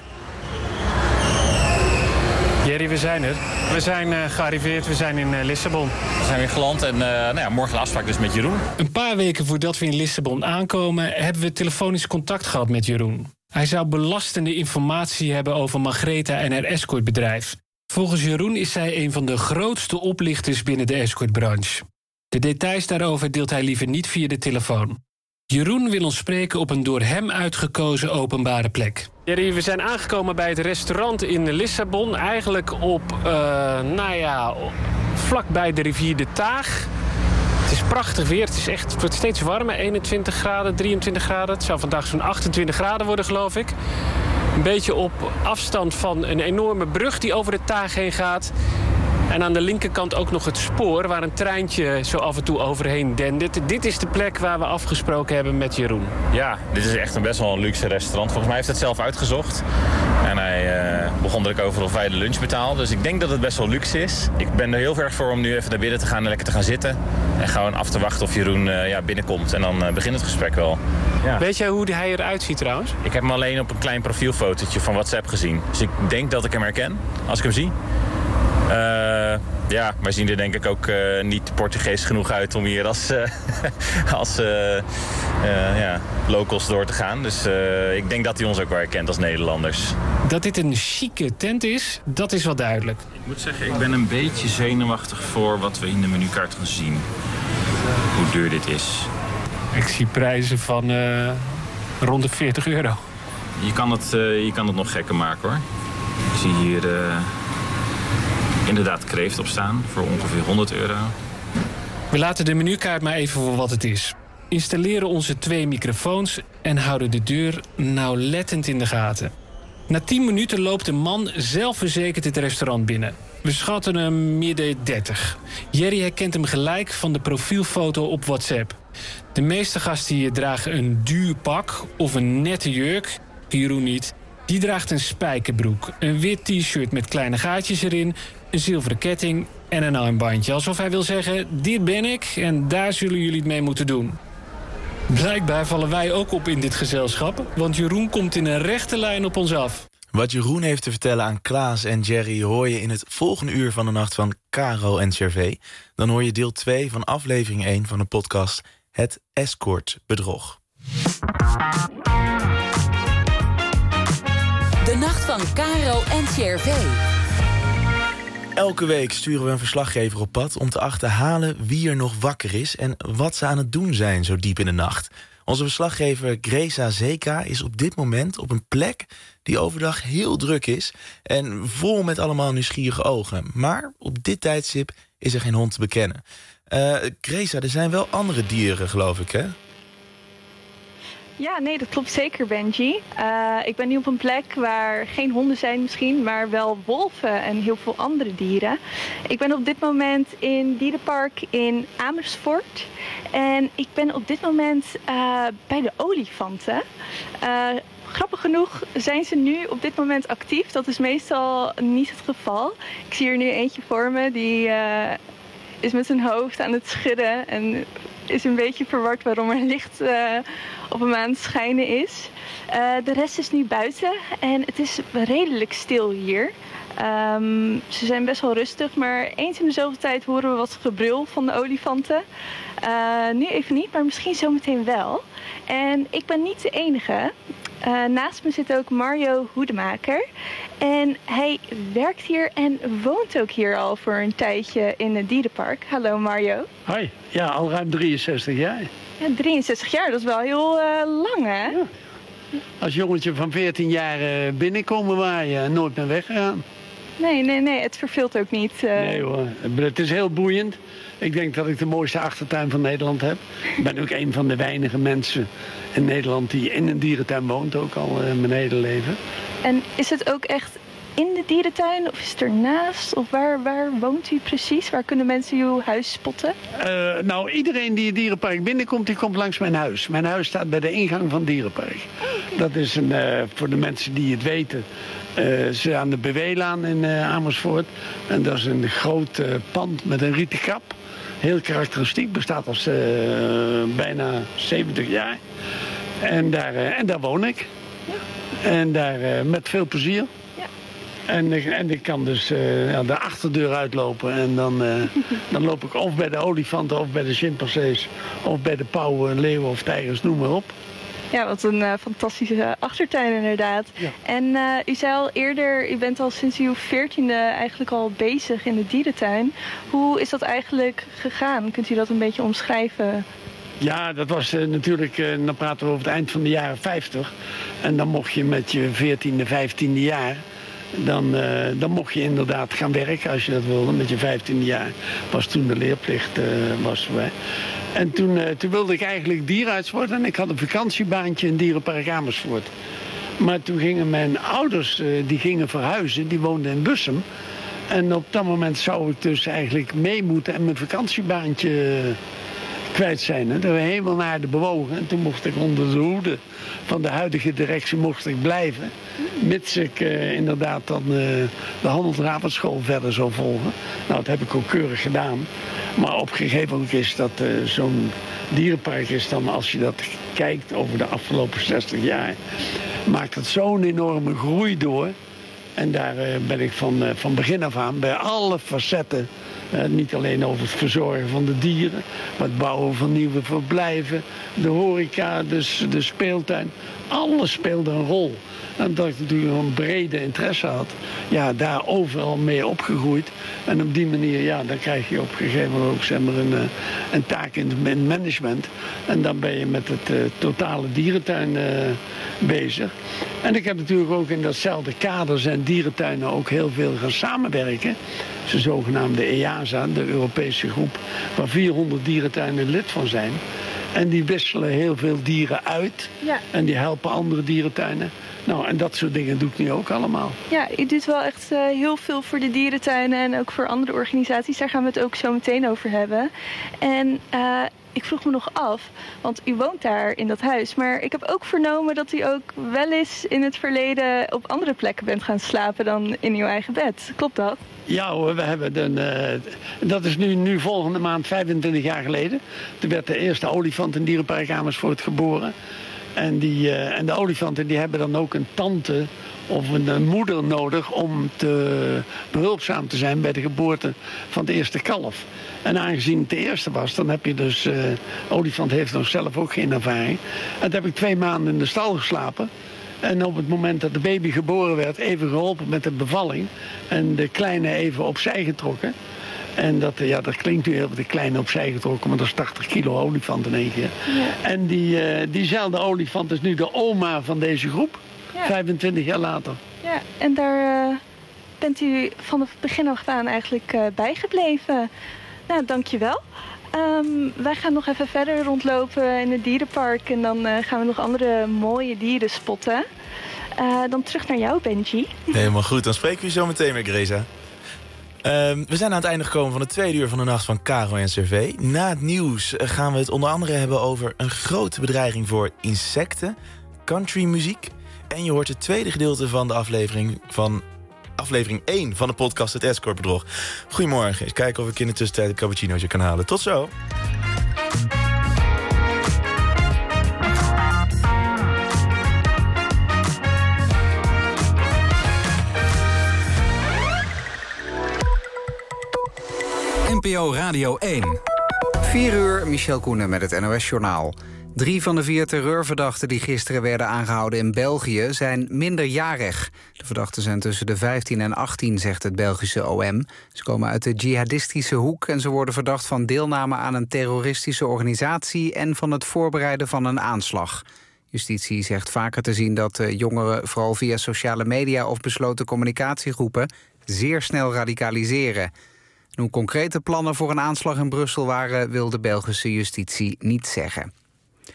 Jerry, we zijn er. We zijn uh, gearriveerd, we zijn in uh, Lissabon. We zijn weer geland en uh, nou ja, morgen de afspraak dus met Jeroen. Een paar weken voordat we in Lissabon aankomen, hebben we telefonisch contact gehad met Jeroen. Hij zou belastende informatie hebben over Margrethe en haar escortbedrijf. Volgens Jeroen is zij een van de grootste oplichters binnen de escortbranche. De details daarover deelt hij liever niet via de telefoon. Jeroen wil ons spreken op een door hem uitgekozen openbare plek. Jerry, we zijn aangekomen bij het restaurant in Lissabon. Eigenlijk op, uh, nou ja, vlakbij de rivier de Taag. Het is prachtig weer, het, is echt, het wordt steeds warmer. eenentwintig graden, drieëntwintig graden. Het zou vandaag zo'n achtentwintig graden worden, geloof ik. Een beetje op afstand van een enorme brug die over de Taag heen gaat. En aan de linkerkant ook nog het spoor waar een treintje zo af en toe overheen dendert. Dit is de plek waar we afgesproken hebben met Jeroen. Ja, dit is echt een best wel een luxe restaurant. Volgens mij heeft hij het zelf uitgezocht. En hij uh, begon er ook over of wij de lunch betaalden. Dus ik denk dat het best wel luxe is. Ik ben er heel erg voor om nu even naar binnen te gaan en lekker te gaan zitten. En gewoon af te wachten of Jeroen uh, ja, binnenkomt. En dan uh, begint het gesprek wel. Ja. Weet jij hoe hij eruit ziet trouwens? Ik heb hem alleen op een klein profielfotootje van WhatsApp gezien. Dus ik denk dat ik hem herken als ik hem zie. Uh, ja, wij zien er denk ik ook uh, niet Portugees genoeg uit om hier als, uh, als uh, uh, ja, locals door te gaan. Dus uh, ik denk dat hij ons ook wel herkent als Nederlanders. Dat dit een chique tent is, dat is wel duidelijk. Ik moet zeggen, ik ben een beetje zenuwachtig voor wat we in de menukaart gaan zien. Hoe duur dit is. Ik zie prijzen van uh, rond de veertig euro. Je kan het, uh, je kan het nog gekker maken hoor. Ik zie hier... Uh, inderdaad kreeft op staan voor ongeveer honderd euro. We laten de menukaart maar even voor wat het is. Installeren onze twee microfoons en houden de deur nauwlettend in de gaten. Na tien minuten loopt een man zelfverzekerd het restaurant binnen. We schatten hem midden dertig. Jerry herkent hem gelijk van de profielfoto op WhatsApp. De meeste gasten hier dragen een duur pak of een nette jurk. Jeroen niet. Die draagt een spijkerbroek, een wit t-shirt met kleine gaatjes erin, een zilveren ketting en een armbandje. Alsof hij wil zeggen, dit ben ik en daar zullen jullie het mee moeten doen. Blijkbaar vallen wij ook op in dit gezelschap, want Jeroen komt in een rechte lijn op ons af. Wat Jeroen heeft te vertellen aan Klaas en Jerry hoor je in het volgende uur van de nacht van Caro en Cervé. Dan hoor je deel twee van aflevering één van de podcast Het Escortbedrog. De nacht van Caro en Cervé. Elke week sturen we een verslaggever op pad om te achterhalen wie er nog wakker is en wat ze aan het doen zijn zo diep in de nacht. Onze verslaggever Gresa Zeka is op dit moment op een plek die overdag heel druk is en vol met allemaal nieuwsgierige ogen. Maar op dit tijdstip is er geen hond te bekennen. Uh, Gresa, er zijn wel andere dieren, geloof ik, hè? Ja, nee, dat klopt zeker, Benji. Uh, ik ben nu op een plek waar geen honden zijn misschien, maar wel wolven en heel veel andere dieren. Ik ben op dit moment in dierenpark in Amersfoort. En ik ben op dit moment uh, bij de olifanten. Uh, Grappig genoeg zijn ze nu op dit moment actief. Dat is meestal niet het geval. Ik zie er nu eentje voor me, die uh, is met zijn hoofd aan het schudden en is een beetje verward waarom er licht uh, op hem aan het schijnen is. Uh, de rest is nu buiten en het is redelijk stil hier. Um, ze zijn best wel rustig, maar eens in de zoveel tijd horen we wat gebrul van de olifanten. Uh, nu even niet, maar misschien zometeen wel. En ik ben niet de enige. Uh, naast me zit ook Mario Hoedemaker. En hij werkt hier en woont ook hier al voor een tijdje in het dierenpark. Hallo Mario. Hoi, ja, al ruim drieënzestig jaar. Ja, drieënzestig jaar, dat is wel heel uh, lang, hè? Ja. Als jongetje van veertien jaar uh, binnenkomen waaien en nooit meer weggegaan. Nee, nee, nee, het verveelt ook niet. Uh... Nee hoor, het is heel boeiend. Ik denk dat ik de mooiste achtertuin van Nederland heb. Ik ben ook een van de weinige mensen in Nederland die in een dierentuin woont, ook al uh, mijn hele leven. En is het ook echt in de dierentuin of is het ernaast? Of waar, waar woont u precies? Waar kunnen mensen uw huis spotten? Uh, nou, iedereen die het dierenpark binnenkomt, die komt langs mijn huis. Mijn huis staat bij de ingang van het dierenpark. Oh, okay. Dat is een, uh, voor de mensen die het weten, uh, ze aan de Beweelaan in uh, Amersfoort. En dat is een groot uh, pand met een rieten kap. Heel karakteristiek, bestaat al uh, bijna zeventig jaar. En daar, uh, en daar woon ik. Ja. En daar uh, met veel plezier. Ja. En, en ik kan dus uh, ja, de achterdeur uitlopen. En dan, uh, dan loop ik of bij de olifanten, of bij de chimpansees, of bij de pauwen, leeuwen of tijgers, noem maar op. Ja, wat een uh, fantastische achtertuin inderdaad. Ja. En uh, u zei al eerder, u bent al sinds uw veertiende eigenlijk al bezig in de dierentuin. Hoe is dat eigenlijk gegaan? Kunt u dat een beetje omschrijven? Ja, dat was uh, natuurlijk, uh, dan praten we over het eind van de jaren vijftig. En dan mocht je met je veertiende, vijftiende jaar, dan, uh, dan mocht je inderdaad gaan werken als je dat wilde. Met je vijftiende jaar was toen de leerplicht uh, was voorbij. En toen, uh, toen wilde ik eigenlijk dierenarts worden en ik had een vakantiebaantje in Dierenpark Amersfoort. Maar toen gingen mijn ouders, uh, die gingen verhuizen, die woonden in Bussum. En op dat moment zou ik dus eigenlijk mee moeten en mijn vakantiebaantje uh, kwijt zijn. Hè. Dat we helemaal naar de bewogen. En toen mocht ik onder de hoede van de huidige directie mocht ik blijven. Mits ik uh, inderdaad dan uh, de handelsravenschool verder zou volgen. Nou, dat heb ik ook keurig gedaan. Maar op een gegeven moment is dat uh, zo'n dierenpark is dan, als je dat kijkt over de afgelopen zestig jaar, maakt het zo'n enorme groei door. En daar uh, ben ik van, uh, van begin af aan bij alle facetten, uh, niet alleen over het verzorgen van de dieren, maar het bouwen van nieuwe verblijven, de horeca, dus de speeltuin, alles speelde een rol. En dat ik natuurlijk een brede interesse had, ja, daar overal mee opgegroeid. En op die manier, ja, dan krijg je op een gegeven moment ook zeg maar, een, een taak in het management. En dan ben je met het uh, totale dierentuin uh, bezig. En ik heb natuurlijk ook in datzelfde kader zijn dierentuinen ook heel veel gaan samenwerken. De zogenaamde E A S A, de Europese groep, waar vierhonderd dierentuinen lid van zijn. En die wisselen heel veel dieren uit. Ja. En die helpen andere dierentuinen. Nou, en dat soort dingen doe ik nu ook allemaal. Ja, u doet wel echt uh, heel veel voor de dierentuinen en ook voor andere organisaties. Daar gaan we het ook zo meteen over hebben. En uh, ik vroeg me nog af, want u woont daar in dat huis. Maar ik heb ook vernomen dat u ook wel eens in het verleden op andere plekken bent gaan slapen dan in uw eigen bed. Klopt dat? Ja hoor, we hebben een, uh, dat is nu, nu volgende maand vijfentwintig jaar geleden. Toen werd de eerste olifant in Dierenpark Amersfoort geboren. En, die, uh, en de olifanten die hebben dan ook een tante of een, een moeder nodig om te behulpzaam te zijn bij de geboorte van het eerste kalf. En aangezien het de eerste was, dan heb je dus, uh, olifant heeft nog zelf ook geen ervaring. En toen heb ik twee maanden in de stal geslapen. En op het moment dat de baby geboren werd, even geholpen met de bevalling. En de kleine even opzij getrokken. En dat, ja, dat klinkt nu heel de kleine opzij getrokken, maar dat is tachtig kilo olifant in één keer. Ja. En die, uh, diezelfde olifant is nu de oma van deze groep, ja. vijfentwintig jaar later. Ja, en daar uh, bent u van het begin af aan eigenlijk uh, bijgebleven. Nou, dankjewel. Um, wij gaan nog even verder rondlopen in het dierenpark en dan uh, gaan we nog andere mooie dieren spotten. Uh, dan terug naar jou, Benji. Helemaal goed, dan spreken we je zo meteen weer, Greza. Um, we zijn aan het einde gekomen van het tweede uur van de nacht van Caro en Cervé. Na het nieuws gaan we het onder andere hebben over een grote bedreiging voor insecten, countrymuziek. En je hoort het tweede gedeelte van de aflevering van aflevering één van de podcast Het Escortbedrog. Goedemorgen, eens kijken of ik in de tussentijd een cappuccinootje kan halen. Tot zo! N P O Radio één. vier uur, Michel Koenen met het N O S-journaal. Drie van de vier terreurverdachten die gisteren werden aangehouden in België zijn minderjarig. De verdachten zijn tussen de vijftien en achttien, zegt het Belgische O M. Ze komen uit de jihadistische hoek en ze worden verdacht van deelname aan een terroristische organisatie en van het voorbereiden van een aanslag. Justitie zegt vaker te zien dat jongeren vooral via sociale media of besloten communicatiegroepen zeer snel radicaliseren. En hoe concrete plannen voor een aanslag in Brussel waren, wil de Belgische justitie niet zeggen.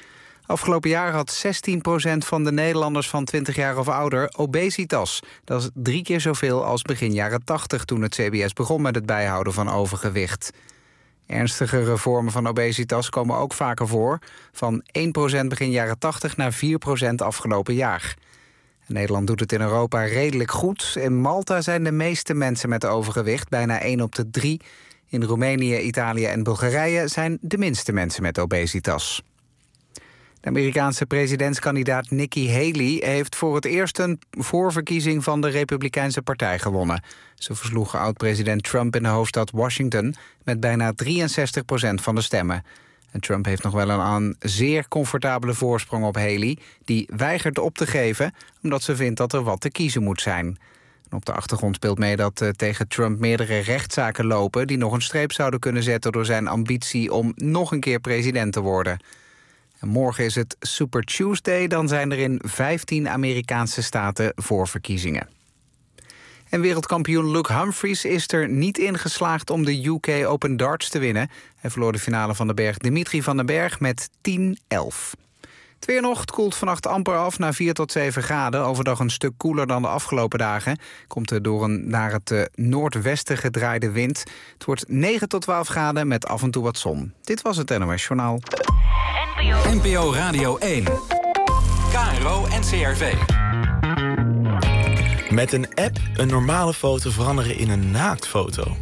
Afgelopen jaar had zestien procent van de Nederlanders van twintig jaar of ouder obesitas. Dat is drie keer zoveel als begin jaren tachtig... toen het C B S begon met het bijhouden van overgewicht. Ernstigere vormen van obesitas komen ook vaker voor. Van één procent begin jaren tachtig naar vier procent afgelopen jaar. Nederland doet het in Europa redelijk goed. In Malta zijn de meeste mensen met overgewicht, bijna één op de drie. In Roemenië, Italië en Bulgarije zijn de minste mensen met obesitas. De Amerikaanse presidentskandidaat Nikki Haley heeft voor het eerst een voorverkiezing van de Republikeinse Partij gewonnen. Ze versloeg oud-president Trump in de hoofdstad Washington met bijna drieënzestig procent van de stemmen. En Trump heeft nog wel een, een zeer comfortabele voorsprong op Haley, die weigert op te geven omdat ze vindt dat er wat te kiezen moet zijn. En op de achtergrond speelt mee dat uh, tegen Trump meerdere rechtszaken lopen die nog een streep zouden kunnen zetten door zijn ambitie om nog een keer president te worden. En morgen is het Super Tuesday, dan zijn er in vijftien Amerikaanse staten voorverkiezingen. En wereldkampioen Luke Humphries is er niet in geslaagd om de U K Open Darts te winnen. Hij verloor de finale van de berg Dimitri van den Berg met tien elf. Het weer nog, het koelt vannacht amper af naar vier tot zeven graden. Overdag een stuk koeler dan de afgelopen dagen. Komt er door een naar het uh, noordwesten gedraaide wind. Het wordt negen tot twaalf graden met af en toe wat zon. Dit was het N O S Journaal. N P O Radio één. K R O N C R V. Met een app een normale foto veranderen in een naaktfoto.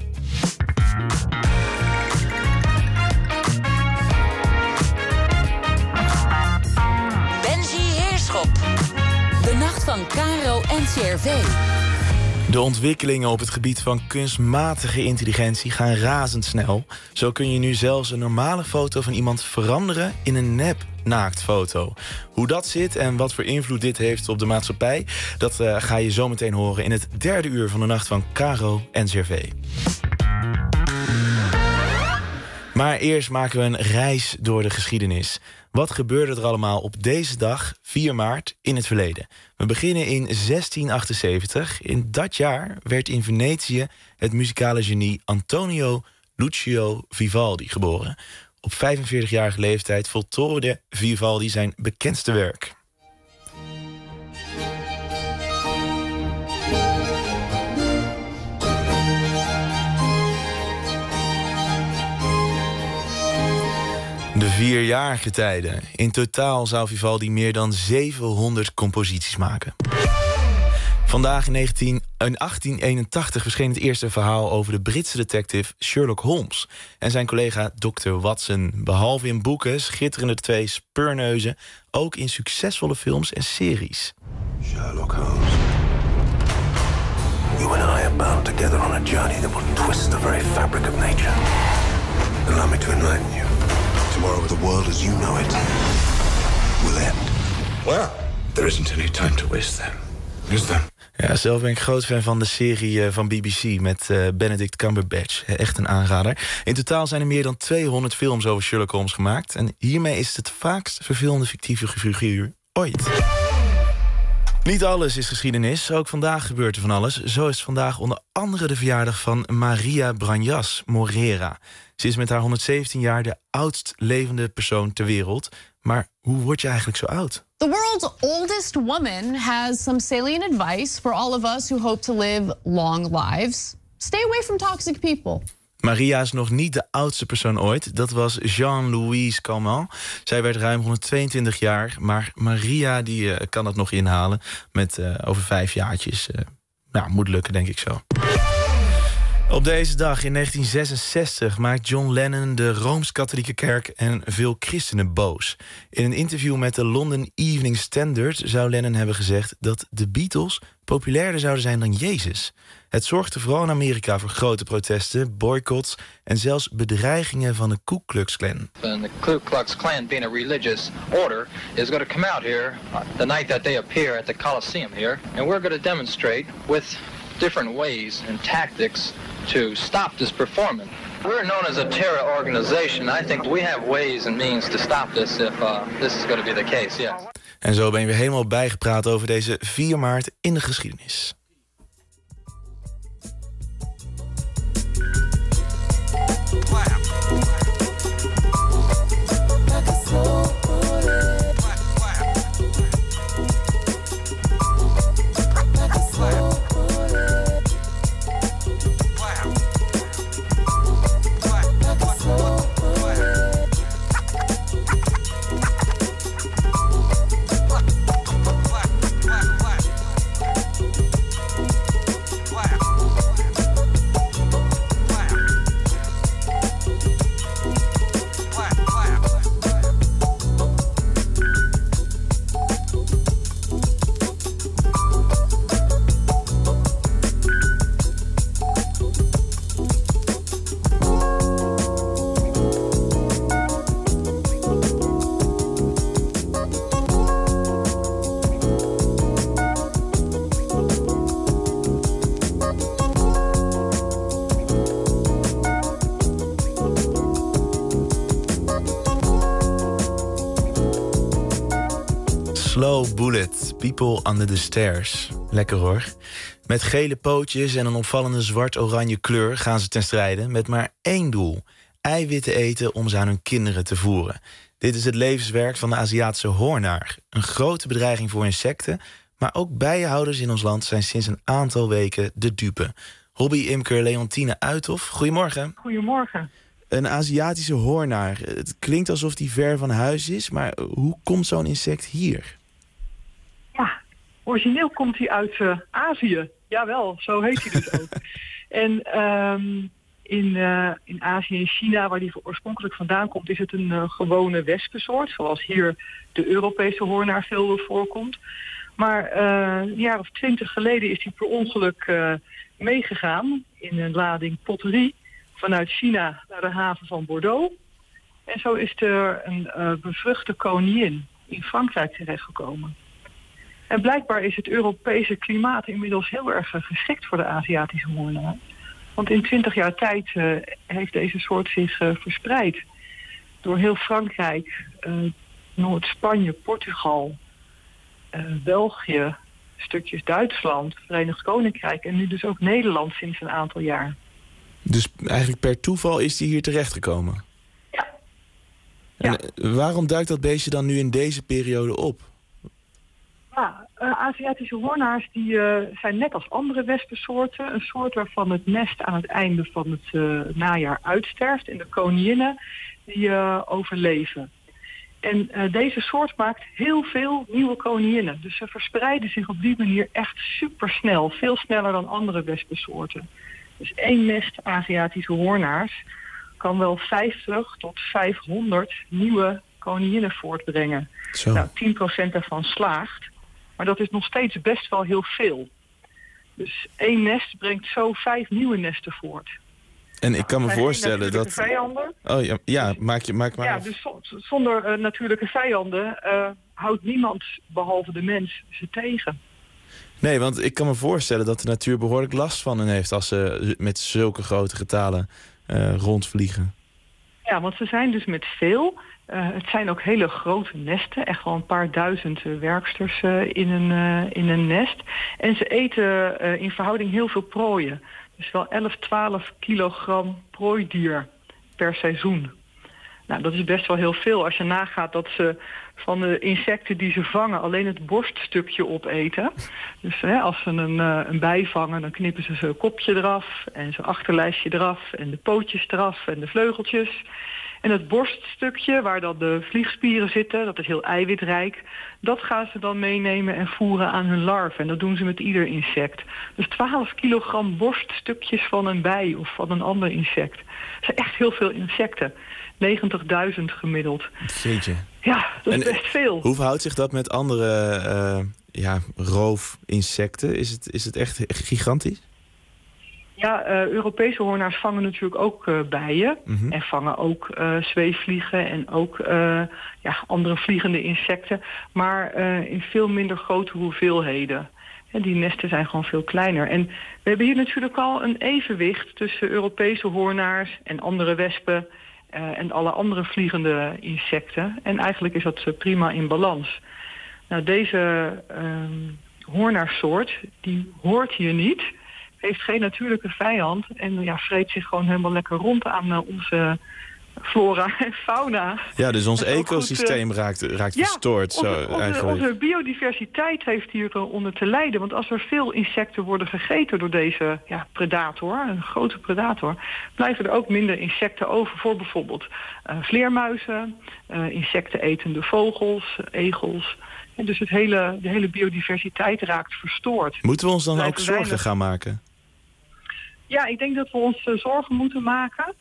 Benji Heerschop. De nacht van K R O N C R V. De ontwikkelingen op het gebied van kunstmatige intelligentie gaan razendsnel. Zo kun je nu zelfs een normale foto van iemand veranderen in een nep naaktfoto. Hoe dat zit en wat voor invloed dit heeft op de maatschappij, dat uh, ga je zo meteen horen in het derde uur van de nacht van K R O N C R V. Maar eerst maken we een reis door de geschiedenis. Wat gebeurde er allemaal op deze dag, vier maart, in het verleden? We beginnen in zestien achtenzeventig. In dat jaar werd in Venetië het muzikale genie Antonio Lucio Vivaldi geboren. Op vijfenveertigjarige leeftijd voltooide Vivaldi zijn bekendste werk. De vierjarige tijden. In totaal zou Vivaldi meer dan zevenhonderd composities maken. Vandaag in, negentien, in achttien eenentachtig verscheen het eerste verhaal over de Britse detective Sherlock Holmes en zijn collega dokter Watson. Behalve in boeken schitteren de twee speurneuzen ook in succesvolle films en series. Sherlock Holmes. You and I are bound together on a journey that will twist the very fabric of nature. Allow me to enlighten you. Tomorrow the world as you know it will end. Well, there isn't any time to waste then, is there? Ja, zelf ben ik groot fan van de serie van B B C met uh, Benedict Cumberbatch. Echt een aanrader. In totaal zijn er meer dan tweehonderd films over Sherlock Holmes gemaakt. En hiermee is het het vaakst verfilmde fictieve figuur ooit. Niet alles is geschiedenis, ook vandaag gebeurt er van alles. Zo is vandaag onder andere de verjaardag van Maria Branjas Morera. Ze is met haar honderdzeventien jaar de oudst levende persoon ter wereld. Maar hoe word je eigenlijk zo oud? The world's oldest woman has some salient advice for all of us who hope to live long lives. Stay away from toxic people. Maria is nog niet de oudste persoon ooit. Dat was Jean-Louise Calment. Zij werd ruim honderdtweeëntwintig jaar. Maar Maria die, uh, kan het nog inhalen met uh, over vijf jaartjes. Uh, nou, moet lukken, denk ik zo. Op deze dag in negentien zesenzestig maakt John Lennon de Rooms-Katholieke Kerk en veel christenen boos. In een interview met de London Evening Standard zou Lennon hebben gezegd dat de Beatles populairder zouden zijn dan Jezus. Het zorgde vooral in Amerika voor grote protesten, boycotts en zelfs bedreigingen van de Ku Klux Klan. And the Ku Klux Klan, being a religious order, is going to come out here the night that they appear at the Coliseum here, and we're going to demonstrate with different ways and tactics to stop this performance. We're known as a terror organization. I think we have ways and means to stop this if uh, this is going to be the case, yes. En zo ben je weer helemaal bijgepraat over deze vier maart in de geschiedenis. Slow Bullet, People Under the Stairs. Lekker hoor. Met gele pootjes en een opvallende zwart-oranje kleur gaan ze ten strijde met maar één doel: eiwitten eten om ze aan hun kinderen te voeren. Dit is het levenswerk van de Aziatische hoornaar. Een grote bedreiging voor insecten, maar ook bijenhouders in ons land zijn sinds een aantal weken de dupe. Hobby-imker Leontine Uithof, goedemorgen. Goedemorgen. Een Aziatische hoornaar. Het klinkt alsof die ver van huis is, maar hoe komt zo'n insect hier? Ja, origineel komt hij uit uh, Azië. Jawel, zo heet hij dus ook. En um, in, uh, in Azië en China, waar die oorspronkelijk vandaan komt, is het een uh, gewone wespensoort, zoals hier de Europese hoornaar veel voorkomt. Maar uh, een jaar of twintig geleden is hij per ongeluk uh, meegegaan in een lading potterie vanuit China naar de haven van Bordeaux. En zo is er een uh, bevruchte koningin in Frankrijk terechtgekomen. En blijkbaar is het Europese klimaat inmiddels heel erg uh, geschikt voor de Aziatische hoornaar. Want in twintig jaar tijd uh, heeft deze soort zich uh, verspreid. Door heel Frankrijk, uh, Noord-Spanje, Portugal, uh, België, stukjes Duitsland, Verenigd Koninkrijk en nu dus ook Nederland sinds een aantal jaar. Dus eigenlijk per toeval is die hier terechtgekomen? Ja. En ja. Waarom duikt dat beestje dan nu in deze periode op? Ja, uh, Aziatische hoornaars die, uh, zijn net als andere wespensoorten een soort waarvan het nest aan het einde van het uh, najaar uitsterft en de koninginnen die uh, overleven. En uh, deze soort maakt heel veel nieuwe koninginnen. Dus ze verspreiden zich op die manier echt supersnel, veel sneller dan andere wespensoorten. Dus één nest Aziatische hoornaars kan wel vijftig tot vijfhonderd nieuwe koninginnen voortbrengen. Zo. Nou, tien procent daarvan slaagt. Maar dat is nog steeds best wel heel veel. Dus één nest brengt zo vijf nieuwe nesten voort. En ik kan me zijn voorstellen dat... vijanden. Oh ja, ja, maak je maak maar Ja, af. dus zonder uh, natuurlijke vijanden uh, houdt niemand, behalve de mens, ze tegen. Nee, want ik kan me voorstellen dat de natuur behoorlijk last van hen heeft als ze met zulke grote getalen uh, rondvliegen. Ja, want ze zijn dus met veel. Uh, het zijn ook hele grote nesten, echt wel een paar duizend uh, werksters uh, in, een, uh, in een nest. En ze eten uh, in verhouding heel veel prooien. Dus wel elf, twaalf kilogram prooidier per seizoen. Nou, dat is best wel heel veel als je nagaat dat ze van de insecten die ze vangen alleen het borststukje opeten. Dus hè, als ze een, uh, een bij vangen, dan knippen ze zijn kopje eraf en zijn achterlijstje eraf en de pootjes eraf en de vleugeltjes. En het borststukje, waar dan de vliegspieren zitten, dat is heel eiwitrijk, dat gaan ze dan meenemen en voeren aan hun larven. En dat doen ze met ieder insect. Dus twaalf kilogram borststukjes van een bij of van een ander insect. Dat zijn echt heel veel insecten. negentigduizend gemiddeld. Jeetje. Ja, dat is en, best veel. Hoe verhoudt zich dat met andere uh, ja, roofinsecten? Is het, is het echt gigantisch? Ja, uh, Europese hoornaars vangen natuurlijk ook uh, bijen. Mm-hmm. En vangen ook uh, zweefvliegen en ook uh, ja, andere vliegende insecten. Maar uh, in veel minder grote hoeveelheden. En die nesten zijn gewoon veel kleiner. En we hebben hier natuurlijk al een evenwicht tussen Europese hoornaars en andere wespen uh, en alle andere vliegende insecten. En eigenlijk is dat uh, prima in balans. Nou, deze uh, hoornaarsoort, die hoort hier niet, heeft geen natuurlijke vijand en ja, vreet zich gewoon helemaal lekker rond aan uh, onze flora en fauna. Ja, dus ons ecosysteem goed, uh, raakt, raakt ja, verstoord. Onze, zo, onze, eigenlijk. onze biodiversiteit heeft hier uh, onder te lijden. Want als er veel insecten worden gegeten door deze ja, predator, een grote predator, blijven er ook minder insecten over voor bijvoorbeeld uh, vleermuizen, uh, insectenetende vogels, egels. En dus het hele, de hele biodiversiteit raakt verstoord. Moeten we ons dan ook zorgen weinig... gaan maken? Ja, ik denk dat we ons uh, zorgen moeten maken.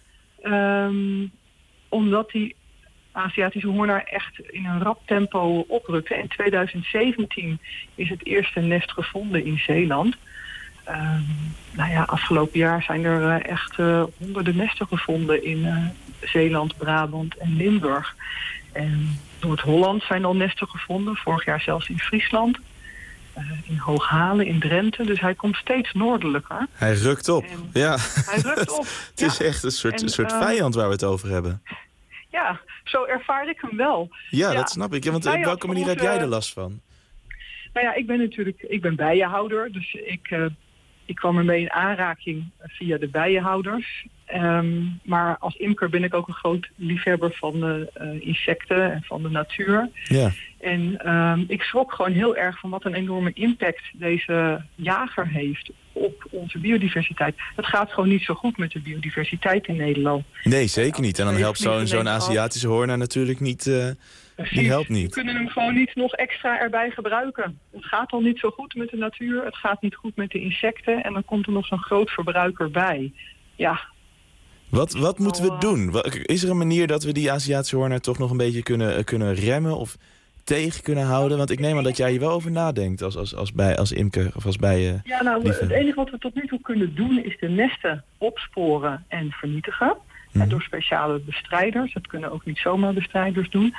Um, omdat die Aziatische hoornaar echt in een rap tempo oprukte. In tweeduizend zeventien is het eerste nest gevonden in Zeeland. Um, nou ja, afgelopen jaar zijn er uh, echt uh, honderden nesten gevonden in uh, Zeeland, Brabant en Limburg. En Noord-Holland zijn al nesten gevonden, vorig jaar zelfs in Friesland. Uh, in Hooghalen, in Drenthe. Dus hij komt steeds noordelijker. Hij rukt op, en ja. Hij rukt op. Het is ja. echt een soort, en, soort uh, vijand waar we het over hebben. Ja, zo ervaar ik hem wel. Ja, dat snap ik. Ja, want op Wij welke manier heb onze- jij er last van? Nou ja, ik ben natuurlijk ik ben bijenhouder, dus ik, uh, ik kwam ermee in aanraking via de bijenhouders. Um, maar als imker ben ik ook een groot liefhebber van de uh, insecten en van de natuur. Ja. En um, ik schrok gewoon heel erg van wat een enorme impact deze jager heeft op onze biodiversiteit. Het gaat gewoon niet zo goed met de biodiversiteit in Nederland. Nee, zeker niet. En dan Nee, helpt niet zo'n alleen zo'n af. Aziatische hoornaar natuurlijk niet. Uh, die helpt We niet. kunnen hem gewoon niet nog extra erbij gebruiken. Het gaat al niet zo goed met de natuur. Het gaat niet goed met de insecten. En dan komt er nog zo'n groot verbruiker bij. Ja. Wat, wat moeten we doen? Wa- Is er een manier dat we die Aziatische hoornaar toch nog een beetje kunnen, uh, kunnen remmen of tegen kunnen houden? Want ik neem aan dat jij hier wel over nadenkt als, als, als, bij, als imker of als bijen. Ja, nou, liefhebber. het enige wat we tot nu toe kunnen doen is de nesten opsporen en vernietigen. Mhm. En door speciale bestrijders. Dat kunnen ook niet zomaar bestrijders doen.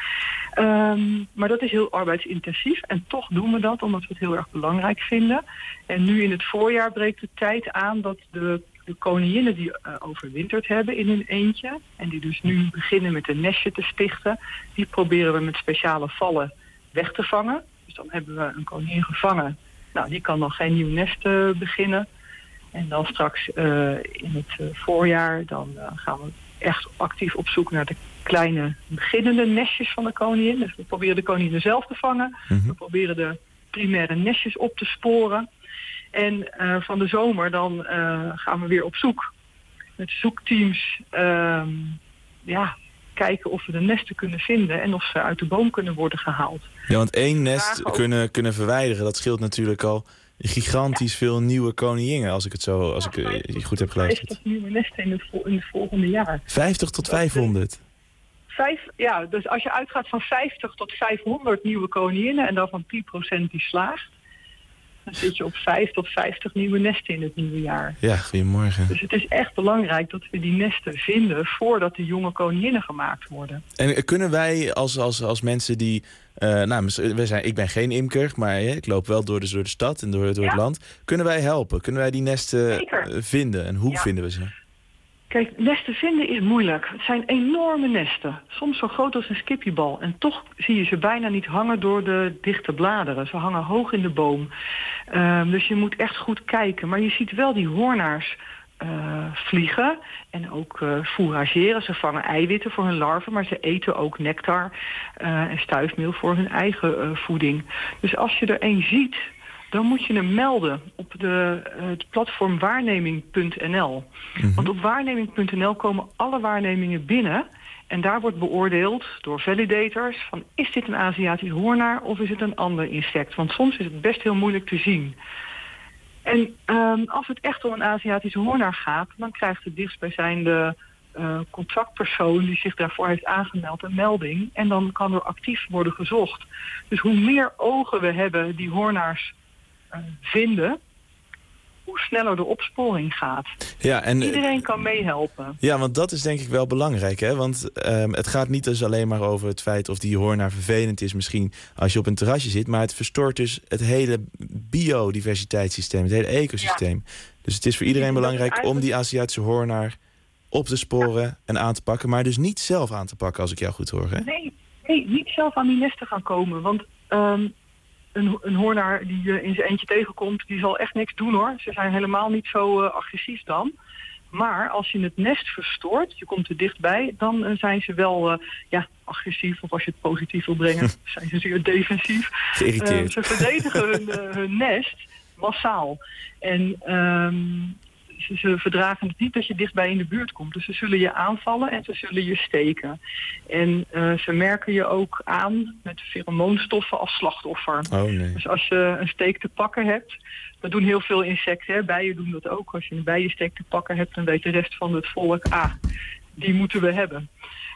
Um, maar dat is heel arbeidsintensief. En toch doen we dat omdat we het heel erg belangrijk vinden. En nu in het voorjaar breekt de tijd aan dat de, de koninginnen die uh, overwinterd hebben in hun eentje. En die dus nu beginnen met een nestje te stichten. Die proberen we met speciale vallen weg te vangen. Dus dan hebben we een koningin gevangen. Nou, die kan dan geen nieuw nest uh, beginnen. En dan straks uh, in het uh, voorjaar dan uh, gaan we echt actief op zoek naar de kleine beginnende nestjes van de koningin. Dus we proberen de koningin zelf te vangen. Mm-hmm. We proberen de primaire nestjes op te sporen. En uh, van de zomer dan uh, gaan we weer op zoek. Met zoekteams uh, ja, kijken of we de nesten kunnen vinden en of ze uit de boom kunnen worden gehaald. Ja, want één nest ook- kunnen, kunnen verwijderen, dat scheelt natuurlijk al gigantisch veel nieuwe koninginnen, als ik het zo als ik uh, goed heb geluisterd. vijftig nieuwe nesten in het, vol- in het volgende jaar. vijftig tot vijfhonderd. Vijf, ja, dus als je uitgaat van vijftig tot vijfhonderd nieuwe koninginnen en dan van tien procent die slaagt, dan zit je op vijf tot vijftig nieuwe nesten in het nieuwe jaar. Ja, goedemorgen. Dus het is echt belangrijk dat we die nesten vinden voordat de jonge koninginnen gemaakt worden. En uh, kunnen wij als, als, als mensen die... Uh, nou, mis- we zijn, ik ben geen imker, maar uh, ik loop wel door de, door de stad en door, door Ja. het land. Kunnen wij helpen? Kunnen wij die nesten Zeker. uh, vinden? En hoe Ja. vinden we ze? Kijk, nesten vinden is moeilijk. Het zijn enorme nesten. Soms zo groot als een skippiebal. En toch zie je ze bijna niet hangen door de dichte bladeren. Ze hangen hoog in de boom. Um, dus je moet echt goed kijken. Maar je ziet wel die hoornaars uh, vliegen en ook uh, fourageren. Ze vangen eiwitten voor hun larven, maar ze eten ook nectar uh, en stuifmeel voor hun eigen uh, voeding. Dus als je er één ziet, dan moet je hem melden op de, uh, het platform waarneming punt n l. Mm-hmm. Want op waarneming punt n l komen alle waarnemingen binnen. En daar wordt beoordeeld door validators van is dit een Aziatisch hoornaar of is het een ander insect? Want soms is het best heel moeilijk te zien. En um, als het echt om een Aziatische hoornaar gaat, dan krijgt de dichtstbijzijnde uh, contractpersoon die zich daarvoor heeft aangemeld een melding. En dan kan er actief worden gezocht. Dus hoe meer ogen we hebben die hoornaars uh, vinden, hoe sneller de opsporing gaat. Ja, en, Iedereen kan meehelpen. Ja, want dat is denk ik wel belangrijk, hè? Want um, het gaat niet dus alleen maar over het feit of die hoornaar vervelend is misschien als je op een terrasje zit, maar het verstoort dus het hele biodiversiteitssysteem, het hele ecosysteem. Ja. Dus het is voor iedereen belangrijk eigenlijk om die Aziatische hoornaar op te sporen ja. en aan te pakken, maar dus niet zelf aan te pakken, als ik jou goed hoor, hè? Nee, nee niet zelf aan die nesten gaan komen, want um, een, een hoornaar die je in zijn eentje tegenkomt, die zal echt niks doen, hoor. Ze zijn helemaal niet zo uh, agressief dan. Maar als je het nest verstoort, je komt er dichtbij, dan uh, zijn ze wel uh, ja, agressief. Of als je het positief wil brengen, zijn ze zeer defensief. Geïrriteerd. Uh, ze verdedigen hun, uh, hun nest massaal. En um, ze, ze verdragen het niet dat je dichtbij in de buurt komt. Dus ze zullen je aanvallen en ze zullen je steken. En uh, ze merken je ook aan met feromoonstoffen als slachtoffer. Oh, nee. Dus als je een steek te pakken hebt, dat doen heel veel insecten, hè. Bijen doen dat ook. Als je een bijensteek te pakken hebt, dan weet de rest van het volk, ah, die moeten we hebben.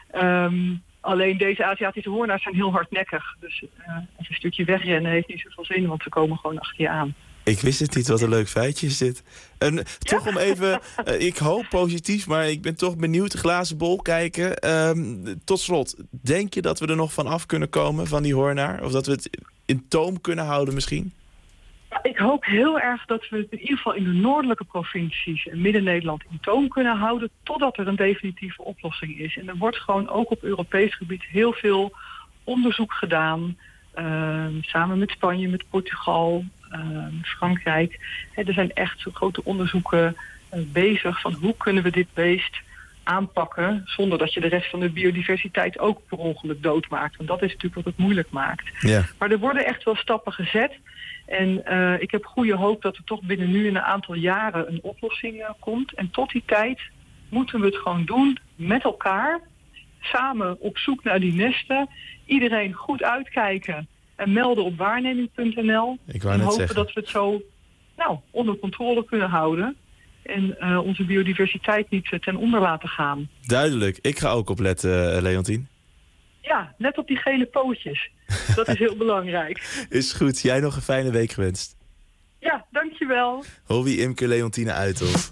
Um, alleen deze Aziatische hoornaars zijn heel hardnekkig. Dus uh, als een stukje wegrennen heeft niet zoveel zin, want ze komen gewoon achter je aan. Ik wist het niet, wat een leuk feitje is dit. En ja? Toch om even, uh, ik hoop positief, maar ik ben toch benieuwd, de glazen bol kijken. Um, tot slot, denk je dat we er nog van af kunnen komen van die hoornaar? Of dat we het in toom kunnen houden misschien? Ja, ik ik hoop heel erg dat we het in ieder geval in de noordelijke provincies en Midden-Nederland in toom kunnen houden totdat er een definitieve oplossing is. En er wordt gewoon ook op Europees gebied heel veel onderzoek gedaan, uh, samen met Spanje, met Portugal, uh, Frankrijk. He, er zijn echt grote onderzoeken uh, bezig van hoe kunnen we dit beest aanpakken zonder dat je de rest van de biodiversiteit ook per ongeluk doodmaakt. Want dat is natuurlijk wat het moeilijk maakt. Ja. Maar er worden echt wel stappen gezet. En uh, ik heb goede hoop dat er toch binnen nu in een aantal jaren een oplossing uh, komt. En tot die tijd moeten we het gewoon doen met elkaar. Samen op zoek naar die nesten. Iedereen goed uitkijken en melden op waarneming punt n l. Ik wou en net hopen zeggen. dat we het zo nou, onder controle kunnen houden. En uh, onze biodiversiteit niet uh, ten onder laten gaan. Duidelijk. Ik ga ook opletten, uh, Leontien. Ja, net op die gele pootjes. Dat is heel belangrijk. Is goed. Jij nog een fijne week gewenst. Ja, dankjewel. Hobby Imke Leontine Uithof.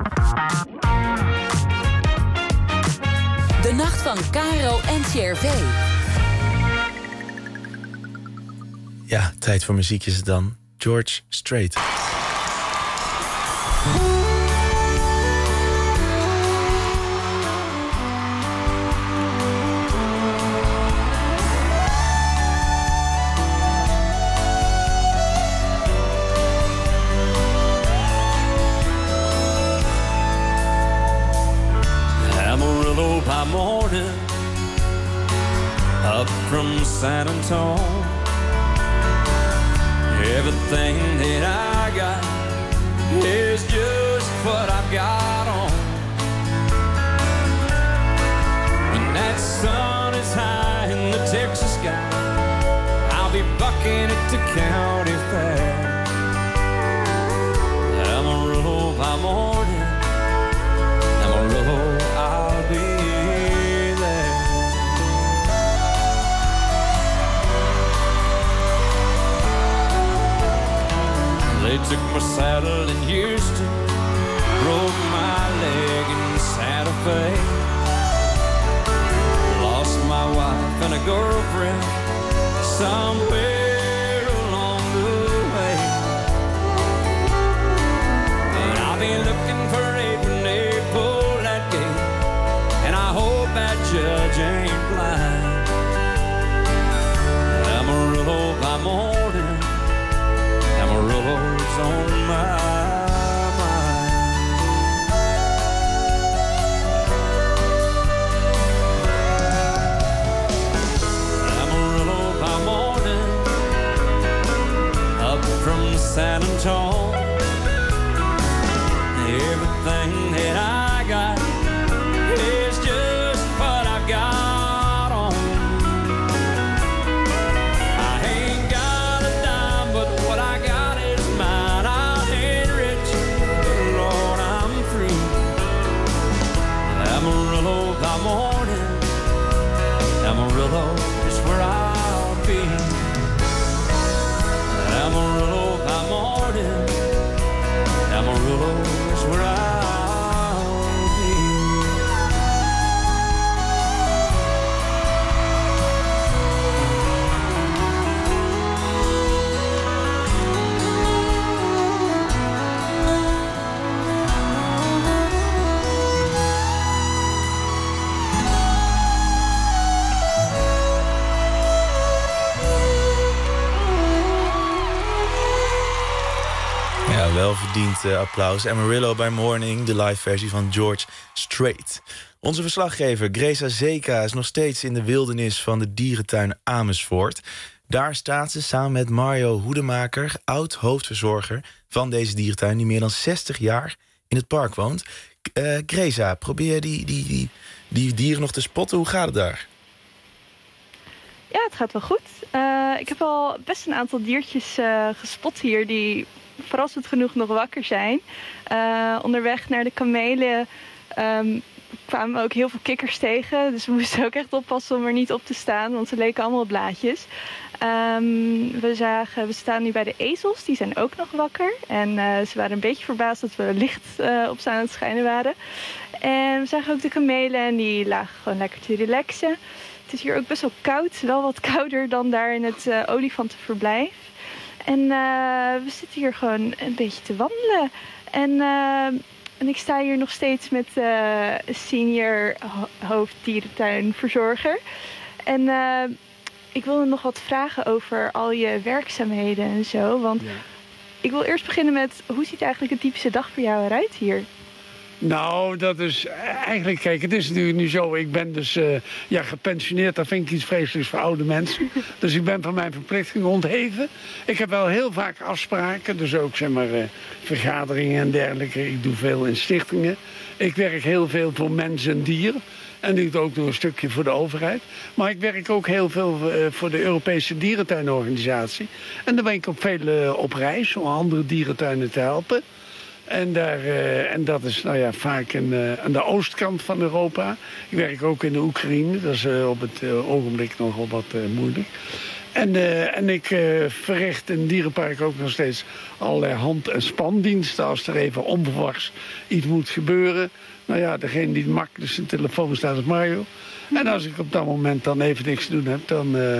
De nacht van Caro en C R V. Ja, tijd voor muziek is het dan. George Strait. Amarillo by morning, up from San Antonio. Everything that I got is just what I've got on. When that sun is high in the Texas sky, I'll be bucking at the county fair. Amarillo by morning, Amarillo, I'll be there. They took my saddle in Houston, broke my leg in Santa Fe, lost my wife and a girlfriend somewhere along the way. And I'll be looking for Abe when they pull that gate, and I hope that judge ain't blind. Amarillo by morning, Amarillo's on my mind. Amarillo by morning, up from San Antonio. Everything that I got is just what I've got on. I ain't got a dime, but what I got is mine. I ain't rich, but Lord, I'm free. Amarillo by morning, Amarillo is where I'll be. Amarillo by morning, Amarillo is where I'll be. Ja, welverdiend uh, applaus. Amarillo by Morning, de live versie van George Strait. Onze verslaggever Gresa Zeka is nog steeds in de wildernis van de dierentuin Amersfoort. Daar staat ze samen met Mario Hoedemaker, oud-hoofdverzorger van deze dierentuin, die meer dan zestig jaar in het park woont. Uh, Gresa, probeer je die, die, die, die dieren nog te spotten? Hoe gaat het daar? Ja, het gaat wel goed. Uh, ik heb al best een aantal diertjes uh, gespot hier die verrassend genoeg nog wakker zijn. Uh, onderweg naar de kamelen um, kwamen we ook heel veel kikkers tegen. Dus we moesten ook echt oppassen om er niet op te staan, want ze leken allemaal op blaadjes. Um, we, zagen, we staan nu bij de ezels, die zijn ook nog wakker. En uh, ze waren een beetje verbaasd dat we licht uh, op staan aan het schijnen waren. En we zagen ook de kamelen en die lagen gewoon lekker te relaxen. Het is hier ook best wel koud, wel wat kouder dan daar in het uh, olifantenverblijf. En uh, we zitten hier gewoon een beetje te wandelen. En, uh, en ik sta hier nog steeds met uh, senior ho- hoofddierentuinverzorger. En uh, ik wilde nog wat vragen over al je werkzaamheden en zo. Want ja. ik wil eerst beginnen met, hoe ziet eigenlijk een typische dag voor jou eruit hier? Nou, dat is eigenlijk, kijk, het is natuurlijk nu zo. Ik ben dus uh, ja, gepensioneerd, dat vind ik iets vreselijks voor oude mensen. Dus ik ben van mijn verplichtingen ontheven. Ik heb wel heel vaak afspraken, dus ook zeg maar uh, vergaderingen en dergelijke. Ik doe veel in stichtingen. Ik werk heel veel voor mensen en dieren. En ik doe ook nog een stukje voor de overheid. Maar ik werk ook heel veel uh, voor de Europese dierentuinorganisatie. En dan ben ik ook veel uh, op reis om andere dierentuinen te helpen. En, daar, uh, en dat is nou ja, vaak in, uh, aan de oostkant van Europa. Ik werk ook in de Oekraïne. Dat is uh, op het uh, ogenblik nogal wat uh, moeilijk. En, uh, en ik uh, verricht in het dierenpark ook nog steeds allerlei hand- en spandiensten. Als er even onverwachts iets moet gebeuren. Nou ja, degene die het makkelijkst in de telefoon staat is Mario. En als ik op dat moment dan even niks te doen heb, dan, uh,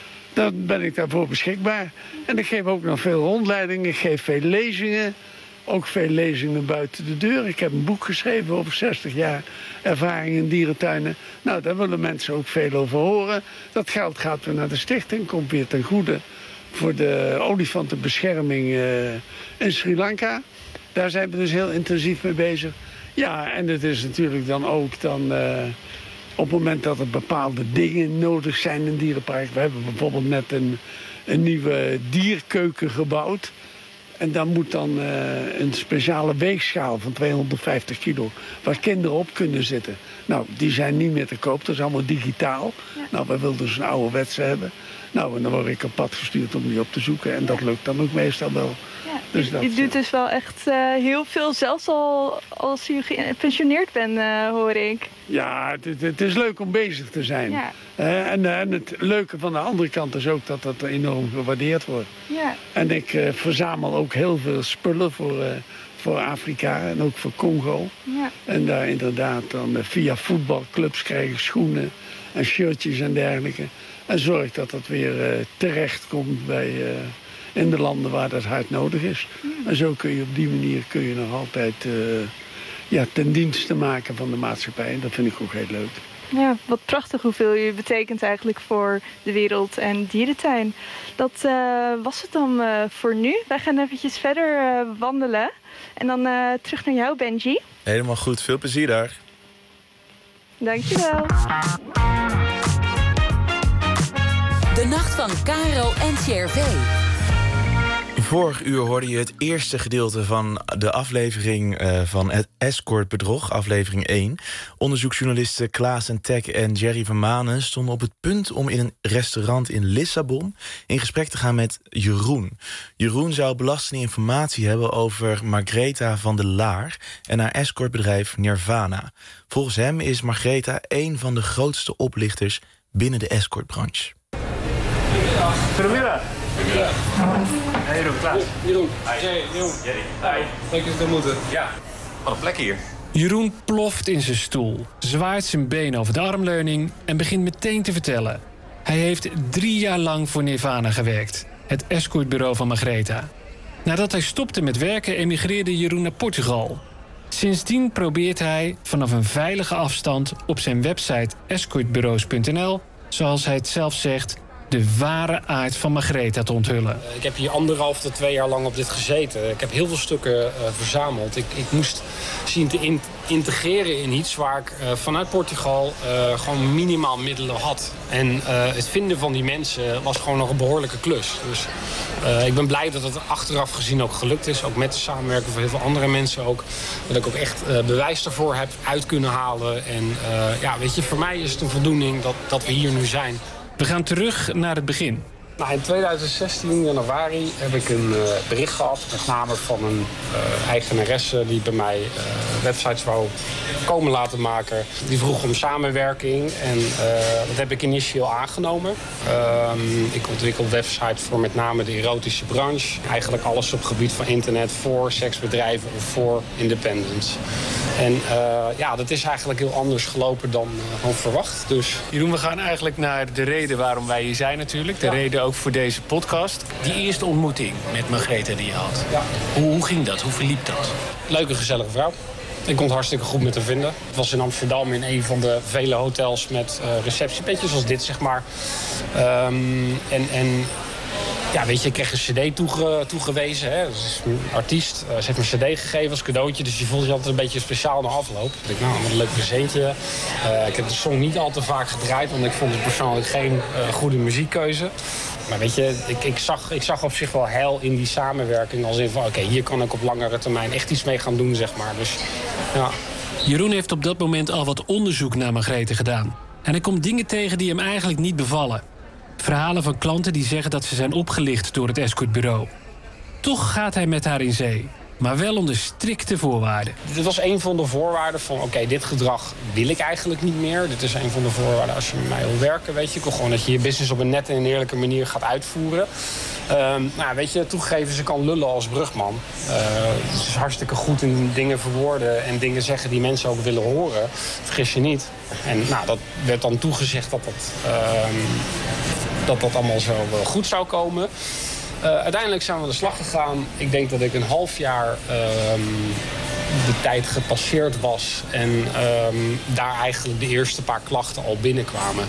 dan ben ik daarvoor beschikbaar. En ik geef ook nog veel rondleidingen. Ik geef veel lezingen. Ook veel lezingen buiten de deur. Ik heb een boek geschreven over zestig jaar ervaring in dierentuinen. Nou, daar willen mensen ook veel over horen. Dat geld gaat weer naar de stichting, komt weer ten goede voor de olifantenbescherming uh, in Sri Lanka. Daar zijn we dus heel intensief mee bezig. Ja, en het is natuurlijk dan ook dan, uh, op het moment dat er bepaalde dingen nodig zijn in het dierenpark. We hebben bijvoorbeeld net een, een nieuwe dierkeuken gebouwd. En dan moet dan uh, een speciale weegschaal van tweehonderdvijftig kilo... waar kinderen op kunnen zitten. Nou, die zijn niet meer te koop, dat is allemaal digitaal. Ja. Nou, wij wilden dus een ouderwetse hebben. Nou, en dan word ik op pad gestuurd om die op te zoeken. En dat lukt dan ook meestal wel. Ja, dus je, je doet dus wel echt uh, heel veel, zelfs al als je gepensioneerd bent, uh, hoor ik. Ja, het, het is leuk om bezig te zijn. Ja. Uh, en, en het leuke van de andere kant is ook dat dat enorm gewaardeerd wordt. Ja. En ik uh, verzamel ook heel veel spullen voor, uh, voor Afrika en ook voor Congo. Ja. En daar inderdaad dan uh, via voetbalclubs krijg ik schoenen en shirtjes en dergelijke. En zorg dat dat weer uh, terecht komt bij, uh, in de landen waar dat hard nodig is. Mm. En zo kun je op die manier kun je nog altijd uh, ja, ten dienste maken van de maatschappij. En dat vind ik ook heel leuk. Ja, wat prachtig hoeveel je betekent eigenlijk voor de wereld en dierentuin. Dat uh, was het dan uh, voor nu. Wij gaan eventjes verder uh, wandelen. En dan uh, terug naar jou, Benji. Helemaal goed, veel plezier daar. Dankjewel. De nacht van Caro en C R V. Vorig uur hoorde je het eerste gedeelte van de aflevering uh, van het escortbedrog, aflevering één. Onderzoeksjournalisten Klaas en Tek en Jerry van Manen stonden op het punt om in een restaurant in Lissabon in gesprek te gaan met Jeroen. Jeroen zou belastende informatie hebben over Margreta van der Laar en haar escortbedrijf Nirvana. Volgens hem is Margreta een van de grootste oplichters binnen de escortbranche. Goedemiddag. Ja. Hey Jeroen, Klaas. Jeroen. Hey, Jeroen. Jerry. Hi. Leuk dat je er moeten. Ja. Wat een plek hier. Jeroen ploft in zijn stoel, zwaait zijn been over de armleuning en begint meteen te vertellen. Hij heeft drie jaar lang voor Nirvana gewerkt, het escortbureau van Margreta. Nadat hij stopte met werken emigreerde Jeroen naar Portugal. Sindsdien probeert hij vanaf een veilige afstand op zijn website escortbureaus punt n l, zoals hij het zelf zegt, de ware aard van Margreta te onthullen. Ik heb hier anderhalf tot twee jaar lang op dit gezeten. Ik heb heel veel stukken uh, verzameld. Ik, ik moest zien te in, integreren in iets waar ik uh, vanuit Portugal uh, gewoon minimaal middelen had. En uh, het vinden van die mensen was gewoon nog een behoorlijke klus. Dus uh, ik ben blij dat het achteraf gezien ook gelukt is. Ook met de samenwerking van heel veel andere mensen ook. Dat ik ook echt uh, bewijs daarvoor heb uit kunnen halen. En uh, ja, weet je, voor mij is het een voldoening dat, dat we hier nu zijn. We gaan terug naar het begin. Nou, in tweeduizend zestien, januari, heb ik een uh, bericht gehad. Met name van een uh, eigenaresse die bij mij uh, websites wou komen laten maken. Die vroeg om samenwerking en uh, dat heb ik initieel aangenomen. Uh, ik ontwikkel websites voor met name de erotische branche. Eigenlijk alles op het gebied van internet voor seksbedrijven of voor independents. En uh, ja, dat is eigenlijk heel anders gelopen dan, uh, dan verwacht. Dus. Jeroen, we gaan eigenlijk naar de reden waarom wij hier zijn natuurlijk. De ja. reden ook ook voor deze podcast. Die eerste ontmoeting met Margrethe die je had. Ja. Hoe, hoe ging dat? Hoe verliep dat? Leuke, gezellige vrouw. Ik kon het hartstikke goed met haar vinden. Het was in Amsterdam in een van de vele hotels met uh, receptiebedjes zoals dit, zeg maar. Um, en... en Ja, weet je, ik kreeg een cd toege, toegewezen. Hè. Ze is een artiest. Uh, ze heeft me een cd gegeven als cadeautje. Dus je voelt je altijd een beetje speciaal na afloop. Ik dacht, nou, wat een leuk presentje. Uh, ik heb de song niet al te vaak gedraaid. Want ik vond het persoonlijk geen uh, goede muziekkeuze. Maar weet je, ik, ik, zag, ik zag op zich wel heil in die samenwerking. Als in van, oké, okay, hier kan ik op langere termijn echt iets mee gaan doen, zeg maar. Dus, ja. Jeroen heeft op dat moment al wat onderzoek naar Margrethe gedaan. En hij komt dingen tegen die hem eigenlijk niet bevallen. Verhalen van klanten die zeggen dat ze zijn opgelicht door het escortbureau. Toch gaat hij met haar in zee, maar wel onder strikte voorwaarden. Dit was een van de voorwaarden van, oké, okay, dit gedrag wil ik eigenlijk niet meer. Dit is een van de voorwaarden als je met mij wil werken, weet je. Ik wil gewoon dat je je business op een nette en eerlijke manier gaat uitvoeren. Um, nou, weet je, toegegeven, ze kan lullen als brugman. Uh, ze is hartstikke goed in dingen verwoorden en dingen zeggen die mensen ook willen horen. Vergis je niet. En nou, dat werd dan toegezegd dat dat, um, dat, dat allemaal zo uh, goed zou komen. Uh, uiteindelijk zijn we aan de slag gegaan. Ik denk dat ik een half jaar um, de tijd gepasseerd was. En um, daar eigenlijk de eerste paar klachten al binnenkwamen.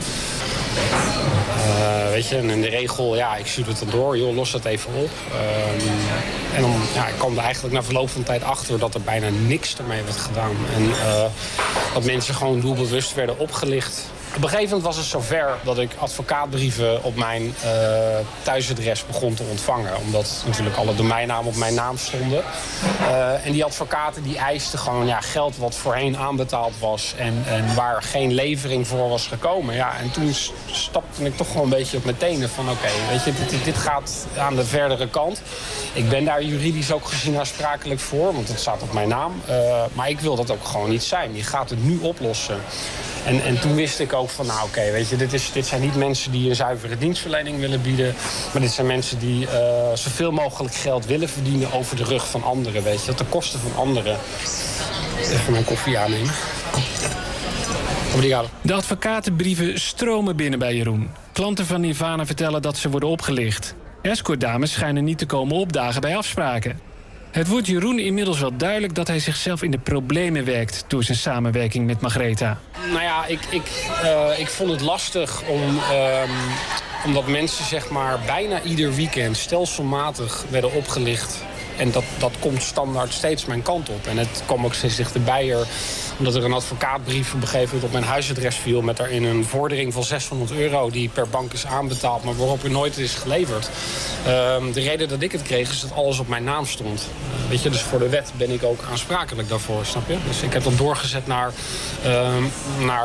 Uh, weet je, en in de regel, ja, ik stuur het dan door. Joh, los dat even op. Um, en dan, ja, ik kwam er eigenlijk na verloop van tijd achter dat er bijna niks ermee werd gedaan. En uh, dat mensen gewoon doelbewust werden opgelicht. Op een gegeven moment was het zover dat ik advocaatbrieven op mijn uh, thuisadres begon te ontvangen. Omdat natuurlijk alle domeinnamen op mijn naam stonden. Uh, en die advocaten die eisten gewoon ja, geld wat voorheen aanbetaald was. En, en waar geen levering voor was gekomen. Ja, en toen stapte ik toch gewoon een beetje op mijn tenen van oké, okay, weet je, dit, dit gaat aan de verdere kant. Ik ben daar juridisch ook gezien aansprakelijk voor, want het staat op mijn naam. Uh, maar ik wil dat ook gewoon niet zijn. Je gaat het nu oplossen. En, en toen wist ik ook van, nou oké, okay, weet je, dit, is, dit zijn niet mensen die een zuivere dienstverlening willen bieden. Maar dit zijn mensen die uh, zoveel mogelijk geld willen verdienen over de rug van anderen, weet je. Ten koste van anderen. Even mijn koffie aannemen. Obrigado. De advocatenbrieven stromen binnen bij Jeroen. Klanten van Nirvana vertellen dat ze worden opgelicht. Escortdames schijnen niet te komen opdagen bij afspraken. Het wordt Jeroen inmiddels wel duidelijk dat hij zichzelf in de problemen werkt door zijn samenwerking met Margrethe. Nou ja, ik, ik, uh, ik vond het lastig om, um, omdat mensen zeg maar bijna ieder weekend stelselmatig werden opgelicht. En dat, dat komt standaard steeds mijn kant op. En het kwam ook steeds dichterbij er, omdat er een advocaatbrief op een gegeven moment op mijn huisadres viel met daarin een vordering van zeshonderd euro die per bank is aanbetaald, maar waarop er nooit is geleverd. Um, de reden dat ik het kreeg is dat alles op mijn naam stond. Uh, weet je, dus voor de wet ben ik ook aansprakelijk daarvoor, snap je? Dus ik heb dat doorgezet naar, um, naar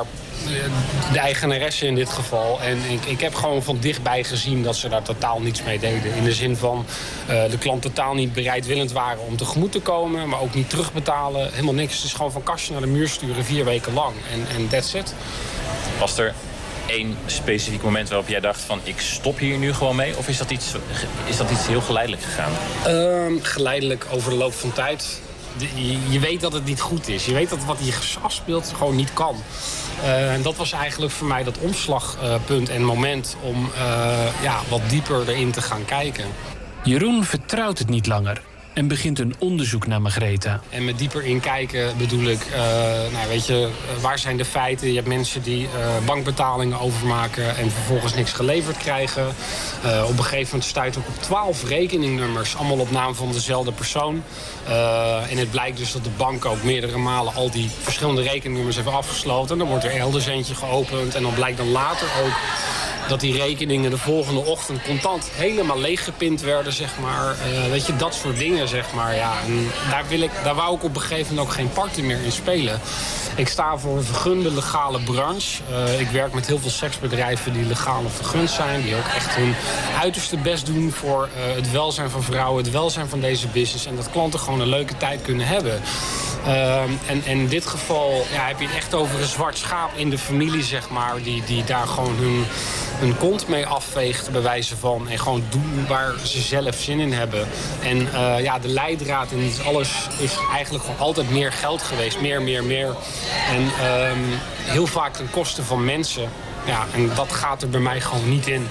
de eigenaresse in dit geval. En ik, ik heb gewoon van dichtbij gezien dat ze daar totaal niets mee deden. In de zin van uh, de klant totaal niet bereidwillend waren om tegemoet te komen, maar ook niet terugbetalen. Helemaal niks. Het is gewoon van kastje naar de muur sturen vier weken lang. En, en that's it. Was er één specifiek moment waarop jij dacht van ik stop hier nu gewoon mee? Of is dat iets, is dat iets heel geleidelijk gegaan? Um, geleidelijk over de loop van tijd. De, je, je weet dat het niet goed is. Je weet dat wat hier afspeelt gewoon niet kan. Uh, en dat was eigenlijk voor mij dat omslagpunt en moment om uh, ja, wat dieper erin te gaan kijken. Jeroen vertrouwt het niet langer en begint een onderzoek naar Margrethe. En met dieper in kijken bedoel ik, uh, nou weet je, waar zijn de feiten? Je hebt mensen die uh, bankbetalingen overmaken en vervolgens niks geleverd krijgen. Uh, op een gegeven moment stuit ik op twaalf rekeningnummers, allemaal op naam van dezelfde persoon. Uh, en het blijkt dus dat de bank ook meerdere malen al die verschillende rekeningnummers heeft afgesloten. Dan wordt er elders eentje geopend en dan blijkt dan later ook dat die rekeningen de volgende ochtend contant helemaal leeggepind werden, zeg maar. Uh, weet je, dat soort dingen, zeg maar. Ja, en daar, wil ik, daar wou ik op een gegeven moment ook geen parten meer in spelen. Ik sta voor een vergunde legale branche. Uh, ik werk met heel veel seksbedrijven die legaal of vergund zijn. Die ook echt hun uiterste best doen voor uh, het welzijn van vrouwen, het welzijn van deze business. En dat klanten gewoon een leuke tijd kunnen hebben. Uh, en, en in dit geval ja, heb je het echt over een zwart schaap in de familie, zeg maar. Die, die daar gewoon hun, hun kont mee afveegt, bij wijze van. En gewoon doen waar ze zelf zin in hebben. En uh, ja, de leidraad in alles is eigenlijk gewoon altijd meer geld geweest. Meer, meer, meer. En um, heel vaak ten koste van mensen. Ja, en dat gaat er bij mij gewoon niet in.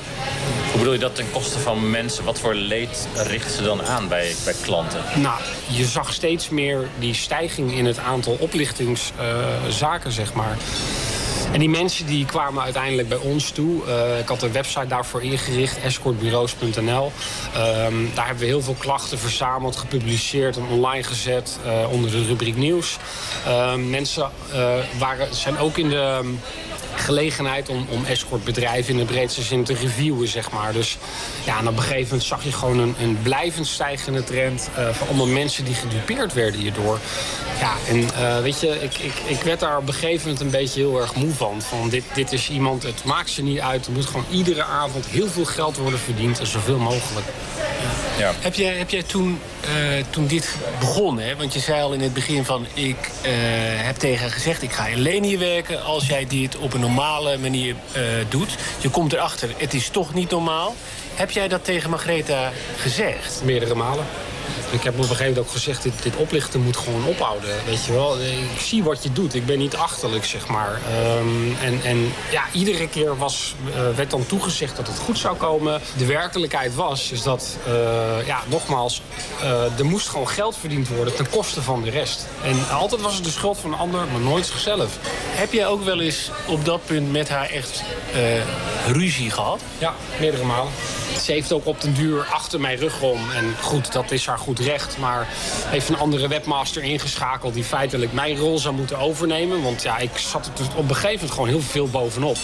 Hoe bedoel je dat ten koste van mensen? Wat voor leed richten ze dan aan bij, bij klanten? Nou, je zag steeds meer die stijging in het aantal oplichtingszaken, uh, zeg maar. En die mensen die kwamen uiteindelijk bij ons toe. Uh, ik had een website daarvoor ingericht, escortbureaus punt n l. Um, daar hebben we heel veel klachten verzameld, gepubliceerd en online gezet uh, onder de rubriek nieuws. Uh, mensen uh, waren, zijn ook in de um, gelegenheid om, om escortbedrijven in de breedste zin te reviewen, zeg maar. Dus ja, en op een gegeven moment zag je gewoon een, een blijvend stijgende trend uh, van allemaal mensen die gedupeerd werden hierdoor. Ja, en uh, weet je, ik, ik, ik werd daar op een gegeven moment een beetje heel erg moe van. Van dit, dit is iemand, het maakt ze niet uit. Er moet gewoon iedere avond heel veel geld worden verdiend en zoveel mogelijk. Ja. Heb jij, heb jij toen, uh, toen dit begon, hè? Want je zei al in het begin van... ik uh, heb tegen haar gezegd, ik ga alleen hier werken als jij dit op een normale manier uh, doet. Je komt erachter, het is toch niet normaal. Heb jij dat tegen Margaretha gezegd? Meerdere malen. Ik heb op een gegeven moment ook gezegd, dit, dit oplichten moet gewoon ophouden. Weet je wel, ik zie wat je doet. Ik ben niet achterlijk, zeg maar. Um, en, en ja, iedere keer was, uh, werd dan toegezegd dat het goed zou komen. De werkelijkheid was, is dat, uh, ja, nogmaals, uh, er moest gewoon geld verdiend worden ten koste van de rest. En altijd was het de schuld van een ander, maar nooit zichzelf. Heb jij ook wel eens op dat punt met haar echt uh, ruzie gehad? Ja, meerdere malen. Ze heeft ook op den duur achter mijn rug om. En goed, dat is haar goed recht. Maar heeft een andere webmaster ingeschakeld die feitelijk mijn rol zou moeten overnemen. Want ja, ik zat er op een gegeven moment gewoon heel veel bovenop.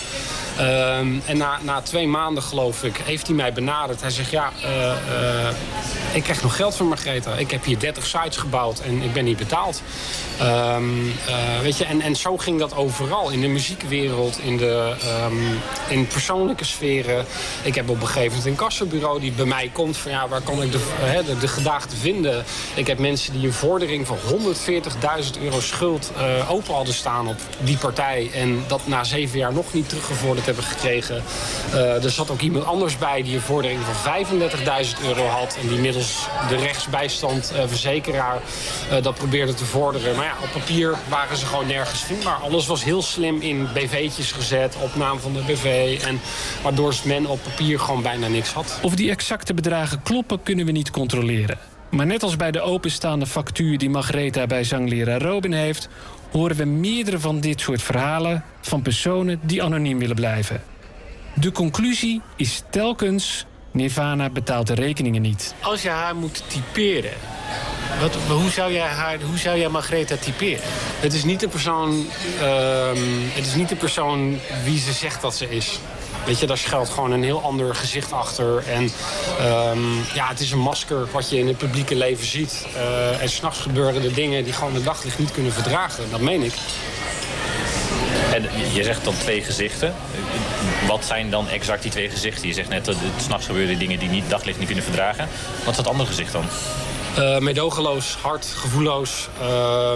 Um, en na, na twee maanden, geloof ik, heeft hij mij benaderd. Hij zegt, ja, uh, uh, ik krijg nog geld van Margaretha. Ik heb hier dertig sites gebouwd en ik ben niet betaald. Um, uh, weet je, en, en zo ging dat overal. In de muziekwereld, in de um, in persoonlijke sferen. Ik heb op een gegeven moment een kassabureau die bij mij komt. Van ja, waar kan ik de, uh, de, de gedaagde vinden? Ik heb mensen die een vordering van honderdveertigduizend euro schuld uh, open hadden staan op die partij. En dat na zeven jaar nog niet teruggevorderd hebben gekregen. Uh, er zat ook iemand anders bij die een vordering van vijfendertigduizend euro had. En die middels de rechtsbijstand uh, verzekeraar uh, dat probeerde te vorderen. Maar ja, op papier waren ze gewoon nergens vindbaar. Alles was heel slim in B V'tjes gezet, opname van de B V. En waardoor men op papier gewoon bijna niks had. Of die exacte bedragen kloppen, kunnen we niet controleren. Maar net als bij de openstaande factuur die Margaretha bij zangleraar Robin heeft, horen we meerdere van dit soort verhalen van personen die anoniem willen blijven. De conclusie is telkens: Nirvana betaalt de rekeningen niet. Als je haar moet typeren, wat, hoe, zou jij haar, hoe zou jij Margaretha typeren? Het is niet de persoon, uh, het is niet de persoon wie ze zegt dat ze is. Weet je, daar schuilt gewoon een heel ander gezicht achter. En um, ja, het is een masker wat je in het publieke leven ziet. Uh, en 's nachts gebeuren er dingen die gewoon het daglicht niet kunnen verdragen. Dat meen ik. En je zegt dan twee gezichten. Wat zijn dan exact die twee gezichten? Je zegt net dat het 's nachts gebeuren dingen die niet daglicht niet kunnen verdragen. Wat is dat andere gezicht dan? Uh, meedogenloos, hard, gevoelloos. Uh,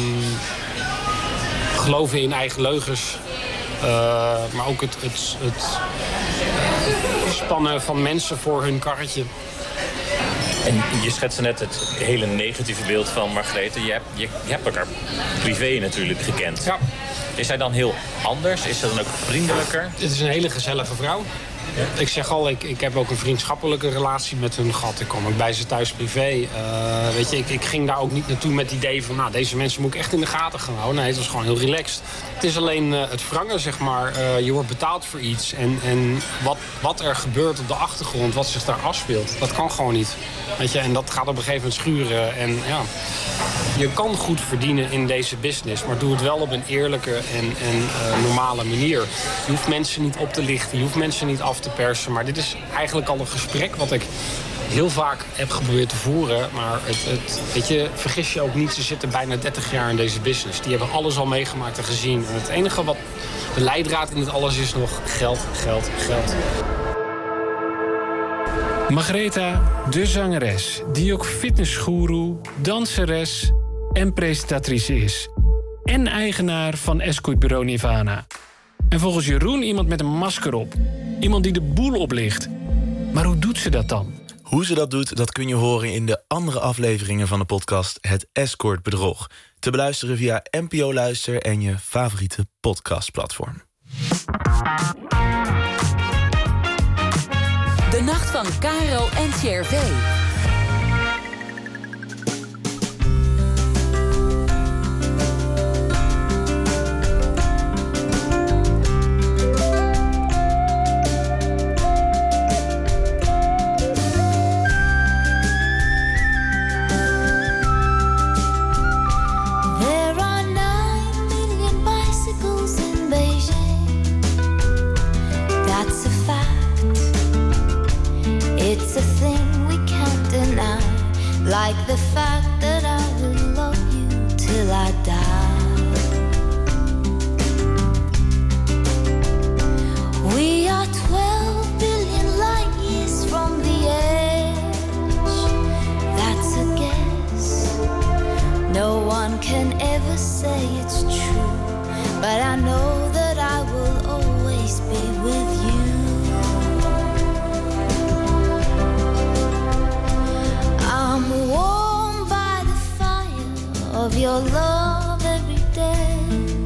geloven in eigen leugens. Uh, maar ook het, het, het uh, spannen van mensen voor hun karretje. En je schetste net het hele negatieve beeld van Margaretha. Je hebt, je, je hebt elkaar privé natuurlijk gekend. Ja. Is zij dan heel anders? Is ze dan ook vriendelijker? Het is een hele gezellige vrouw. Ja. Ik zeg al, ik, ik heb ook een vriendschappelijke relatie met hun gehad. Ik kwam ook bij ze thuis privé. Uh, weet je, ik, ik ging daar ook niet naartoe met het idee van, nou, deze mensen moet ik echt in de gaten gaan houden. Nee, het was gewoon heel relaxed. Het is alleen uh, het wrangen, zeg maar. Uh, je wordt betaald voor iets. En, en wat, wat er gebeurt op de achtergrond, wat zich daar afspeelt, dat kan gewoon niet. Weet je, en dat gaat op een gegeven moment schuren. En ja, je kan goed verdienen in deze business, maar doe het wel op een eerlijke en, en uh, normale manier. Je hoeft mensen niet op te lichten, je hoeft mensen niet af te persen. Maar dit is eigenlijk al een gesprek wat ik heel vaak heb geprobeerd te voeren. Maar het, het, weet je, vergis je ook niet, ze zitten bijna dertig jaar in deze business. Die hebben alles al meegemaakt en gezien. En het enige wat de leidraad in dit alles is nog geld, geld, geld. Margaretha, de zangeres, die ook fitnessgoeroe, danseres en presentatrice is. En eigenaar van escortbureau Nirvana. En volgens Jeroen iemand met een masker op. Iemand die de boel oplicht. Maar hoe doet ze dat dan? Hoe ze dat doet, dat kun je horen in de andere afleveringen van de podcast Het Escortbedrog. Te beluisteren via N P O Luister en je favoriete podcastplatform. van Caro en C R V. Like the fact that I will love you till I die. We are twelve billion light years from the edge. That's a guess. No one can ever say it's true, but I know that I will always be with you. I'm warm by the fire of your love every day.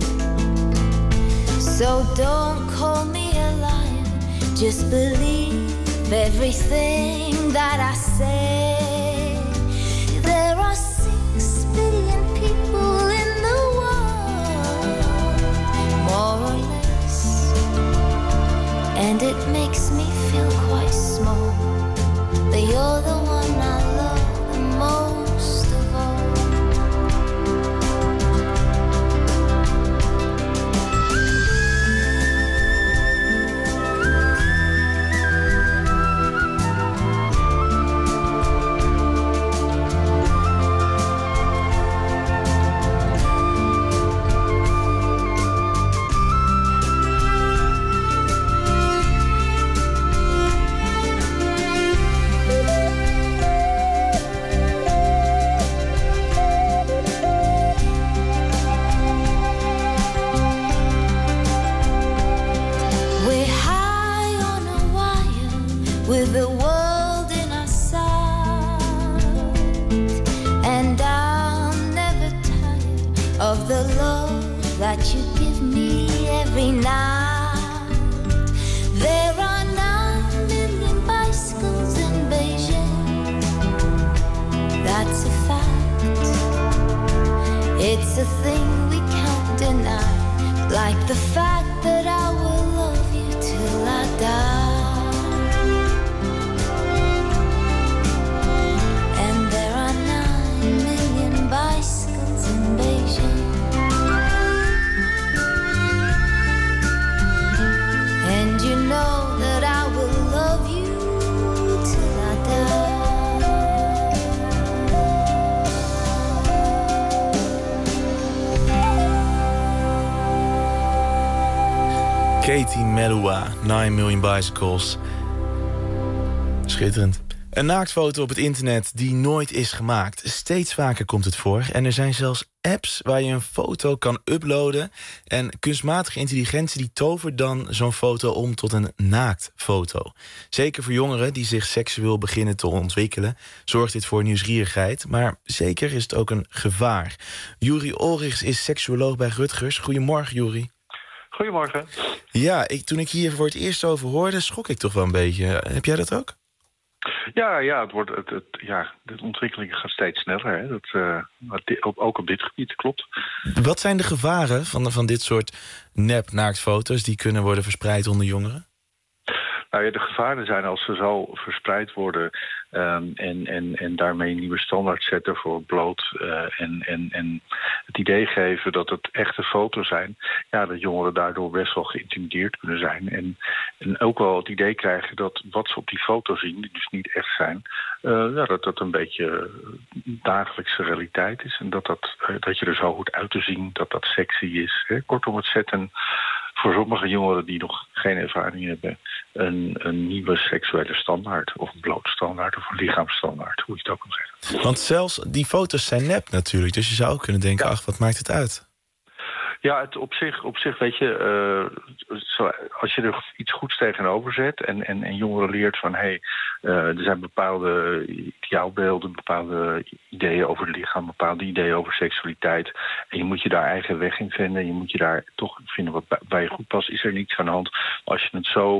So don't call me a liar, just believe everything that I say. There are six billion people in the world, more or less, and it makes me feel quite small, but you're the one I love most of all. With the world in our sight, and I'm never tired of the love that you give me every night. There are nine million bicycles in Beijing. That's a fact. It's a thing we can't deny, like the fact that I will love you till I die. Bicycles in Beijing, and you know that I will love you till I die. Katie Melua, nine million Bicycles. Schitterend. Een naaktfoto op het internet die nooit is gemaakt. Steeds vaker komt het voor. En er zijn zelfs apps waar je een foto kan uploaden. En kunstmatige intelligentie die tovert dan zo'n foto om tot een naaktfoto. Zeker voor jongeren die zich seksueel beginnen te ontwikkelen zorgt dit voor nieuwsgierigheid. Maar zeker is het ook een gevaar. Juri Olrichs is seksuoloog bij Rutgers. Goedemorgen, Juri. Goedemorgen. Ja, ik, toen ik hier voor het eerst over hoorde, schrok ik toch wel een beetje. Heb jij dat ook? Ja, ja, het wordt, het, het, ja, de ontwikkeling gaat steeds sneller. Hè. Dat, uh, ook op dit gebied, klopt. Wat zijn de gevaren van, van dit soort nep-naaktfoto's die kunnen worden verspreid onder jongeren? Nou ja, de gevaren zijn als ze zo verspreid worden um, en, en, en daarmee een nieuwe standaard zetten voor bloot uh, en, en, en het idee geven dat het echte foto's zijn, ja, dat jongeren daardoor best wel geïntimideerd kunnen zijn. En, en ook wel het idee krijgen dat wat ze op die foto zien, die dus niet echt zijn, uh, ja, dat dat een beetje dagelijkse realiteit is. En dat, dat, uh, dat je er zo goed uit te zien, dat dat sexy is. Hè. Kortom, het zetten voor sommige jongeren die nog geen ervaring hebben een, een nieuwe seksuele standaard, of een bloot standaard, of een lichaamsstandaard, hoe je het ook kan zeggen. Want zelfs die foto's zijn nep natuurlijk, dus je zou ook kunnen denken, ja, ach, wat maakt het uit? Ja, het op zich, op zich weet je, uh, zo, als je er iets goeds tegenover zet en, en, en jongeren leert van, hé, hey, uh, er zijn bepaalde ideaalbeelden, bepaalde ideeën over het lichaam, bepaalde ideeën over seksualiteit. En je moet je daar eigen weg in vinden. Je moet je daar toch vinden wat bij je goed past. Is er niets aan de hand. Maar als je het zo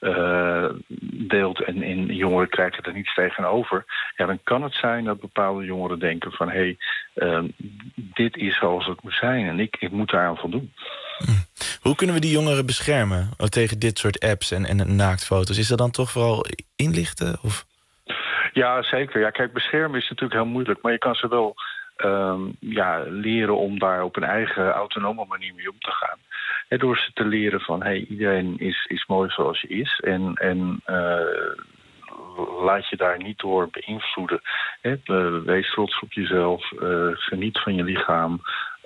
uh, deelt en, en jongeren krijgen er niets tegenover, ja, dan kan het zijn dat bepaalde jongeren denken van hé, hey, uh, dit is zoals het moet zijn en ik, ik moet daaraan voldoen. Hoe kunnen we die jongeren beschermen tegen dit soort apps en, en naaktfoto's? Is dat dan toch vooral inlichten? Of? Ja, zeker. Ja, kijk, beschermen is natuurlijk heel moeilijk, maar je kan ze wel um, ja, leren om daar op een eigen autonome manier mee om te gaan. He, door ze te leren van, hé, hey, iedereen is, is mooi zoals je is en, en uh, laat je daar niet door beïnvloeden. He, wees trots op jezelf, uh, geniet van je lichaam,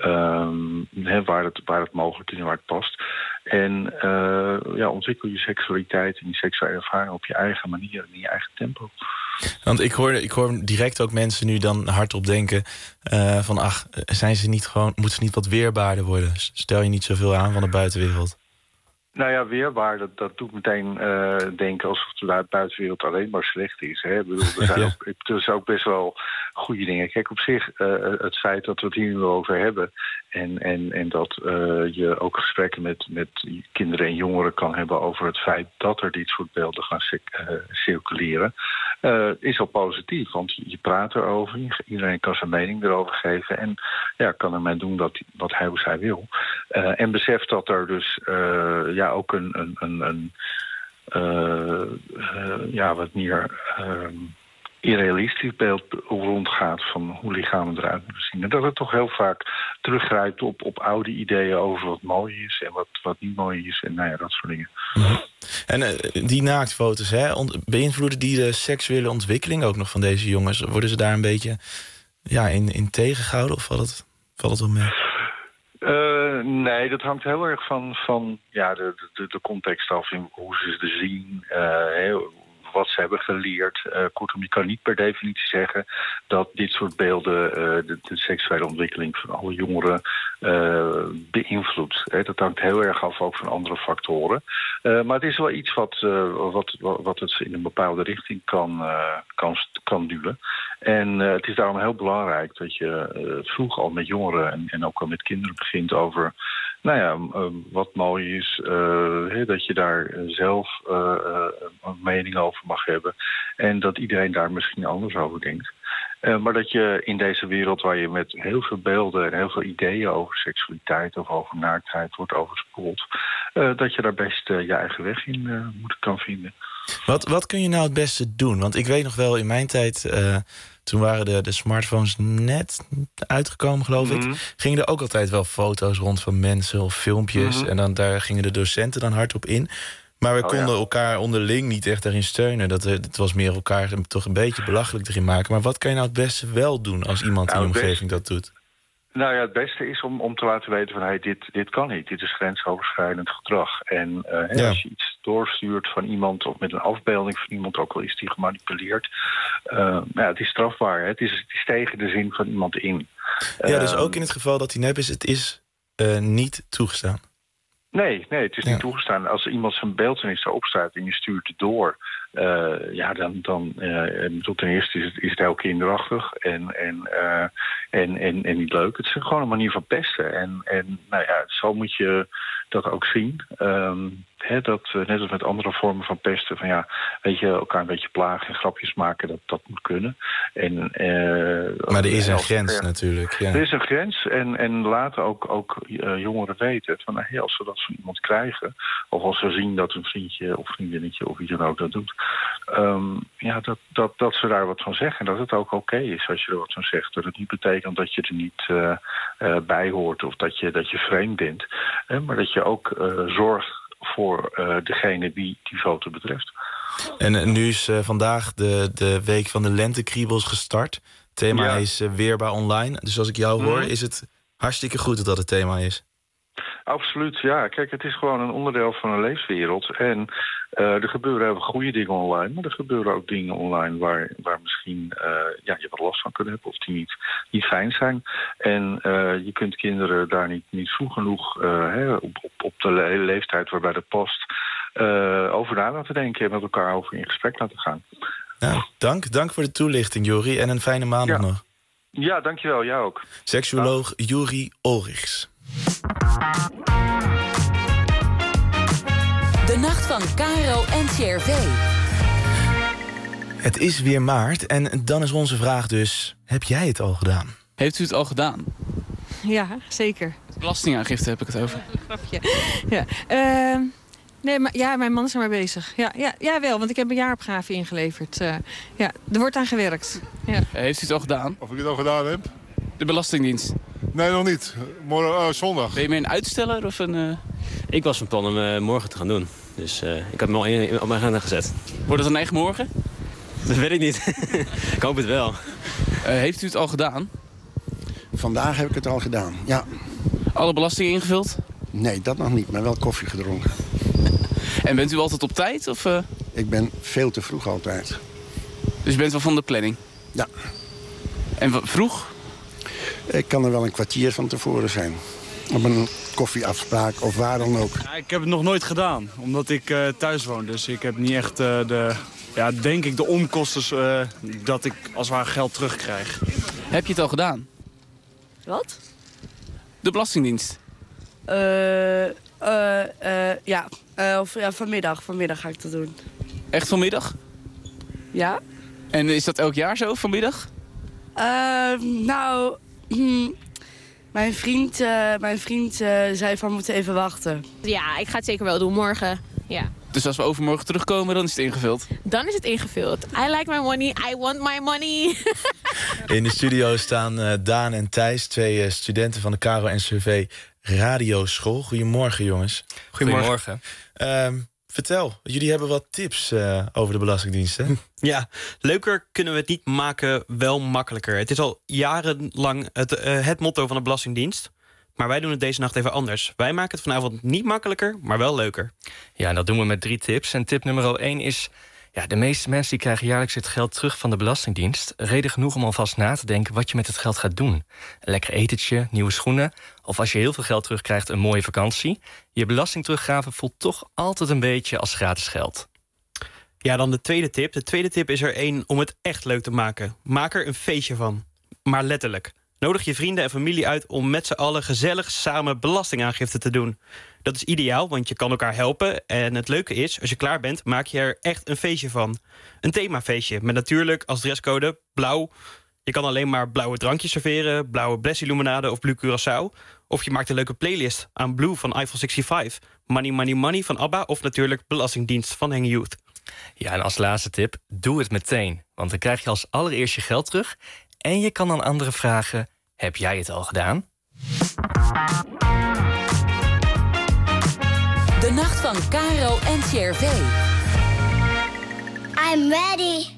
um, he, waar, het, waar het mogelijk is en waar het past. En uh, ja, ontwikkel je seksualiteit en je seksuele ervaring op je eigen manier en in je eigen tempo. Want ik hoor, ik hoor direct ook mensen nu dan hardop denken uh, van ach, zijn ze niet gewoon, moeten ze niet wat weerbaarder worden? Stel je niet zoveel aan van de buitenwereld. Nou ja, weerbaar, dat, dat doet meteen uh, denken alsof de buitenwereld alleen maar slecht is. Hè? Ik bedoel, er zijn ja. ook, er zijn ook best wel goede dingen. Kijk, op zich, uh, het feit dat we het hier nu over hebben en, en, en dat uh, je ook gesprekken met, met kinderen en jongeren kan hebben over het feit dat er dit soort beelden gaan uh, circuleren, uh, is al positief. Want je praat erover, iedereen kan zijn mening erover geven en ja, kan ermee doen dat, wat hij of zij wil. Uh, en beseft dat er dus uh, ja, ook een, een, een, een uh, uh, ja, wat meer uh, irrealistisch beeld rondgaat van hoe lichamen eruit moeten zien. En dat het toch heel vaak teruggrijpt op, op oude ideeën over wat mooi is en wat, wat niet mooi is en nou ja, dat soort dingen. Mm-hmm. En uh, die naaktfoto's, hè, beïnvloeden die de seksuele ontwikkeling ook nog van deze jongens? Worden ze daar een beetje ja, in, in tegengehouden of valt het, valt het wel mee? Uh, nee, dat hangt heel erg van, van ja, de, de, de context af in hoe ze ze zien, uh, wat ze hebben geleerd. Uh, kortom, je kan niet per definitie zeggen dat dit soort beelden uh, de, de seksuele ontwikkeling van alle jongeren uh, beïnvloedt. Hè. Dat hangt heel erg af ook van andere factoren. Uh, maar het is wel iets wat, uh, wat, wat, wat het in een bepaalde richting kan, uh, kan, kan duwen. En uh, het is daarom heel belangrijk dat je uh, vroeg al met jongeren en, en ook al met kinderen begint over, nou ja, uh, wat mooi is, uh, he, dat je daar zelf uh, uh, een mening over mag hebben en dat iedereen daar misschien anders over denkt. Uh, maar dat je in deze wereld waar je met heel veel beelden en heel veel ideeën over seksualiteit of over naaktheid wordt overspoeld, uh, dat je daar best uh, je eigen weg in uh, moet kan vinden. Wat, wat kun je nou het beste doen? Want ik weet nog wel, in mijn tijd, uh, toen waren de, de smartphones net uitgekomen, geloof mm-hmm. ik. Gingen er ook altijd wel foto's rond van mensen of filmpjes. Mm-hmm. En dan, daar gingen de docenten dan hard op in. Maar we oh, konden ja. elkaar onderling niet echt daarin steunen. Dat, het was meer elkaar toch een beetje belachelijk erin maken. Maar wat kan je nou het beste wel doen als iemand nou, in je omgeving dat doet? Nou ja, het beste is om, om te laten weten van hey, dit, dit kan niet. Dit is grensoverschrijdend gedrag. En uh, ja. als je iets doorstuurt van iemand of met een afbeelding van iemand, ook al is die gemanipuleerd, uh, nou ja, het is strafbaar. Hè? Het, is, het is tegen de zin van iemand in. Ja, dus ook in het geval dat hij nep is, het is uh, niet toegestaan. Nee, nee, het is ja. niet toegestaan. Als iemand zijn beeltenis erop staat en je stuurt het door, uh, ja, dan, dan uh, ten eerste is het, is het heel kinderachtig en, en, uh, en, en, en niet leuk. Het is gewoon een manier van pesten. En, en nou ja, zo moet je dat ook zien. Um, He, dat, net als met andere vormen van pesten, van ja, weet je, elkaar een beetje plagen en grapjes maken, dat, dat moet kunnen. En, uh, maar er is een grens er, natuurlijk. Ja. Er is een grens en, en laten ook, ook uh, jongeren weten van, nou, hey, als ze dat van iemand krijgen, of als ze zien dat een vriendje of vriendinnetje of wie dan ook dat doet, um, ja, dat, dat, dat ze daar wat van zeggen en dat het ook oké okay is als je er wat van zegt. Dat het niet betekent dat je er niet uh, uh, bij hoort of dat je, dat je vreemd bent, hè, maar dat je ook uh, zorgt voor uh, degene die die foto betreft. En uh, nu is uh, vandaag de, de week van de lentekriebels gestart. Het thema ja. is uh, weerbaar online. Dus als ik jou hoor, mm. is het hartstikke goed dat dat het thema is. Absoluut, ja. Kijk, het is gewoon een onderdeel van een leefwereld. En uh, er gebeuren heel veel goede dingen online, maar er gebeuren ook dingen online waar, waar misschien uh, ja, je wat last van kunt hebben of die niet, niet fijn zijn. En uh, je kunt kinderen daar niet, niet vroeg genoeg uh, hè, op, op, op de le- leeftijd waarbij dat past uh, over na laten denken en met elkaar over in gesprek laten gaan. Nou, dank, dank voor de toelichting, Jori, en een fijne maandag ja. nog. Ja, dankjewel. Jij ook. Seksuoloog Jori Olrichs. De Nacht van Caro en C R V. Het is weer maart en dan is onze vraag dus... heb jij het al gedaan? Heeft u het al gedaan? Ja, zeker. Belastingaangifte heb ik het over. Grapje. Ja, uh, nee, maar ja, mijn man is er maar bezig. Ja, ja, ja, wel, want ik heb een jaaropgave ingeleverd. Uh, ja, er wordt aan gewerkt. Ja. Heeft u het al gedaan? Of ik het al gedaan heb? De Belastingdienst? Nee, nog niet. Morgen, uh, zondag. Ben je meer een uitsteller of een... Uh... Ik was van plan om uh, morgen te gaan doen. Dus uh, ik heb hem al in, op mijn agenda gezet. Wordt het dan echt morgen? Dat weet ik niet. Ik hoop het wel. Uh, heeft u het al gedaan? Vandaag heb ik het al gedaan, ja. Alle belastingen ingevuld? Nee, dat nog niet, maar wel koffie gedronken. En bent u altijd op tijd? Of, uh... Ik ben veel te vroeg altijd. Dus je bent wel van de planning? Ja. En w- vroeg? Ik kan er wel een kwartier van tevoren zijn. Op een koffieafspraak of waar dan ook. Ja, ik heb het nog nooit gedaan, omdat ik uh, thuis woon. Dus ik heb niet echt uh, de, ja, denk ik, de onkosten uh, dat ik als het ware geld terugkrijg. Heb je het al gedaan? Wat? De Belastingdienst? Uh, uh, uh, ja. Uh, of, ja, vanmiddag. Vanmiddag ga ik dat doen. Echt vanmiddag? Ja. En is dat elk jaar zo, vanmiddag? Uh, nou, hm, mijn vriend, uh, mijn vriend uh, zei van we moeten even wachten. Ja, ik ga het zeker wel doen morgen. Ja. Dus als we overmorgen terugkomen, dan is het ingevuld? Dan is het ingevuld. I like my money, I want my money. In de studio staan uh, Daan en Thijs, twee uh, studenten van de Caro en C R V Radioschool. Goedemorgen, jongens. Goedemorgen. Uh, vertel, jullie hebben wat tips uh, over de Belastingdienst, hè? Ja, leuker kunnen we het niet maken, wel makkelijker. Het is al jarenlang het, uh, het motto van de Belastingdienst. Maar wij doen het deze nacht even anders. Wij maken het vanavond niet makkelijker, maar wel leuker. Ja, en dat doen we met drie tips. En tip nummer één is... ja, de meeste mensen die krijgen jaarlijks het geld terug van de Belastingdienst. Reden genoeg om alvast na te denken wat je met het geld gaat doen. Een lekker etentje, nieuwe schoenen... of als je heel veel geld terugkrijgt, een mooie vakantie. Je belasting teruggraven voelt toch altijd een beetje als gratis geld. Ja, dan de tweede tip. De tweede tip is er één om het echt leuk te maken. Maak er een feestje van. Maar letterlijk. Nodig je vrienden en familie uit om met z'n allen gezellig samen belastingaangifte te doen. Dat is ideaal, want je kan elkaar helpen. En het leuke is, als je klaar bent, maak je er echt een feestje van. Een themafeestje, met natuurlijk als dresscode blauw. Je kan alleen maar blauwe drankjes serveren, blauwe Blessie-limonade of Blue Curaçao. Of je maakt een leuke playlist aan Blue van Eiffel vijfenzestig, Money Money Money van ABBA of natuurlijk Belastingdienst van Hang Youth. Ja, en als laatste tip, doe het meteen. Want dan krijg je als allereerst je geld terug... en je kan aan anderen vragen, heb jij het al gedaan? De nacht van Caro en C R V. I'm ready.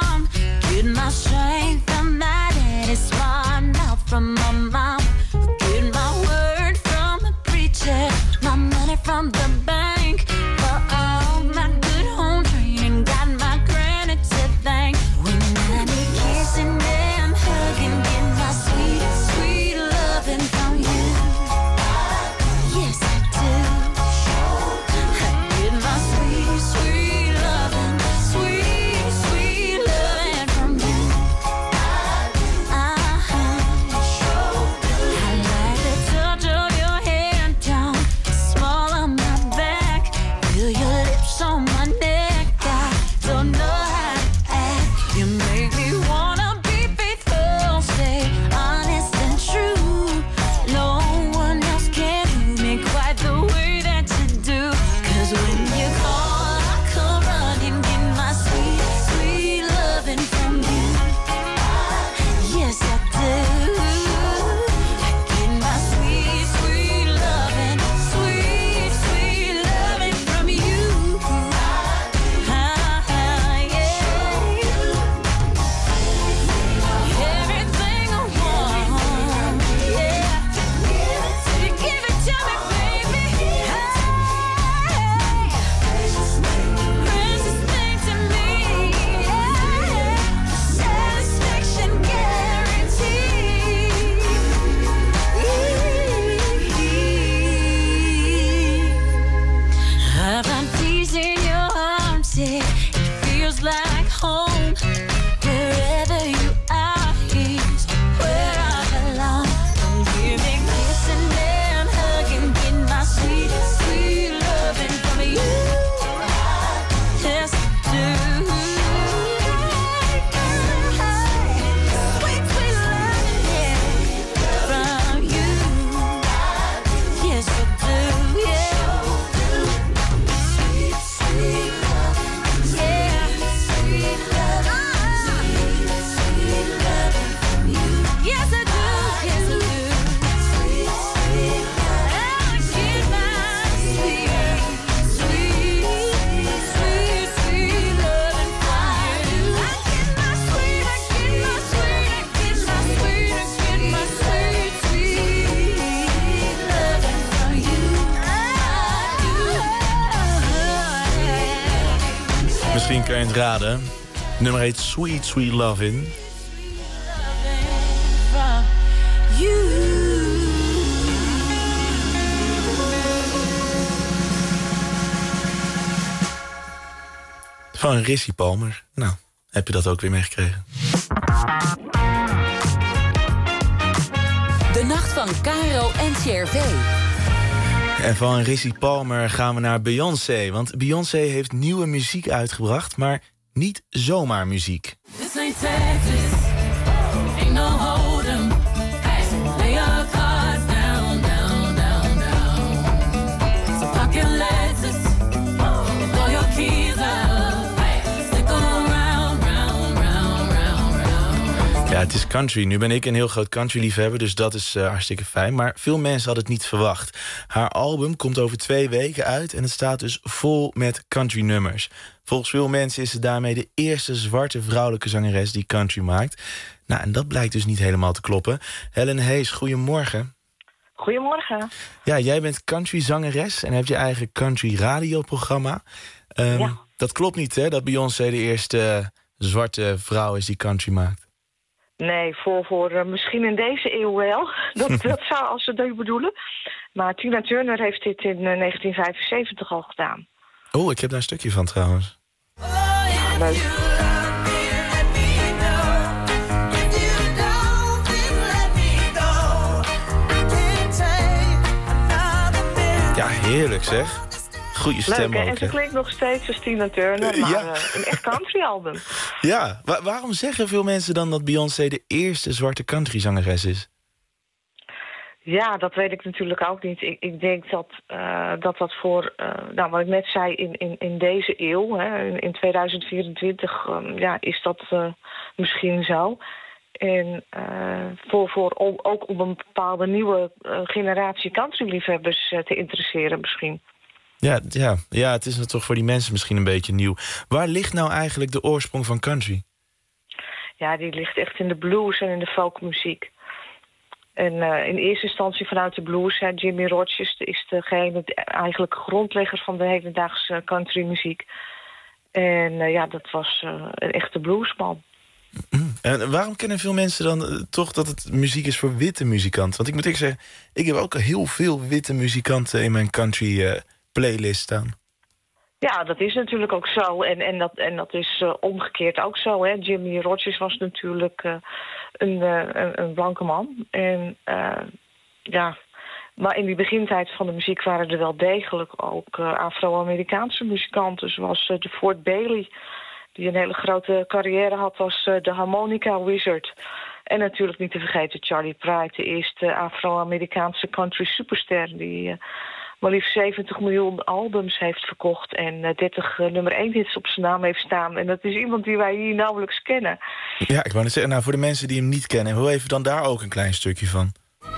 Strength from my daddy's farm, out from my mom. Misschien kun je het raden. Het nummer heet Sweet Sweet Lovin'. Van Rissie Palmer. Nou, heb je dat ook weer meegekregen? De nacht van Caro en C R V. En van Rissie Palmer gaan we naar Beyoncé. Want Beyoncé heeft nieuwe muziek uitgebracht, maar niet zomaar muziek. This ain't Texas, ain't no hold 'em. Hey, lay your cards down, down, down, down. So pack your Lexus, throw your keys up. Hey, stick 'em round, round, round, round, round. Ja, het is country. Nu ben ik een heel groot country-liefhebber, dus dat is uh, hartstikke fijn. Maar veel mensen hadden het niet verwacht. Haar album komt over twee weken uit en het staat dus vol met country-nummers. Volgens veel mensen is ze daarmee de eerste zwarte vrouwelijke zangeres die country maakt. Nou, en dat blijkt dus niet helemaal te kloppen. Helen Hayes, goedemorgen. Goedemorgen. Ja, jij bent country-zangeres en hebt je eigen country-radioprogramma. Um, ja. Dat klopt niet, hè, dat Beyoncé de eerste uh, zwarte vrouw is die country maakt? Nee, voor, voor uh, misschien in deze eeuw wel. Dat, dat zou, als ze dat bedoelen. Maar Tina Turner heeft dit in uh, negentien vijfenzeventig al gedaan. Oh, ik heb daar een stukje van trouwens. Ja, leuk. Ja, heerlijk zeg. Goeie stem leuk, ook, en ze hè? klinkt nog steeds als Tina Turner, maar Ja. uh, een echt country album. Ja, wa- waarom zeggen veel mensen dan dat Beyoncé de eerste zwarte countryzangeres is? Ja, dat weet ik natuurlijk ook niet. Ik, ik denk dat, uh, dat dat voor, uh, nou, wat ik net zei, in, in, in deze eeuw, hè, in, in tweeduizend vierentwintig, um, ja, is dat uh, misschien zo. En uh, voor, voor, om, ook om een bepaalde nieuwe uh, generatie countryliefhebbers uh, te interesseren misschien. Ja, ja, ja, het is nou toch voor die mensen misschien een beetje nieuw. Waar ligt nou eigenlijk de oorsprong van country? Ja, die ligt echt in de blues en in de folkmuziek. En uh, in eerste instantie vanuit de blues, hè, Jimmy Rogers is degene, eigenlijk grondlegger van de hedendaagse countrymuziek. En uh, ja, dat was uh, een echte bluesman. En waarom kennen veel mensen dan uh, toch dat het muziek is voor witte muzikanten? Want ik moet eerlijk zeggen, ik heb ook al heel veel witte muzikanten in mijn country uh, playlist staan. Ja, dat is natuurlijk ook zo. En, en, dat, en dat is uh, omgekeerd ook zo. Hè. Jimmy Rogers was natuurlijk uh, een, uh, een, een blanke man. En uh, ja, maar in die begintijd van de muziek waren er wel degelijk ook uh, Afro-Amerikaanse muzikanten. Zoals uh, de Fort Bailey, die een hele grote carrière had als uh, de harmonica wizard. En natuurlijk niet te vergeten Charlie Pride, de eerste Afro-Amerikaanse country superster die uh, maar liefst zeventig miljoen albums heeft verkocht en uh, dertig uh, nummer één hits op zijn naam heeft staan. En dat is iemand die wij hier nauwelijks kennen. Ja, ik wou net zeggen, nou, voor de mensen die hem niet kennen, hoe even dan daar ook een klein stukje van.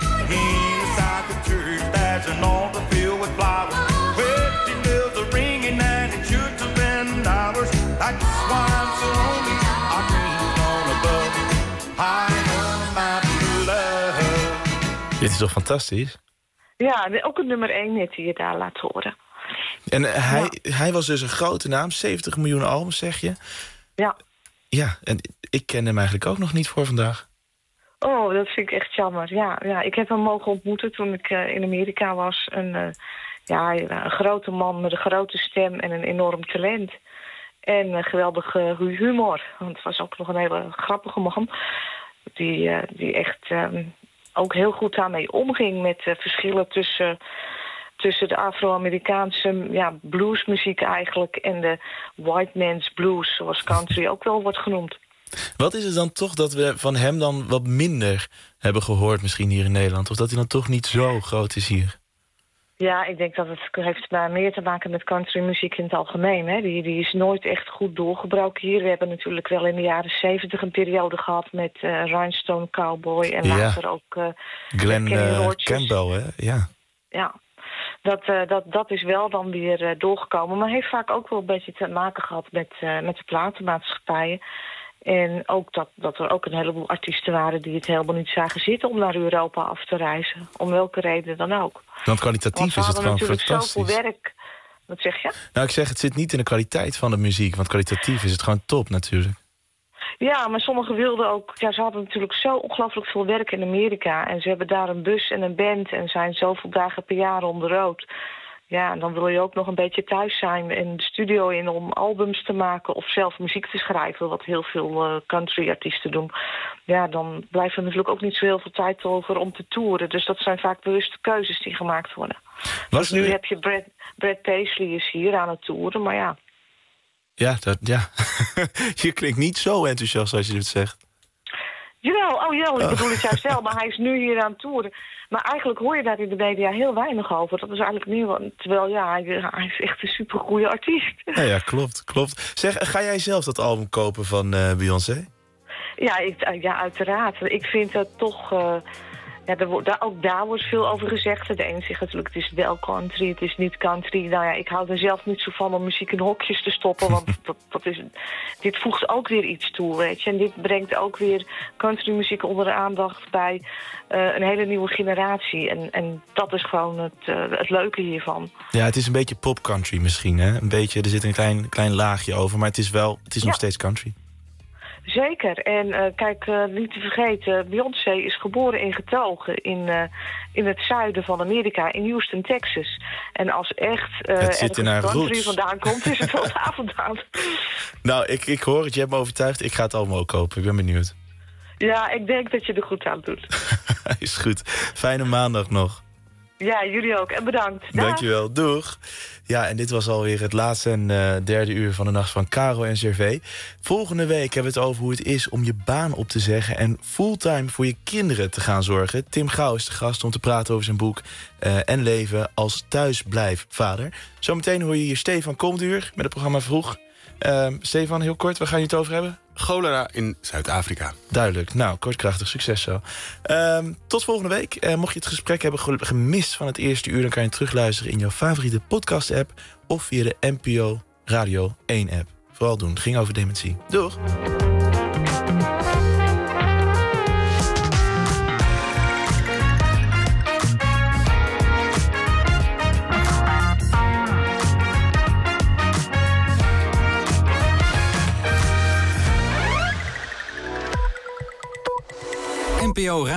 Dit is toch fantastisch? Ja, ook een nummer één hit die je daar laat horen. En uh, hij, ja. hij was dus een grote naam, zeventig miljoen albums, zeg je? Ja. Ja, en ik ken hem eigenlijk ook nog niet voor vandaag. Oh, dat vind ik echt jammer. Ja, ja ik heb hem mogen ontmoeten toen ik uh, in Amerika was. Een, uh, ja, een grote man met een grote stem en een enorm talent. En uh, geweldige humor. Want het was ook nog een hele grappige man. Die, uh, die echt um, ook heel goed daarmee omging met uh, verschillen tussen... tussen de Afro-Amerikaanse ja, bluesmuziek eigenlijk en de white man's blues, zoals country ook wel wordt genoemd. Wat is het dan toch dat we van hem dan wat minder hebben gehoord misschien hier in Nederland? Of dat hij dan toch niet zo groot is hier? Ja, ik denk dat het heeft maar meer te maken met countrymuziek in het algemeen. Hè. Die, die is nooit echt goed doorgebroken hier. We hebben natuurlijk wel in de jaren zeventig een periode gehad met uh, Rhinestone Cowboy en ja. later ook uh, Glenn uh, Campbell, hè? Ja. Ja. Dat, uh, dat, dat is wel dan weer uh, doorgekomen. Maar heeft vaak ook wel een beetje te maken gehad met, uh, met de platenmaatschappijen. En ook dat, dat er ook een heleboel artiesten waren die het helemaal niet zagen zitten om naar Europa af te reizen. Om welke reden dan ook. Want kwalitatief Want is het gewoon natuurlijk fantastisch. zoveel werk. Wat zeg je? Nou, ik zeg, het zit niet in de kwaliteit van de muziek. Want kwalitatief is het gewoon top natuurlijk. Ja, maar sommigen wilden ook... Ja, ze hadden natuurlijk zo ongelooflijk veel werk in Amerika. En ze hebben daar een bus en een band en zijn zoveel dagen per jaar on the road. Ja, en dan wil je ook nog een beetje thuis zijn en de studio in om albums te maken of zelf muziek te schrijven, wat heel veel uh, country-artiesten doen. Ja, dan blijft er natuurlijk ook niet zo heel veel tijd over om te toeren. Dus dat zijn vaak bewuste keuzes die gemaakt worden. Was dus nu er... heb je Brad, Brad Paisley is hier aan het toeren, maar ja. Ja, dat, ja. Je klinkt niet zo enthousiast als je het zegt. Jawel, oh jawel, ik bedoel het juist wel, maar hij is nu hier aan het toeren. Maar eigenlijk hoor je daar in de media heel weinig over. Dat is eigenlijk meer, terwijl ja, hij, hij is echt een supergoeie artiest. Ja, ja, klopt, klopt. Zeg, ga jij zelf dat album kopen van uh, Beyoncé? Ja, ik, ja, uiteraard. Ik vind dat toch... Uh, ja, er wordt, daar, ook daar wordt veel over gezegd. De ene zegt natuurlijk, het is wel country, het is niet country. Nou ja, ik hou er zelf niet zo van om muziek in hokjes te stoppen. Want dat, dat is, dit voegt ook weer iets toe, weet je. En dit brengt ook weer countrymuziek onder de aandacht bij uh, een hele nieuwe generatie. En, en dat is gewoon het, uh, het leuke hiervan. Ja, het is een beetje pop country misschien, hè? Een beetje, er zit een klein, klein laagje over, maar het is wel, het is nog ja. steeds country. Zeker. En uh, kijk, uh, niet te vergeten, Beyoncé is geboren en getogen in, uh, in het zuiden van Amerika, in Houston, Texas. En als echt uh, het zit in haar country roots. vandaan komt, is het wel daar vandaan. Nou, ik, ik hoor het, je hebt me overtuigd. Ik ga het allemaal ook kopen, ik ben benieuwd. Ja, ik denk dat je er goed aan doet. Is goed. Fijne maandag nog. Ja, jullie ook. En bedankt. Dag. Dankjewel. Doeg. Ja, en dit was alweer het laatste en uh, derde uur van de Nacht van Caro en Servé. Volgende week hebben we het over hoe het is om je baan op te zeggen en fulltime voor je kinderen te gaan zorgen. Tim Gouw is de gast om te praten over zijn boek uh, En leven als thuisblijfvader. Zometeen hoor je hier Stefan Komduur met het programma Vroeg. Uh, Stefan, heel kort, waar gaan je het over hebben? Cholera in Zuid-Afrika. Duidelijk. Nou, kortkrachtig. Succes zo. Um, tot volgende week. Uh, mocht je het gesprek hebben gemist van het eerste uur, dan kan je het terugluisteren in jouw favoriete podcast-app of via de N P O Radio één app. Vooral doen. Het ging over dementie. Doeg!